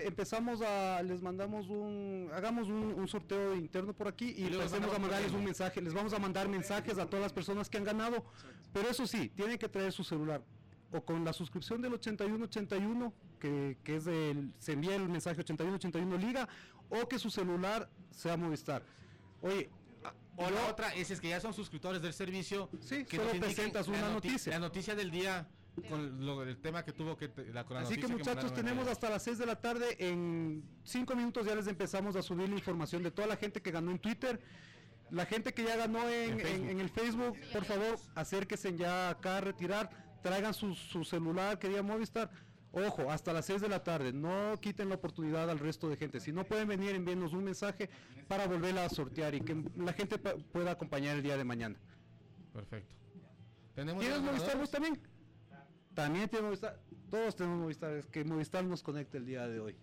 Les mandamos hagamos un sorteo interno por aquí y empecemos a mandarles un mensaje. Les vamos a mandar mensajes a todas las personas que han ganado, pero eso sí, tienen que traer su celular o con la suscripción del 8181, que es se envía el mensaje 8181 Liga, o que su celular sea Movistar. Oye, o la otra es que ya son suscriptores del servicio, que solo presentas una noticia. La noticia del día con el tema que tuvo Así que muchachos, tenemos hasta las 6 de la tarde. En 5 minutos ya les empezamos a subir la información de toda la gente que ganó en Twitter. La gente que ya ganó en el Facebook, por favor, acérquense ya acá a retirar. Traigan su celular que diga Movistar. Ojo, hasta las 6 de la tarde. No quiten la oportunidad al resto de gente. Si no pueden venir, envíenos un mensaje para volverla a sortear y que la gente pueda acompañar el día de mañana. Perfecto. ¿Tienes Movistar vos también? También tenemos Movistar. Todos tenemos Movistar. Es que Movistar nos conecta el día de hoy.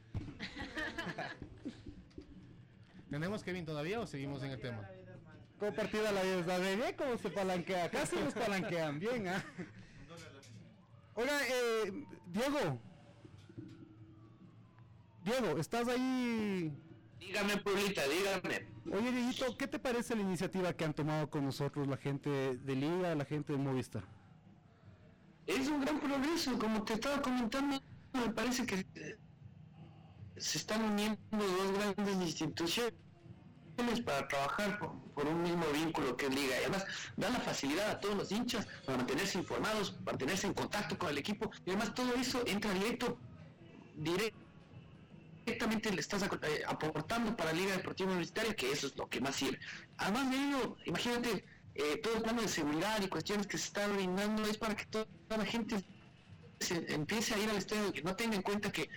¿Tenemos Kevin todavía o seguimos en el tema? ¿Cómo partida la vida? ¿Cómo se palanquea? Casi nos palanquean bien, ¿ah? Oiga, Diego, ¿estás ahí? Dígame, Pulita, dígame. Oye, Dieguito, ¿qué te parece la iniciativa que han tomado con nosotros la gente de Liga, la gente de Movistar? Es un gran progreso, como te estaba comentando, me parece que se están uniendo dos grandes instituciones para trabajar por un mismo vínculo que es Liga, y además da la facilidad a todos los hinchas para mantenerse informados, mantenerse en contacto con el equipo, y además todo eso entra directamente le estás aportando para Liga Deportiva Universitaria, que eso es lo que más sirve. Además de ello, imagínate, todo el plano de seguridad y cuestiones que se están brindando es para que toda la gente se empiece a ir al estadio, que no tenga en cuenta que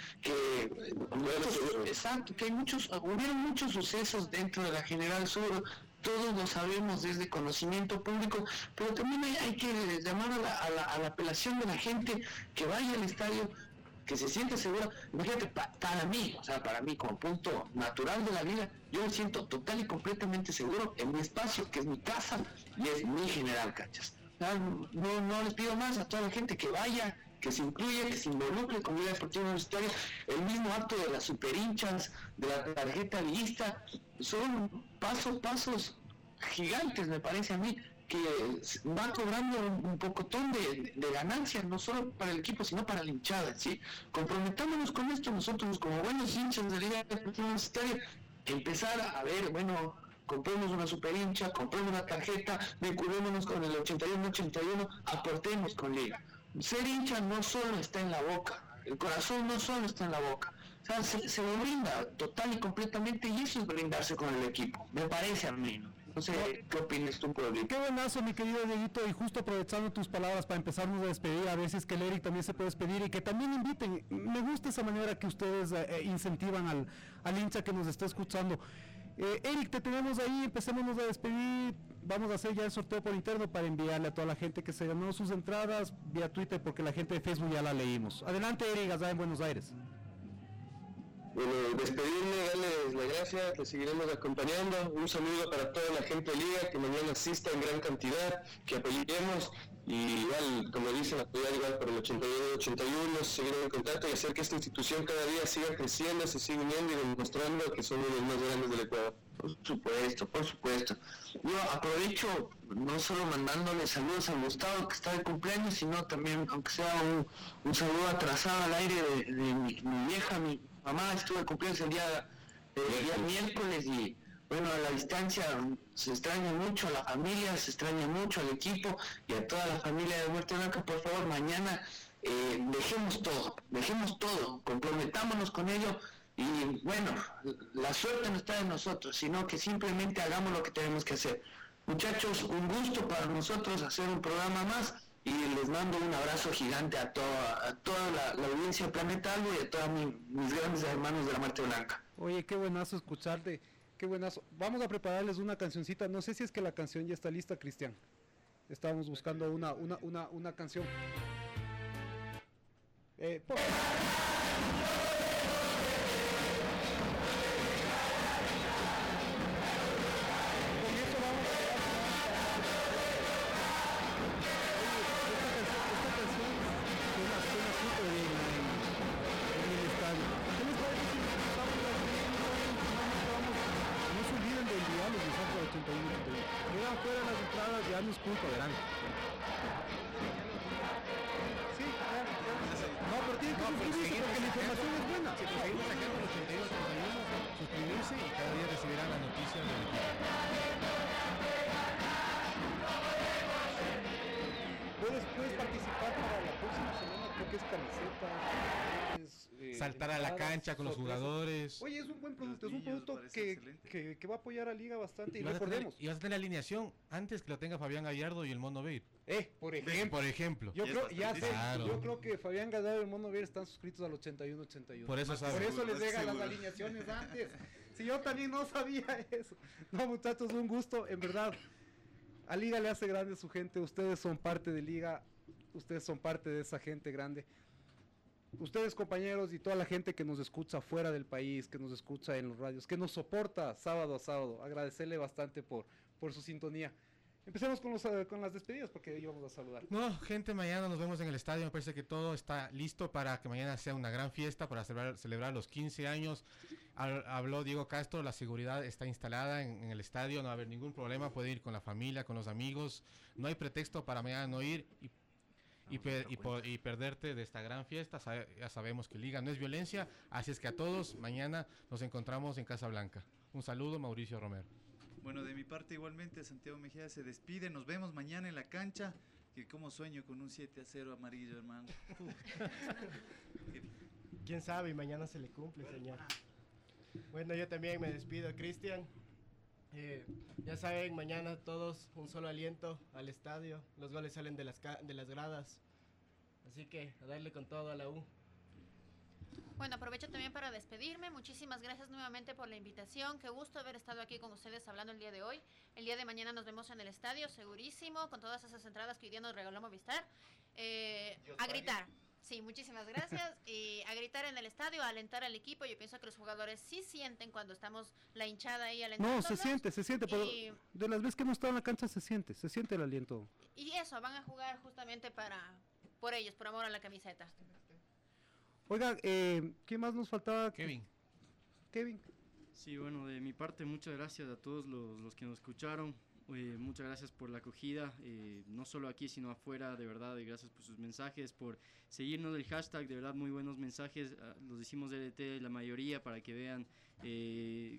hubieron muchos sucesos dentro de la General Sur, todos lo sabemos desde conocimiento público, pero también hay que llamar a la apelación de la gente que vaya al estadio, que se siente segura. Imagínate, para mí como punto natural de la vida, yo me siento total y completamente seguro en mi espacio, que es mi casa y es mi General Cachas. No les pido más a toda la gente que vaya, que se incluya, que se involucre con Liga Deportiva Universitaria. El mismo acto de las superhinchas, de la tarjeta lista, son pasos gigantes, me parece a mí, que va cobrando un pocotón de ganancias, no solo para el equipo, sino para la hinchada, ¿sí? Comprometámonos con esto nosotros, como buenos hinchas de Liga Deportiva Universitaria, empezar a ver, compremos una super hincha, compremos una tarjeta, vinculémonos con el 81, aportemos con Liga. Ser hincha no solo está en la boca, el corazón no solo está en la boca, o sea, se lo brinda total y completamente, y eso es brindarse con el equipo, me parece a mí, ¿no? No sé, ¿qué opinas tú, Pablito? Qué buenazo, mi querido Dieguito, y justo aprovechando tus palabras para empezarnos a despedir, a veces que el Eric también se puede despedir y que también inviten. Me gusta esa manera que ustedes incentivan al hincha que nos está escuchando. Eric, te tenemos ahí, empecémonos a despedir. Vamos a hacer ya el sorteo por interno para enviarle a toda la gente que se ganó sus entradas vía Twitter, porque la gente de Facebook ya la leímos. Adelante, Eric, allá en Buenos Aires. Bueno, despedirme, darles las gracias, les seguiremos acompañando. Un saludo para toda la gente de Liga que mañana asista en gran cantidad, que apoyemos y igual, como dicen, apoyar igual por el 81, seguir en contacto y hacer que esta institución cada día siga creciendo, se siga uniendo y demostrando que somos los más grandes del Ecuador. Por supuesto, por supuesto. Yo aprovecho no solo mandándole saludos a Gustavo que está de cumpleaños, sino también, aunque sea un saludo atrasado al aire de mi vieja, mi mamá estuvo de cumpleaños el día miércoles y bueno, a la distancia se extraña mucho a la familia, se extraña mucho al equipo y a toda la familia de Muerte Blanca. Por favor, mañana dejemos todo, comprometámonos con ello y bueno, la suerte no está en nosotros, sino que simplemente hagamos lo que tenemos que hacer. Muchachos, un gusto para nosotros hacer un programa más. Y les mando un abrazo gigante a toda la audiencia de Planeta Algo y a todos mis grandes hermanos de la Muerte Blanca. Oye, qué buenazo escucharte, qué buenazo. Vamos a prepararles una cancioncita, no sé si es que la canción ya está lista, Cristian. Estábamos buscando una canción. Quedan fuera las entradas, ya no es culpa, verán. Sí, ya. No, pero tienen que suscribirse porque la información es buena. Si seguimos sacando el 81, suscribirse y cada día recibirán las noticias del equipo. Puedes participar para la próxima semana, creo que es camiseta. Saltar a la cancha con los jugadores. Oye, es un buen producto, es un producto que va a apoyar a Liga bastante. Y vas recordemos. Y vas a tener la alineación antes que lo tenga Fabián Gallardo y el Mono Beir. Por ejemplo. Por ejemplo. Yo creo que Fabián Gallardo y el Mono Beir están suscritos al 81. Por eso les llegan las alineaciones antes. Si yo también no sabía eso. No, muchachos, un gusto, en verdad. A Liga le hace grande su gente. Ustedes son parte de Liga. Ustedes son parte de esa gente grande. Ustedes, compañeros, y toda la gente que nos escucha fuera del país, que nos escucha en los radios, que nos soporta sábado a sábado, agradecerle bastante por su sintonía. Empecemos con las despedidas porque íbamos a saludar. No, gente, mañana nos vemos en el estadio. Me parece que todo está listo para que mañana sea una gran fiesta para celebrar los 15 años. Habló Diego Castro, la seguridad está instalada en el estadio, no va a haber ningún problema, puede ir con la familia, con los amigos. No hay pretexto para mañana no ir y perderte de esta gran fiesta. Ya sabemos que Liga no es violencia, así es que a todos mañana nos encontramos en Casa Blanca. Un saludo, Mauricio Romero. Bueno, de mi parte igualmente Santiago Mejía se despide, nos vemos mañana en la cancha, que como sueño con un 7-0 amarillo, hermano. Quién sabe, y mañana se le cumple, señor. Bueno, yo también me despido, Cristian. Ya saben, mañana todos un solo aliento al estadio. Los goles salen de las gradas. Así que a darle con todo a la U. Bueno, aprovecho también para despedirme. Muchísimas gracias nuevamente por la invitación. Qué gusto haber estado aquí con ustedes hablando el día de hoy. El día de mañana nos vemos en el estadio, segurísimo, con todas esas entradas que hoy día nos regaló Movistar. A gritar. Sí, muchísimas gracias. Y a gritar en el estadio, a alentar al equipo. Yo pienso que los jugadores sí sienten cuando estamos la hinchada ahí alentando. No, se siente, pero de las veces que hemos estado en la cancha se siente el aliento. Y eso, van a jugar justamente por ellos, por amor a la camiseta. Oiga, ¿qué más nos faltaba? Kevin. Kevin. Sí, bueno, de mi parte, muchas gracias a todos los que nos escucharon. Muchas gracias por la acogida, no solo aquí sino afuera, de verdad, y gracias por sus mensajes, por seguirnos del hashtag, de verdad muy buenos mensajes, los hicimos DLT la mayoría para que vean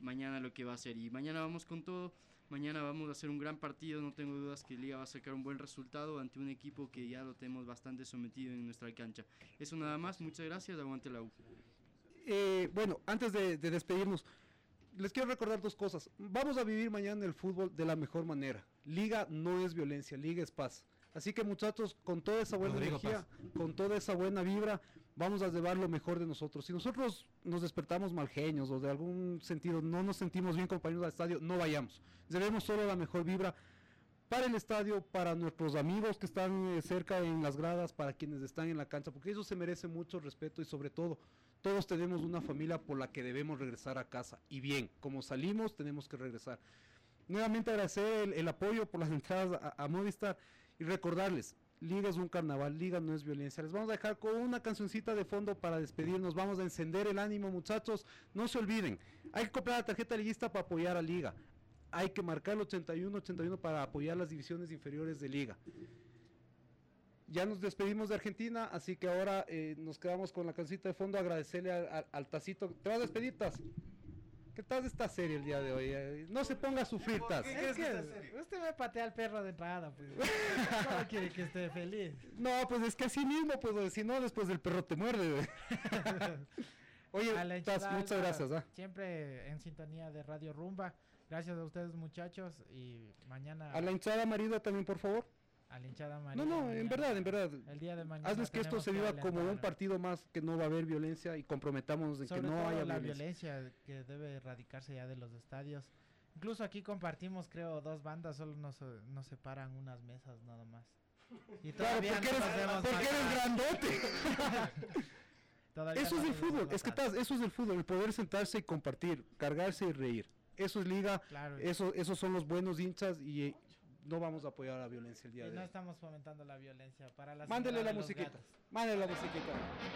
mañana lo que va a hacer. Y mañana vamos con todo. Mañana vamos a hacer un gran partido. No tengo dudas que Liga va a sacar un buen resultado ante un equipo que ya lo tenemos bastante sometido en nuestra cancha. Eso nada más. Muchas gracias. Aguante la U. Bueno, antes de despedirnos, les quiero recordar dos cosas. Vamos a vivir mañana el fútbol de la mejor manera. Liga no es violencia, Liga es paz. Así que muchachos, con toda esa buena energía, con toda esa buena vibra, vamos a llevar lo mejor de nosotros. Si nosotros nos despertamos mal genios o de algún sentido no nos sentimos bien compañeros al estadio, no vayamos. Llevemos solo la mejor vibra para el estadio, para nuestros amigos que están cerca en las gradas, para quienes están en la cancha, porque ellos se merecen mucho respeto y sobre todo, todos tenemos una familia por la que debemos regresar a casa. Y bien, como salimos, tenemos que regresar. Nuevamente agradecer el apoyo por las entradas a Movistar y recordarles, Liga es un carnaval, Liga no es violencia. Les vamos a dejar con una cancioncita de fondo para despedirnos. Vamos a encender el ánimo, muchachos. No se olviden, hay que comprar la tarjeta liguista para apoyar a Liga. Hay que marcar el 81 para apoyar las divisiones inferiores de Liga. Ya nos despedimos de Argentina, así que ahora nos quedamos con la cancioncita de fondo. Agradecerle al Tacito. ¿Te vas a despedir, Taz? ¿Qué tal esta serie el día de hoy? No se ponga a sufrir, Taz. Es que usted me patea al perro de entrada, pues. ¿Cómo quiere que esté feliz? No, pues es que así mismo, pues, si no, después el perro te muerde. Oye, Taz, muchas gracias. Siempre en sintonía de Radio Rumba. Gracias a ustedes, muchachos, y mañana... A la hinchada Marida también, por favor. A la hinchada Marida. No, en verdad. El día de mañana. Hazles que esto se viva como un partido más, que no va a haber violencia y comprometámonos en que no haya la violencia. que debe erradicarse ya de los estadios. Incluso aquí compartimos, creo, dos bandas, solo nos separan unas mesas nada más. Y claro, porque eres grandote. Eso es el fútbol, es que eso es el fútbol, el poder sentarse y compartir, cargarse y reír. Eso es Liga, claro. Esos son los buenos hinchas y no vamos a apoyar la violencia el día de hoy. No estamos fomentando la violencia. Mándele la musiquita. Mándele la musiquita.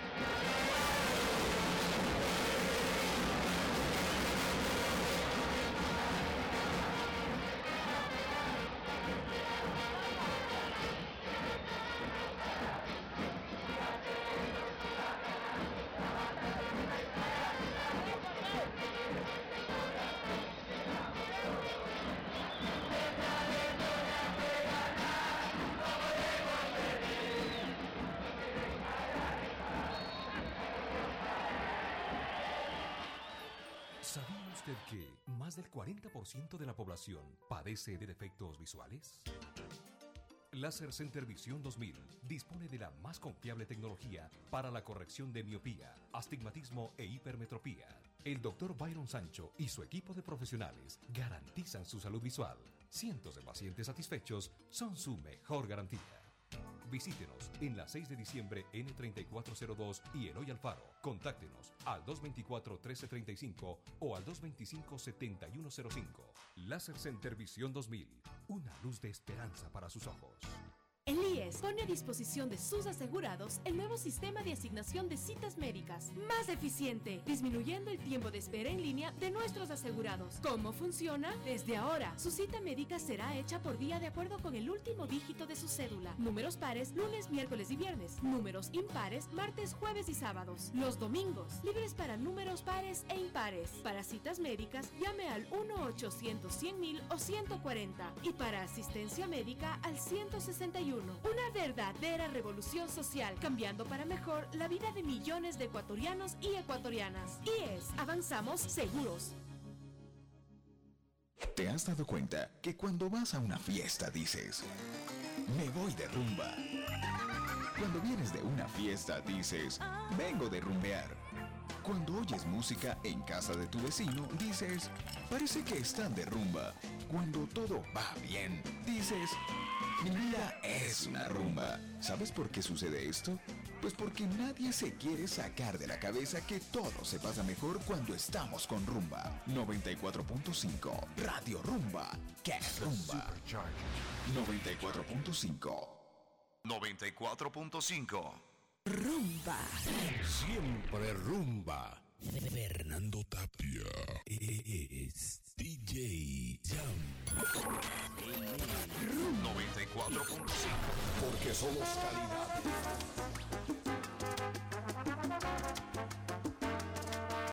¿Sabía usted que más del 40% de la población padece de defectos visuales? Laser Center Visión 2000 dispone de la más confiable tecnología para la corrección de miopía, astigmatismo e hipermetropía. El Dr. Byron Sancho y su equipo de profesionales garantizan su salud visual. Cientos de pacientes satisfechos son su mejor garantía. Visítenos en la 6 de diciembre N3402 y Eloy Alfaro. Contáctenos al 224-1335 o al 225-7105. Láser Center Visión 2000. Una luz de esperanza para sus ojos. El IES pone a disposición de sus asegurados el nuevo sistema de asignación de citas médicas, más eficiente, disminuyendo el tiempo de espera en línea de nuestros asegurados. ¿Cómo funciona? Desde ahora, su cita médica será hecha por día de acuerdo con el último dígito de su cédula. Números pares, lunes, miércoles y viernes. Números impares, martes, jueves y sábados. Los domingos, libres para números pares e impares. Para citas médicas, llame al 1-800-100,000 o 140. Y para asistencia médica, al 161. Una verdadera revolución social, cambiando para mejor la vida de millones de ecuatorianos y ecuatorianas. IES, avanzamos seguros. ¿Te has dado cuenta que cuando vas a una fiesta dices, me voy de rumba? Cuando vienes de una fiesta dices, vengo de rumbear. Cuando oyes música en casa de tu vecino dices, parece que están de rumba. Cuando todo va bien, dices, mi vida es una rumba. ¿Sabes por qué sucede esto? Pues porque nadie se quiere sacar de la cabeza que todo se pasa mejor cuando estamos con Rumba. 94.5 Radio Rumba. ¿Qué rumba? 94.5 94.5 Rumba. Siempre rumba. Fernando Tapia es DJ Jam. 94.5 Porque somos calidad.